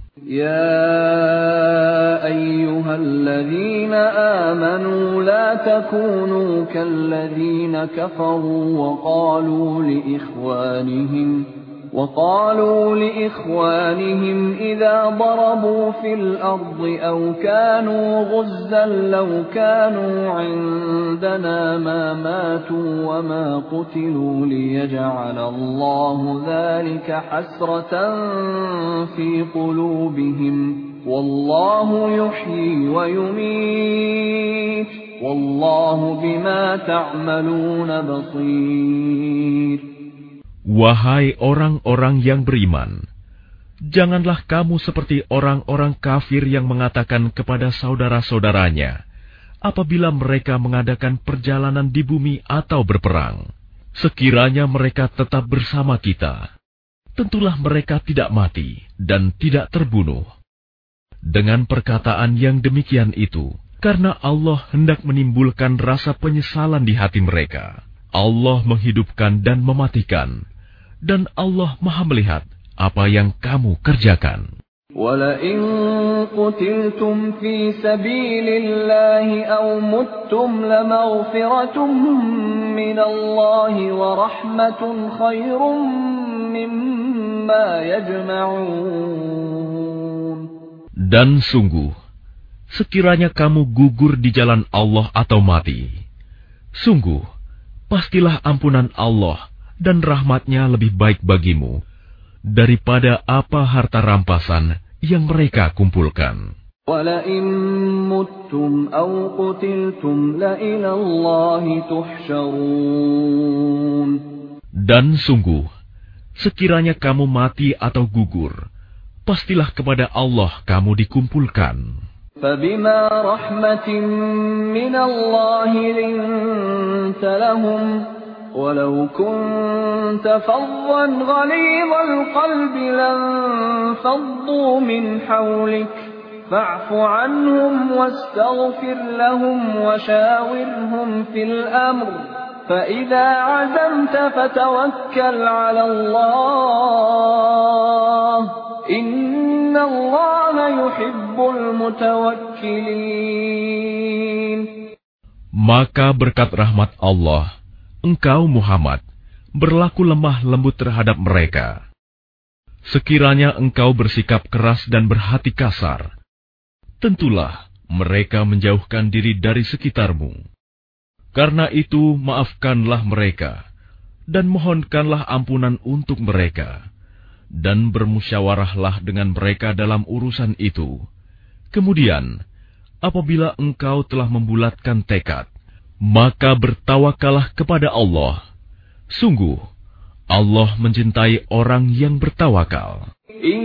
يا أيها الذين آمنوا لا تكونوا كالذين كفروا وقالوا لإخوانهم وقالوا لإخوانهم إذا ضربوا في الأرض أو كانوا غزا لو كانوا عندنا ما ماتوا وما قتلوا ليجعل الله ذلك حسرة في قلوبهم والله يحيي ويميت والله بما تعملون بصير. Wahai orang-orang yang beriman, janganlah kamu seperti orang-orang kafir yang mengatakan kepada saudara-saudaranya, apabila mereka mengadakan perjalanan di bumi atau berperang, sekiranya mereka tetap bersama kita, tentulah mereka tidak mati dan tidak terbunuh. Dengan perkataan yang demikian itu, karena Allah hendak menimbulkan rasa penyesalan di hati mereka, Allah menghidupkan dan mematikan, dan Allah Maha melihat apa yang kamu kerjakan. وَلَئِن قُتِلْتُمْ فِي سَبِيلِ اللَّهِ أَوْ مُتُّمْ لَمَغْفِرَةٌ مِّنَ اللَّهِ وَرَحْمَةٌ خَيْرٌ مِّمَّا يَجْمَعُونَ. Dan sungguh, sekiranya kamu gugur di jalan Allah atau mati, sungguh, pastilah ampunan Allah dan rahmatnya lebih baik bagimu daripada apa harta rampasan yang mereka kumpulkan. وَلَئِن مُتُّمْ أَوْ قُتِلْتُمْ لَإِلَى اللَّهِ تُحْشَرُونَ. Dan sungguh, sekiranya kamu mati atau gugur, pastilah kepada Allah kamu dikumpulkan. فَبِمَا رَحْمَةٍ مِّنَ اللَّهِ لِنتَ لَهُمْ وَلَوْ كُنتَ فَظًّا غَلِيظَ الْقَلْبِ لَانفَضُّوا مِنْ حَوْلِكَ فَاعْفُ عَنْهُمْ وَاسْتَغْفِرْ لَهُمْ وَشَاوِرْهُمْ فِي الْأَمْرِ فَإِذَا عَزَمْتَ فَتَوَكَّلْ عَلَى اللَّهِ إِنَّ اللَّهَ يُحِبُّ الْمُتَوَكِّلِينَ. Maka berkat rahmat Allah, engkau Muhammad berlaku lemah lembut terhadap mereka. Sekiranya engkau bersikap keras dan berhati kasar, tentulah mereka menjauhkan diri dari sekitarmu. Karena itu maafkanlah mereka, dan mohonkanlah ampunan untuk mereka, dan bermusyawarahlah dengan mereka dalam urusan itu. Kemudian, apabila engkau telah membulatkan tekad, maka bertawakallah kepada Allah. Sungguh, Allah mencintai orang yang bertawakal. إن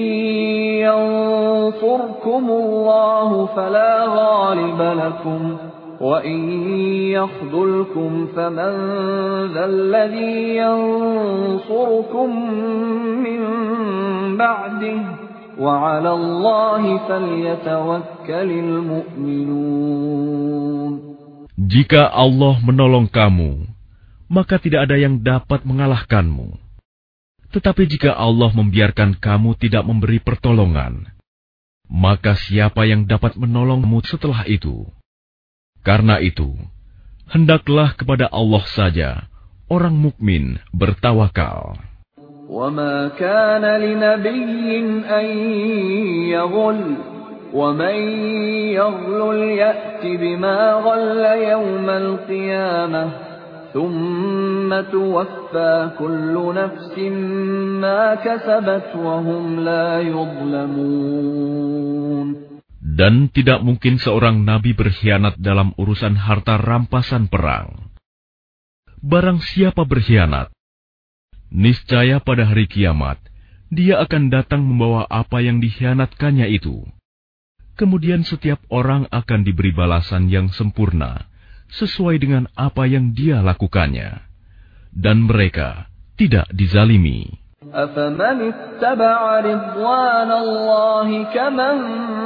ينصركم الله فلا غالب لكم وإن يخذلكم فمن ذا الذي ينصركم من بعده وعلى الله فليتوكل المؤمنون. Jika Allah menolong kamu, maka tidak ada yang dapat mengalahkanmu. Tetapi jika Allah membiarkan kamu tidak memberi pertolongan, maka siapa yang dapat menolongmu setelah itu? Karena itu, hendaklah kepada Allah saja orang mukmin bertawakal. وَمَا كَانَ لِنَبِيٍّ أَن يَغُلَّ وَمَن يَغْلُلْ يَأْتِ بِمَا غَلَّ يَوْمَ الْقِيَامَةِ ثُمَّ تُوَفَّى كُلُّ نَفْسٍ مَا كَسَبَتْ وَهُمْ لَا يُظْلَمُونَ. Dan tidak mungkin seorang nabi berkhianat dalam urusan harta rampasan perang. Barang siapa berkhianat, niscaya pada hari kiamat, dia akan datang membawa apa yang dikhianatkannya itu. Kemudian setiap orang akan diberi balasan yang sempurna, sesuai dengan apa yang dia lakukannya. Dan mereka tidak dizalimi. أَفَمَنِ اتَّبَعَ رِضْوَانَ اللَّهِ كَمَنْ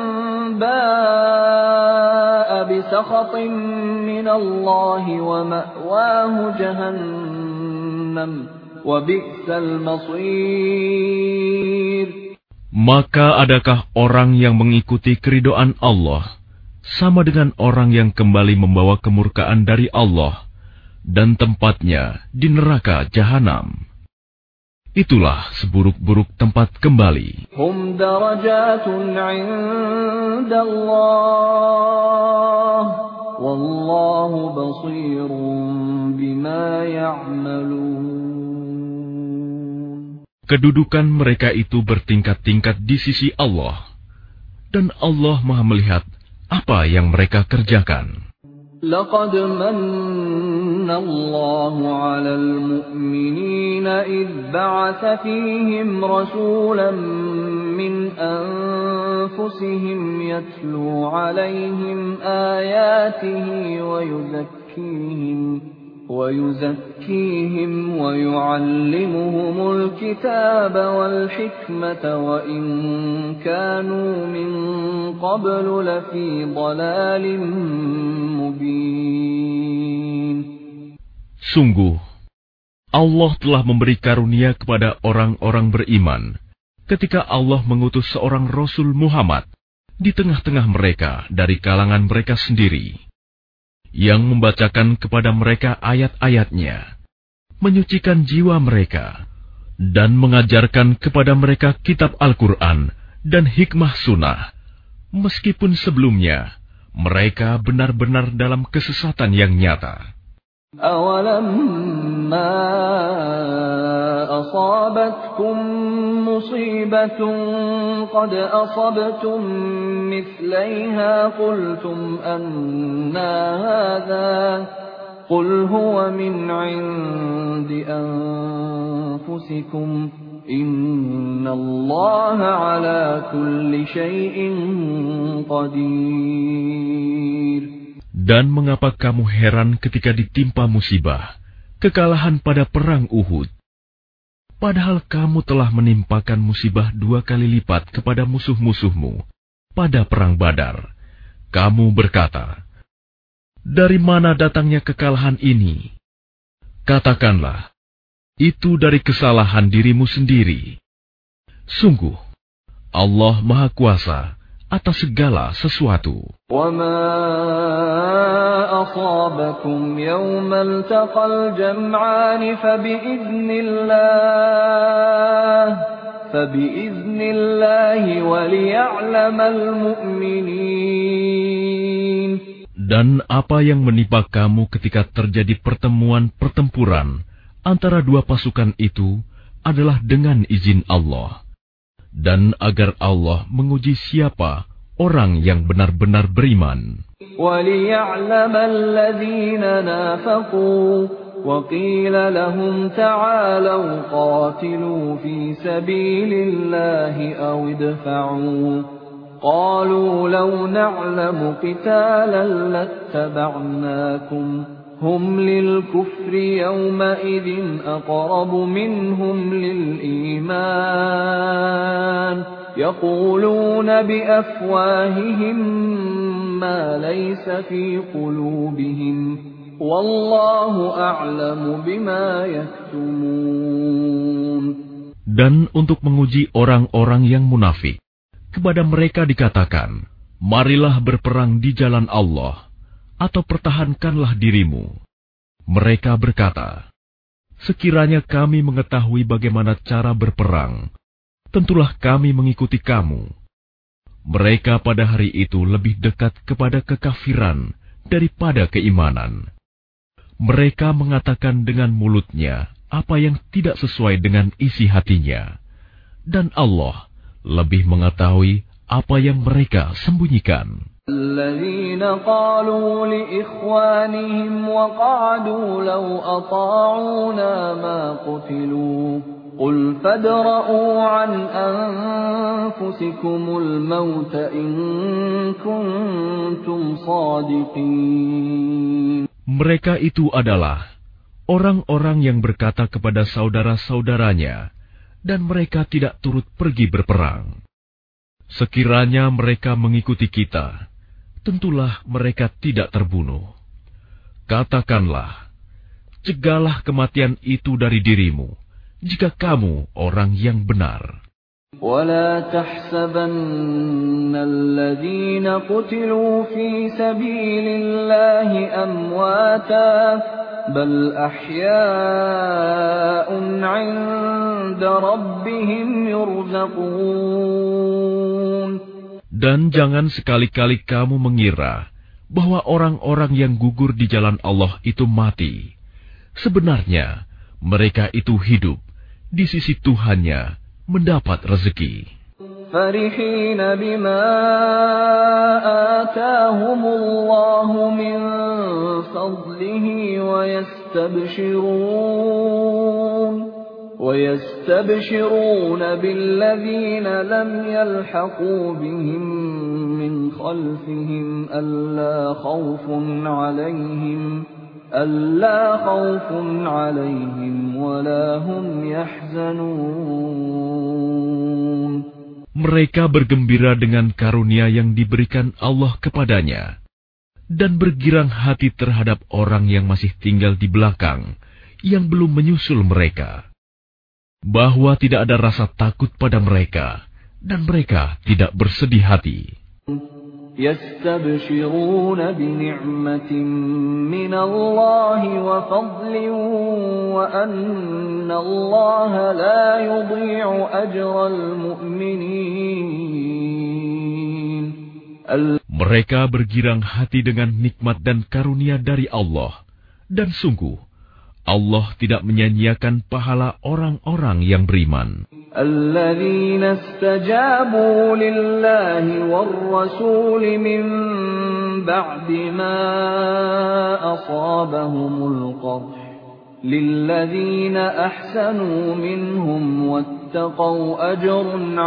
بَاءَ بِسَخَطٍ مِّنَ اللَّهِ وَمَأْوَاهُ جَهَنَّمُ وَبِئْسَ الْمَصِيرُ. Maka adakah orang yang mengikuti keridhaan Allah sama dengan orang yang kembali membawa kemurkaan dari Allah dan tempatnya di neraka jahanam? Itulah seburuk-buruk tempat kembali. Hum darajatun 'inda Allah wallahu basirun bima ya'malun. Kedudukan mereka itu bertingkat-tingkat di sisi Allah, dan Allah Maha melihat apa yang mereka kerjakan. لقد من الله على المؤمنين إذ بعث فيهم رسولا من أنفسهم يتلو عليهم آياته ويزكيهم ويزكيهم ويعلمهم الكتاب والحكمة وإن كانوا من قبل لفي ضلال مبين. Sungguh, Allah telah memberi karunia kepada orang-orang beriman ketika Allah mengutus seorang Rasul Muhammad di tengah-tengah mereka dari kalangan mereka sendiri, yang membacakan kepada mereka ayat-ayatnya, menyucikan jiwa mereka, dan mengajarkan kepada mereka kitab Al-Quran dan hikmah sunnah, meskipun sebelumnya mereka benar-benar dalam kesesatan yang nyata. أَوَلَمَّا أَصَابَتْكُم مُّصِيبَةٌ قَدْ أَصَبْتُم مِّثْلَيْهَا قُلْتُمْ أَنَّىٰ هَٰذَا قُلْ هُوَ مِنْ عِندِ أَنفُسِكُمْ إِنَّ اللَّهَ عَلَىٰ كُلِّ شَيْءٍ قَدِيرٌ. Dan mengapa kamu heran ketika ditimpa musibah, kekalahan pada perang Uhud? Padahal kamu telah menimpakan musibah dua kali lipat kepada musuh-musuhmu pada perang Badar. Kamu berkata, dari mana datangnya kekalahan ini? Katakanlah, itu dari kesalahan dirimu sendiri. Sungguh, Allah Maha Kuasa atas segala sesuatu. وَمَا أَصَابَكُمْ يَوْمَ الْتَقَى الْجَمْعَانِ فَبِإِذْنِ اللَّهِ فَبِإِذْنِ اللَّهِ وَلِيَعْلَمَ الْمُؤْمِنِينَ. Dan apa yang menimpa kamu ketika terjadi pertemuan pertempuran antara dua pasukan itu adalah dengan izin Allah. Dan agar Allah menguji siapa orang yang benar-benar beriman. وَلِيَعْلَمَ الَّذِينَ نَافَقُوا وَقِيلَ لَهُمْ تَعَالَوْا قَاتِلُوا فِي سَبِيلِ اللَّهِ أَوِ ادْفَعُوا قَالُوا لَوْ نَعْلَمُ قِتَالًا لَاتَّبَعْنَاكُمْ هُمْ لِلْكُفْرِ يَوْمَئِذٍ أَقْرَبُ مِنْهُمْ لِلْإِيمَانِ يَقُولُونَ بِأَفْوَاهِهِمْ مَا لَيْسَ فِي قُلُوبِهِمْ وَاللَّهُ أَعْلَمُ بِمَا يَكْتُمُونَ. Dan untuk menguji orang-orang yang munafik, kepada mereka dikatakan, marilah berperang di jalan Allah, atau pertahankanlah dirimu. Mereka berkata, sekiranya kami mengetahui bagaimana cara berperang, tentulah kami mengikuti kamu. Mereka pada hari itu lebih dekat kepada kekafiran daripada keimanan. Mereka mengatakan dengan mulutnya apa yang tidak sesuai dengan isi hatinya. Dan Allah lebih mengetahui apa yang mereka sembunyikan. الَّذِينَ قَالُوا لِإِخْوَانِهِمْ وَقَعَدُوا لَوْ أَطَاعُونَا مَا قُتِلُوا قُلْ فَادْرَءُوا عَنْ أَنفُسِكُمُ الْمَوْتَ إِن كُنتُمْ صَادِقِينَ. Mereka itu adalah orang-orang yang berkata kepada saudara-saudaranya, dan mereka tidak turut pergi berperang. Sekiranya mereka mengikuti kita, tentulah mereka tidak terbunuh. Katakanlah, cegahlah kematian itu dari dirimu, jika kamu orang yang benar. وَلَا تَحْسَبَنَّ الَّذِينَ قُتِلُوا فِي سَبِيلِ اللَّهِ أَمْوَاتًا بَلْ أَحْيَاءٌ عِندَ رَبِّهِمْ يُرْزَقُونَ. Dan jangan sekali-kali kamu mengira bahwa orang-orang yang gugur di jalan Allah itu mati. Sebenarnya mereka itu hidup di sisi Tuhannya, mendapat rezeki. فَرِحِينَ بِمَا آتَاهُمُ اللَّهُ مِنْ فَضْلِهِ وَيَسْتَبْشِرُونَ وَيَسْتَبْشِرُونَ بِالَّذِينَ لَمْ يَلْحَقُوا بِهِمْ مِنْ خَلْفِهِمْ أَلَّا خَوْفٌ عَلَيْهِمْ أَلَّا خَوْفٌ عَلَيْهِمْ وَلَا هُمْ يَحْزَنُونَ. Mereka bergembira dengan karunia yang diberikan Allah kepadanya, dan bergirang hati terhadap orang yang masih tinggal di belakang, yang belum menyusul mereka, bahwa tidak ada rasa takut pada mereka, dan mereka tidak bersedih hati. يَسْتَبْشِرُونَ بِنِعْمَةٍ مِّنَ اللَّهِ وَفَضْلٍ وَأَنَّ اللَّهَ لَا يُضِيعُ أَجْرَ الْمُؤْمِنِينَ. Mereka bergirang hati dengan nikmat dan karunia dari Allah, dan sungguh Allah tidak menyia-nyiakan pahala orang-orang yang beriman. الَّذِينَ اسْتَجَابُوا لِلَّهِ وَالرَّسُولِ مِنْ بَعْدِ مَا أَصَابَهُمُ الْقَرْحُ لِلَّذِينَ أَحْسَنُوا مِنْهُمْ وَاتَّقَوْا أَجْرٌ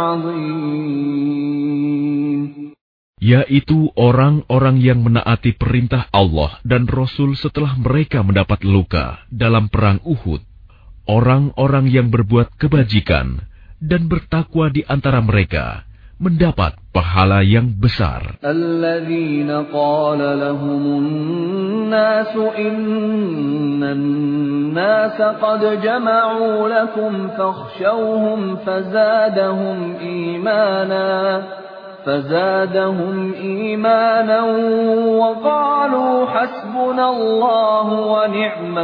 عَظِيمٌ. Yaitu orang-orang yang menaati perintah Allah dan Rasul setelah mereka mendapat luka dalam perang Uhud. Orang-orang yang berbuat kebajikan dan bertakwa di antara mereka mendapat pahala yang besar. Alladzina qala lahumun nasu innan nasa qad jama'u lakum fakhshawhum fazadahum imana فزادهم إيمانا وقالوا حسبنا الله ونعم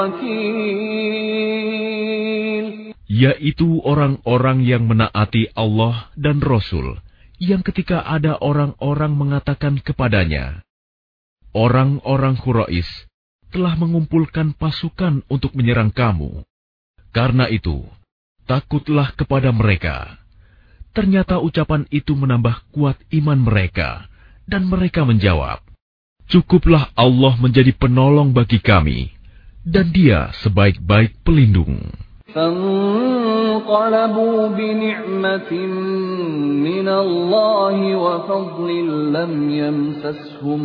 الوكيل. Yaitu orang-orang yang menaati Allah dan Rasul, yang ketika ada orang-orang mengatakan kepadanya, orang-orang Quraisy telah mengumpulkan pasukan untuk menyerang kamu. Karena itu, takutlah kepada mereka. Ternyata ucapan itu menambah kuat iman mereka, dan mereka menjawab, "Cukuplah Allah menjadi penolong bagi kami, dan Dia sebaik-baik pelindung." فانقلبوا بنعمة من الله وفضل لم يمسسهم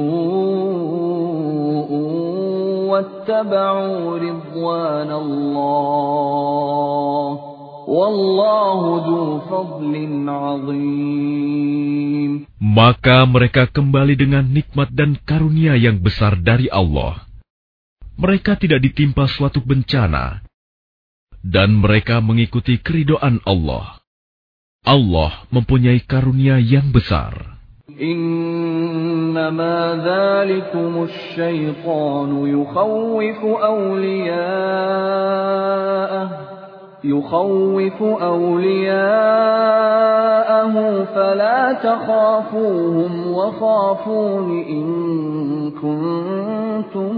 سوء واتبعوا رضوان الله والله ذو فضل عظيم. Maka mereka kembali dengan nikmat dan karunia yang besar dari Allah. Mereka tidak ditimpa suatu bencana, dan mereka mengikuti keridhaan Allah. Allah mempunyai karunia yang besar. Innama dzalikumul syaitanu yukhawwifu awliya'ah yukhawwifu awliya'ahu fala takhafuhum wa khafuni in kuntum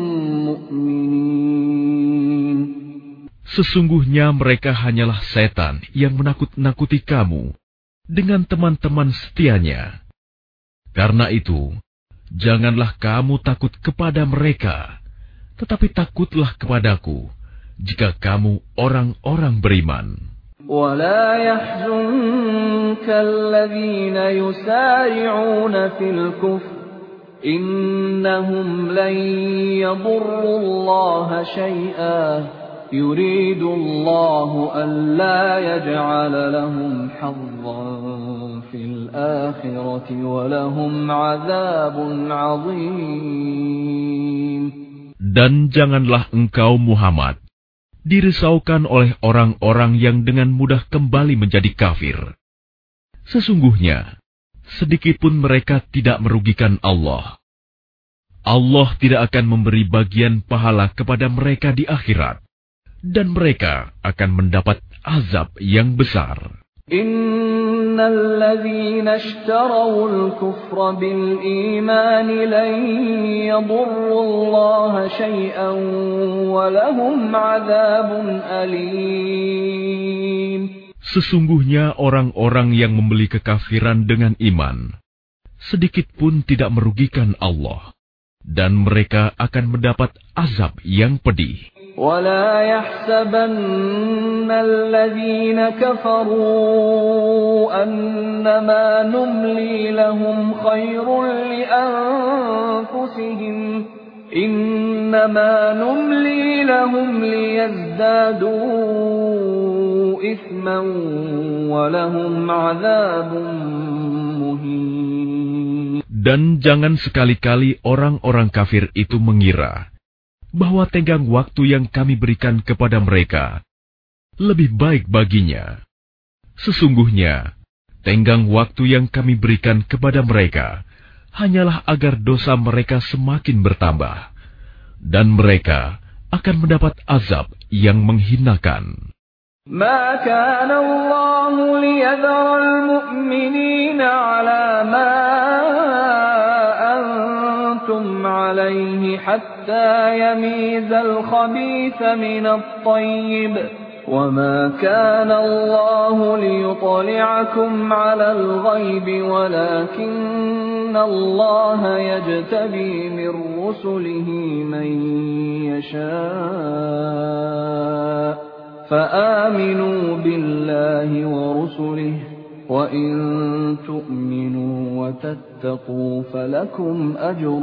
mu'minin. Sesungguhnya mereka hanyalah setan yang menakut-nakuti kamu dengan teman-teman setianya. Karena itu, janganlah kamu takut kepada mereka, tetapi takutlah kepadaku jika kamu orang-orang beriman. وَلَا يَحْزُنكَ الَّذِينَ يُسَارِعُونَ فِي الْكُفْرِ إِنَّهُمْ لَن يَضُرُّوا اللَّهَ شَيْئًا يريد الله ألا يجعل لهم حظا في الآخرة ولهم عذاب عظيم. Dan janganlah engkau Muhammad dirisaukan oleh orang-orang yang dengan mudah kembali menjadi kafir. Sesungguhnya, sedikitpun mereka tidak merugikan Allah. Allah tidak akan memberi bagian pahala kepada mereka di akhirat, dan mereka akan mendapat azab yang besar. Innal ladzina ishtarawul kufra bil iman lan yadurrullaha syai'an wa lahum 'adzabun alim. Sesungguhnya orang-orang yang membeli kekafiran dengan iman sedikit pun tidak merugikan Allah, dan mereka akan mendapat azab yang pedih. وَلَا يَحْسَبَنَّ الَّذِينَ كَفَرُوا أَنَّمَا نُمْلِي لَهُمْ خَيْرٌ لِأَنفُسِهِمْ إِنَّمَا نُمْلِي لَهُمْ لِيَزْدَادُوا إِثْمًا وَلَهُمْ عَذَابٌ مُهِينٌ. Dan jangan sekali-kali orang-orang kafir itu mengira bahwa tenggang waktu yang kami berikan kepada mereka lebih baik baginya. Sesungguhnya, tenggang waktu yang kami berikan kepada mereka hanyalah agar dosa mereka semakin bertambah, dan mereka akan mendapat azab yang menghinakan. ما كان الله ليذر المؤمنين على ما أنتم عليه حتى يميز الخبيث من الطيب وما كان الله ليطلعكم على الغيب ولكن الله يجتبي من رسله من يشاء فآمنوا بالله ورسله وإن تؤمنوا وتتقوا فلكم أجر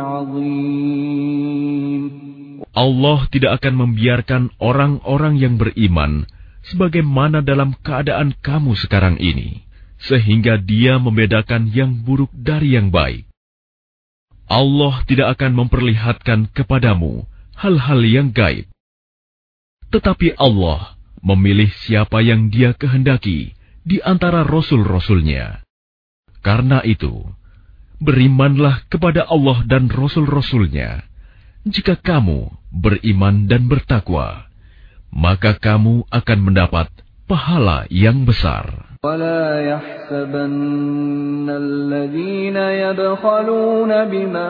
عظيم. Allah tidak akan membiarkan orang-orang yang beriman sebagaimana dalam keadaan kamu sekarang ini, sehingga Dia membedakan yang buruk dari yang baik. Allah tidak akan memperlihatkan kepadamu hal-hal yang gaib. Tetapi Allah memilih siapa yang Dia kehendaki di antara rasul-rasulnya. Karena itu, berimanlah kepada Allah dan rasul-rasulnya. Jika kamu beriman dan bertakwa, maka kamu akan mendapat pahala yang besar. وَلَا يَحْسَبَنَّ الذين يبخلون بما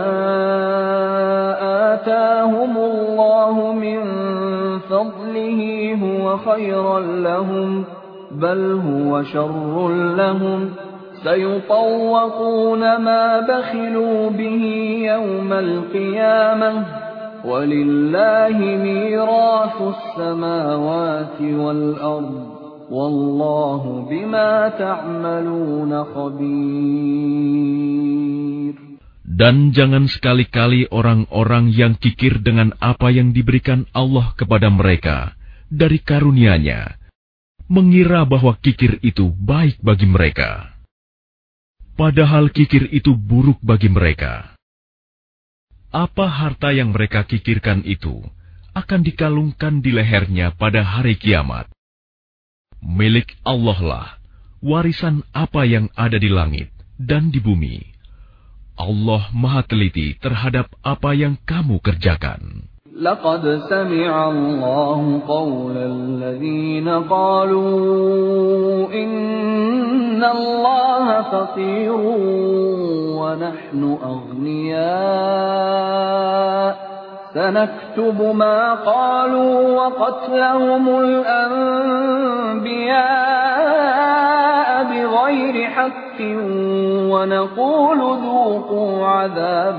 آتاهم الله من فضله هو خيرا لهم بل هو شر لهم سيطوقون ما بخلوا به يوم القيامة ولله ميراث السماوات والأرض والله بما تعملون خبير. Dan jangan sekali-kali orang-orang yang kikir dengan apa yang diberikan Allah kepada mereka dari karunia-Nya, mengira bahwa kikir itu baik bagi mereka. Padahal kikir itu buruk bagi mereka. Apa harta yang mereka kikirkan itu akan dikalungkan di lehernya pada hari kiamat. Milik Allah lah warisan apa yang ada di langit dan di bumi. Allah Maha teliti terhadap apa yang kamu kerjakan. لقد سمع الله قول الذين قالوا إن الله فقير ونحن أغنياء سنكتب ما قالوا وقتلهم الأنبياء بغير حق ونقول ذوقوا عذاب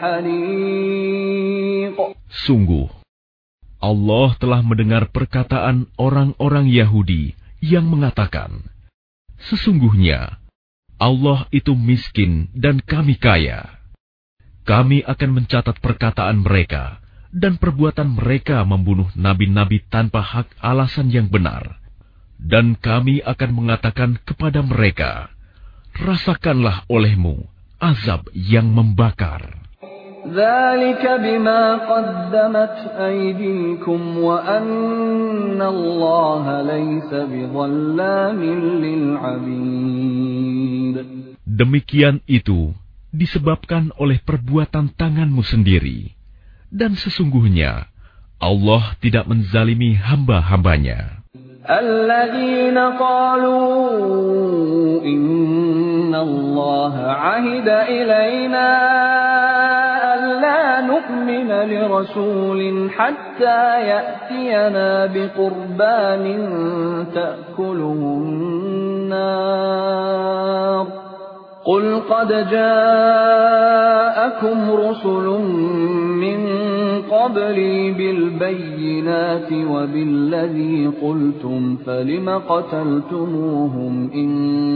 الحريق. Sungguh, Allah telah mendengar perkataan orang-orang Yahudi yang mengatakan, sesungguhnya Allah itu miskin dan kami kaya. Kami akan mencatat perkataan mereka dan perbuatan mereka membunuh nabi-nabi tanpa hak alasan yang benar. Dan kami akan mengatakan kepada mereka, rasakanlah olehmu azab yang membakar. ذلك بما قدمت أيديكم وأن الله ليس بظلام للعبيد. Demikian itu disebabkan oleh perbuatan tanganmu sendiri, dan sesungguhnya Allah tidak menzalimi hamba-hambanya. الذين قالوا إن الله عهد إلينا ألا نؤمن لرسول حتى يأتينا بقربان تأكله النار قل قد جاءكم رسل من قبلي بالبينات وبالذي قلتم فلم قتلتموهم إن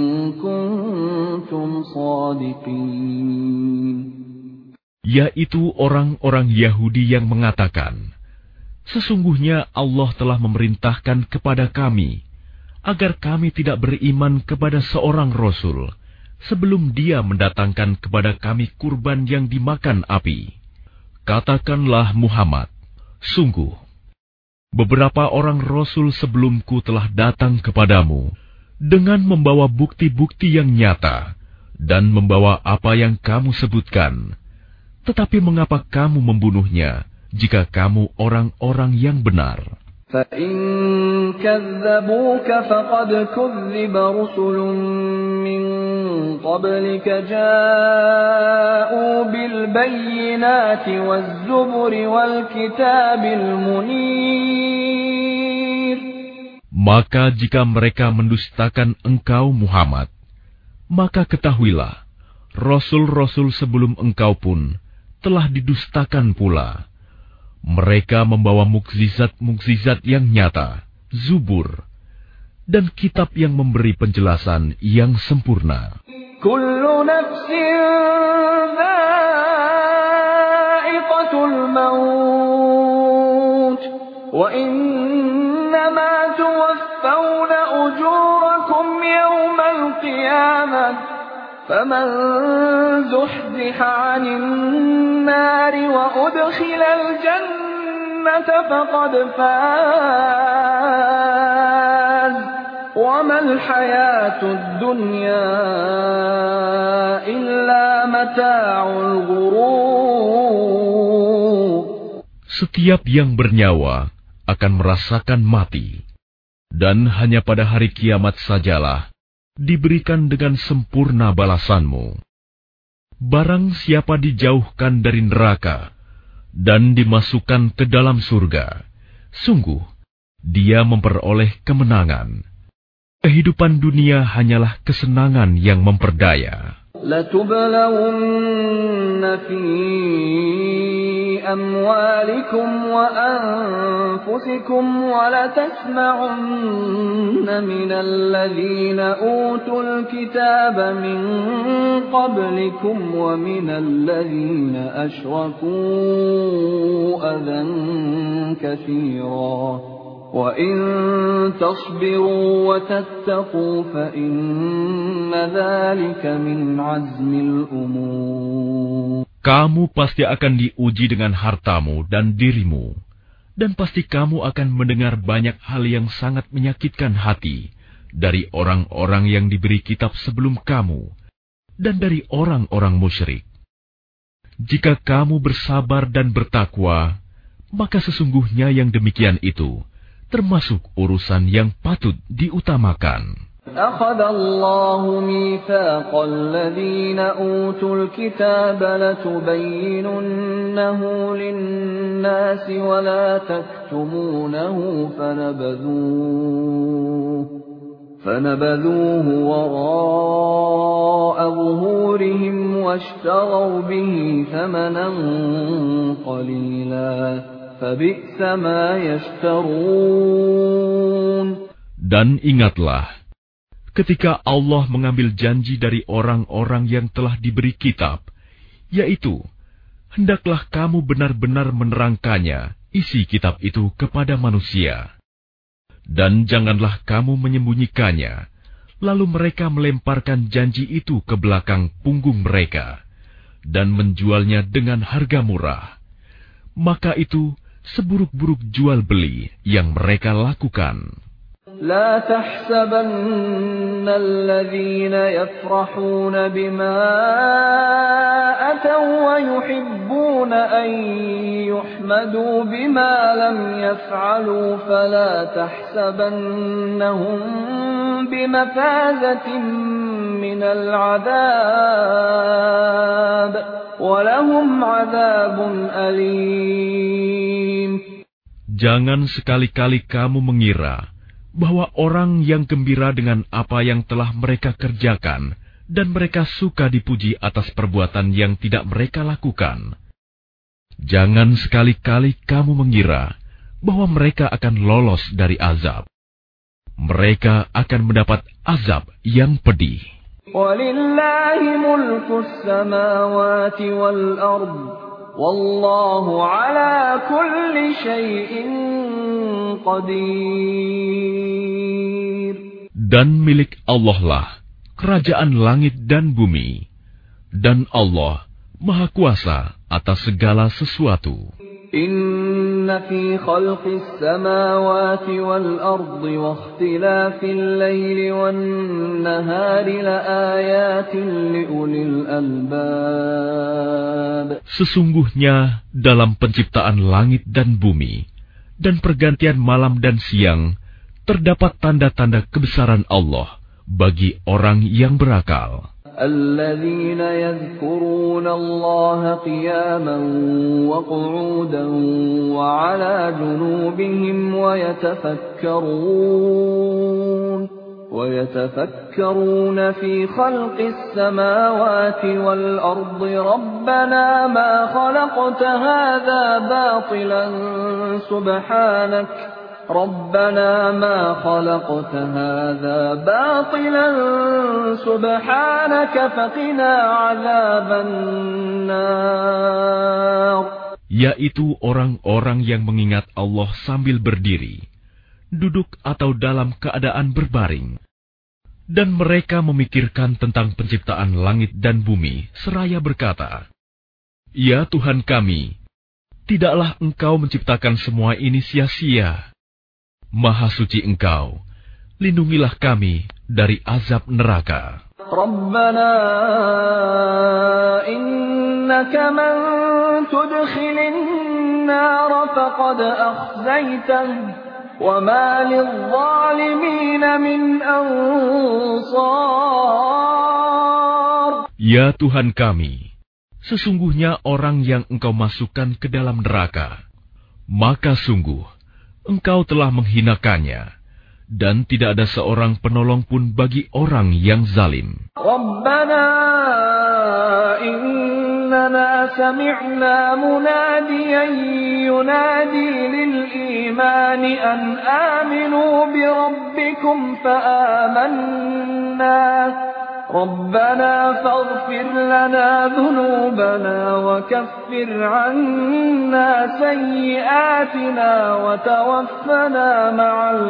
كنتم صادقين. Yaitu orang-orang Yahudi yang mengatakan, sesungguhnya Allah telah memerintahkan kepada kami agar kami tidak beriman kepada seorang Rasul sebelum dia mendatangkan kepada kami kurban yang dimakan api. Katakanlah Muhammad, sungguh, beberapa orang Rasul sebelumku telah datang kepadamu dengan membawa bukti-bukti yang nyata dan membawa apa yang kamu sebutkan. Tetapi mengapa kamu membunuhnya jika kamu orang-orang yang benar? فَإِن كَذَّبُوكَ فَقَدْ كُذِّبَ رُسُلٌ مِّن قَبْلِكَ جَاءُوا بِالْبَيِّنَاتِ وَالزُّبُرِ وَالْكِتَابِ الْمُنِيرِ. Maka jika mereka mendustakan engkau Muhammad, maka ketahuilah, Rasul-Rasul sebelum engkau pun telah didustakan pula. Mereka membawa mukjizat-mukjizat yang nyata, Zubur, dan kitab yang memberi penjelasan yang sempurna. Kullu nafsin dha'iqatul maut, wa innama tuwaffawna ujurakum yawmal qiyamah. فمن زحزح عن النار وأدخل الجنة فقد فاز وما الحياة الدنيا إلا متاع الغرور. Setiap yang bernyawa akan merasakan mati, dan hanya pada hari kiamat sajalah diberikan dengan sempurna balasanmu. Barang siapa dijauhkan dari neraka dan dimasukkan ke dalam surga, sungguh dia memperoleh kemenangan. Kehidupan dunia hanyalah kesenangan yang memperdaya. لَتُبْلَوُنَّ فِي أَمْوَالِكُمْ وَأَنفُسِكُمْ وَلَتَسْمَعُنَّ مِنَ الَّذِينَ أُوتُوا الْكِتَابَ مِنْ قَبْلِكُمْ وَمِنَ الَّذِينَ أَشْرَكُوا أَذًى كَثِيرًا وَإِن تَصْبِرُوا وَتَتَّقُوا فَإِنَّ ذَلِكَ مِنْ عَزْمِ الْأُمُورِ. Kamu pasti akan diuji dengan hartamu dan dirimu, dan pasti kamu akan mendengar banyak hal yang sangat menyakitkan hati dari orang-orang yang diberi kitab sebelum kamu dan dari orang-orang musyrik. Jika kamu bersabar dan bertakwa, maka sesungguhnya yang demikian itu termasuk urusan yang patut diutamakan. أَخَذَ اللَّهُ مِيثَاقَ الَّذِينَ أُوتُوا الْكِتَابَ لَتُبَيِّنُنَّهُ لِلنَّاسِ وَلَا تَكْتُمُونَهُ فَنَبَذُوهُ فَنَبَذُوهُ وَرَاءَ ظُهُورِهِمْ وَاشْتَرَوْا بِهِ ثَمَنًا قَلِيلًا فَبِئْسَ مَا يَشْتَرُونَ. Dan ingatlah, ketika Allah mengambil janji dari orang-orang yang telah diberi kitab, yaitu, hendaklah kamu benar-benar menerangkannya, isi kitab itu kepada manusia. Dan janganlah kamu menyembunyikannya, lalu mereka melemparkan janji itu ke belakang punggung mereka, dan menjualnya dengan harga murah. Maka itu seburuk-buruk jual beli yang mereka lakukan. لا تحسبن الذين يفرحون بما أتوا ويحبون أن يحمدوا بما لم يفعلوا فلا تحسبنهم بمفازة من العذاب ولهم عذاب أليم. Jangan sekali-kali kamu mengira bahwa orang yang gembira dengan apa yang telah mereka kerjakan dan mereka suka dipuji atas perbuatan yang tidak mereka lakukan. Jangan sekali-kali kamu mengira bahwa mereka akan lolos dari azab. Mereka akan mendapat azab yang pedih. وَلِلَّهِ مُلْكُ السَّمَاوَاتِ وَالْأَرْضِ وَاللَّهُ عَلَى كُلِّ شَيْءٍ قَدِيرٌ. Dan milik Allah lah kerajaan langit dan bumi, dan Allah Maha Kuasa atas segala sesuatu. Inna fi khalqis samawati wal ardi wa ikhtilafil laili wan nahari laayatin liulil albab. Sesungguhnya dalam penciptaan langit dan bumi dan pergantian malam dan siang terdapat tanda-tanda kebesaran Allah bagi orang yang berakal. الذين يذكرون الله قياما وقعودا وعلى جنوبهم ويتفكرون ويتفكرون في خلق السماوات والأرض ربنا ما خلقت هذا باطلا سبحانك ربنا ما خلقت هذا باطلا سبحانك فقنا عذاب النار. Yaitu orang-orang yang mengingat Allah sambil berdiri, duduk atau dalam keadaan berbaring. Dan mereka memikirkan tentang penciptaan langit dan bumi seraya berkata, Ya Tuhan kami, tidaklah Engkau menciptakan semua ini sia-sia. Maha suci Engkau, lindungilah kami dari azab neraka. Rabbana innaka man tudkhilin nar faqad akhzaytah وَمَا لِلظَّالِمِينَ مِنْ أَنصَارٍ. Ya Tuhan kami, sesungguhnya orang yang Engkau masukkan ke dalam neraka, maka sungguh Engkau telah menghinakannya, dan tidak ada seorang penolong pun bagi orang yang zalim. Rabbana innana sami'na munadiyan yunadi lil imani an aminu bi rabbikum fa amanna. Rabbana faghfir lana dhunubana wa kaffir 'anna sayyi'atina wa tawaffana ma'al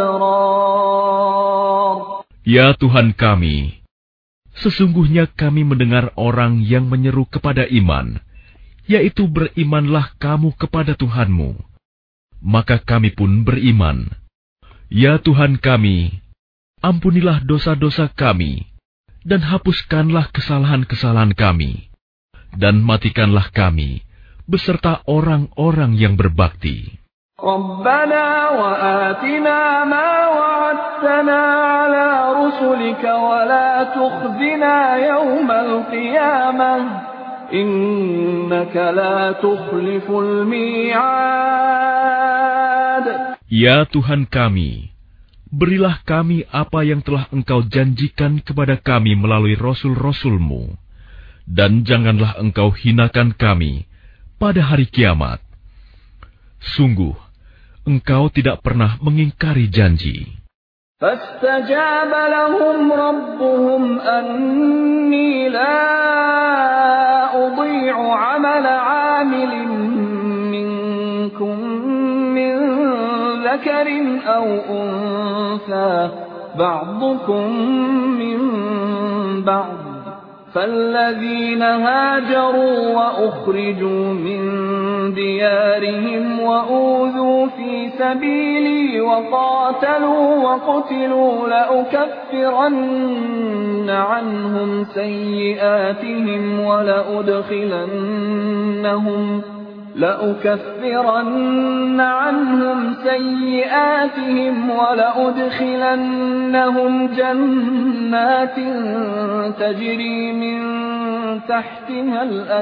abrar. Ya Tuhan kami, sesungguhnya kami mendengar orang yang menyeru kepada iman, yaitu berimanlah kamu kepada Tuhanmu. Maka kami pun beriman. Ya Tuhan kami, ampunilah dosa-dosa kami, dan hapuskanlah kesalahan-kesalahan kami, dan matikanlah kami beserta orang-orang yang berbakti. Rabbana wa atina ma wa'adtana ala rusulika wa la tukhzina yawmal qiyamah innaka la tukhliful mi'ad. Ya Tuhan kami, berilah kami apa yang telah Engkau janjikan kepada kami melalui Rasul-Rasul-Mu, dan janganlah Engkau hinakan kami pada hari kiamat. Sungguh, Engkau tidak pernah mengingkari janji. فَاسْتَجَابَ لَهُمْ رَبُّهُمْ أَنِّي لَا أُضِيعُ عَمَلَ عَامِلٍ مِّنكُم مِّن ذَكَرٍ أَوْ أُنثَىٰ بَعْضُكُم مِّن بَعْضٍ ۖ فالذين هاجروا وأخرجوا من ديارهم وأوذوا في سبيلي وقاتلوا وقتلوا لأكفرن عنهم سيئاتهم ولأدخلنهم لأكفرن عنهم سيئاتهم ولأدخلنهم جنات تجري من تحتها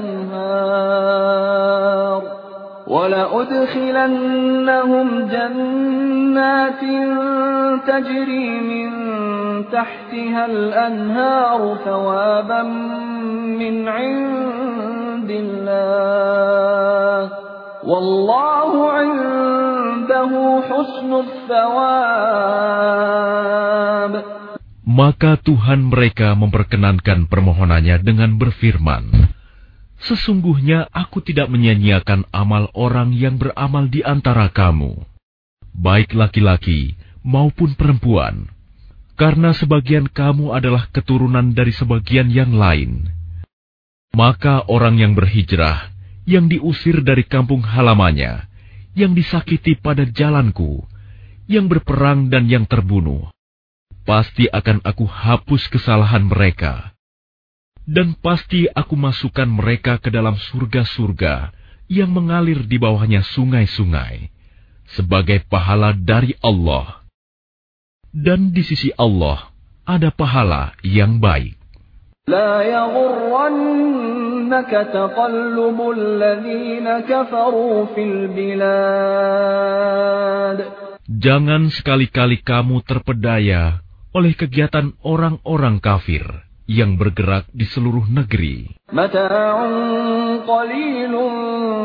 الأنهار ولأدخلنهم جنات تجري من تحتها الأنهار ثوابا من عند الله والله عنده حسن الثواب. Maka Tuhan mereka memperkenankan permohonannya dengan berfirman, sesungguhnya aku tidak menyia-nyiakan amal orang yang beramal di antara kamu, baik laki-laki maupun perempuan, karena sebagian kamu adalah keturunan dari sebagian yang lain. Maka orang yang berhijrah, yang diusir dari kampung halamannya, yang disakiti pada jalanku, yang berperang dan yang terbunuh, pasti akan aku hapus kesalahan mereka. Dan pasti aku masukkan mereka ke dalam surga-surga yang mengalir di bawahnya sungai-sungai, sebagai pahala dari Allah. Dan di sisi Allah ada pahala yang baik. لا يغرنك تقلب الذين كفروا في البلاد. Jangan sekali-kali kamu terpedaya oleh kegiatan orang-orang kafir yang bergerak di seluruh negeri. Mata'un qalilun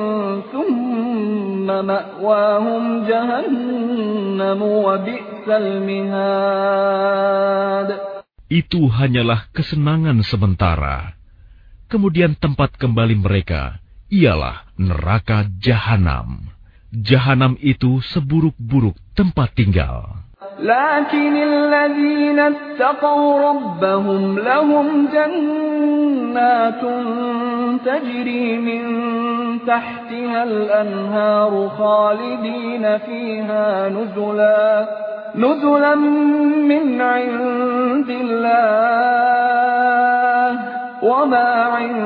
thumma ma'wahum jahannam wa bi'sal mihad. Itu hanyalah kesenangan sementara. Kemudian tempat kembali mereka ialah neraka Jahanam. Jahanam itu seburuk-buruk tempat tinggal. لكن الذين اتقوا ربهم لهم جنات تجري من تحتها الأنهار خالدين فيها نزلا نزلا من عند الله وما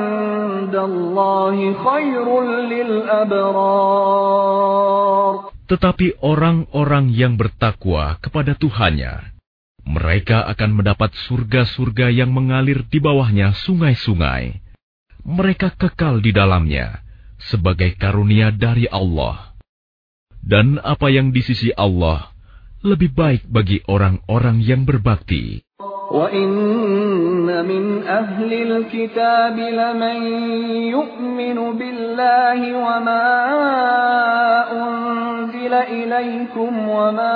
عند الله خير للأبرار. Tetapi orang-orang yang bertakwa kepada Tuhannya, mereka akan mendapat surga-surga yang mengalir di bawahnya sungai-sungai. Mereka kekal di dalamnya sebagai karunia dari Allah. Dan apa yang di sisi Allah lebih baik bagi orang-orang yang berbakti. وَإِنَّ مِنْ أَهْلِ الْكِتَابِ لَمَنْ يُؤْمِنُ بِاللَّهِ وَمَا أُنْزِلَ إِلَيْكُمْ وَمَا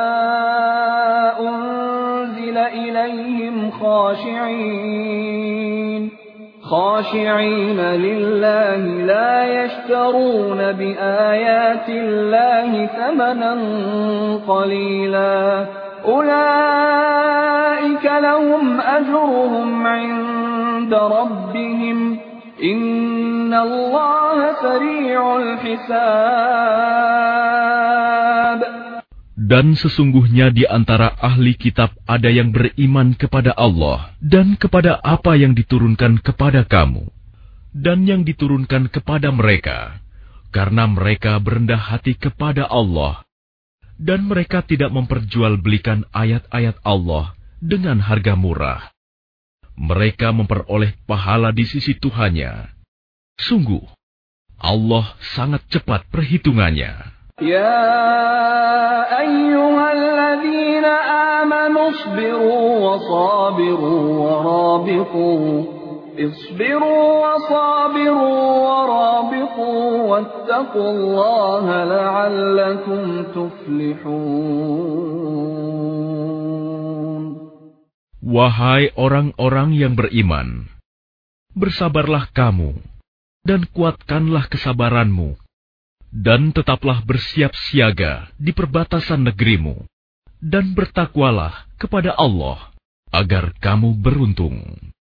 أُنْزِلَ إِلَيْهِمْ خَاشِعِينَ خاشعين لله لا يشترون بآيات الله ثمنا قليلا أولئك لهم أجرهم عند ربهم إن الله سريع الحساب. Dan sesungguhnya di antara ahli kitab ada yang beriman kepada Allah dan kepada apa yang diturunkan kepada kamu dan yang diturunkan kepada mereka, karena mereka berendah hati kepada Allah dan mereka tidak memperjualbelikan ayat-ayat Allah dengan harga murah. Mereka memperoleh pahala di sisi Tuhannya. Sungguh, Allah sangat cepat perhitungannya. يا أيها الذين آمنوا اصبروا وصابروا ورابطوا اصبروا وصابروا ورابطوا واتقوا الله لعلكم تفلحون. Wahai orang-orang yang beriman, bersabarlah kamu dan kuatkanlah kesabaranmu. Dan tetaplah bersiap siaga di perbatasan negerimu, dan bertakwalah kepada Allah, agar kamu beruntung.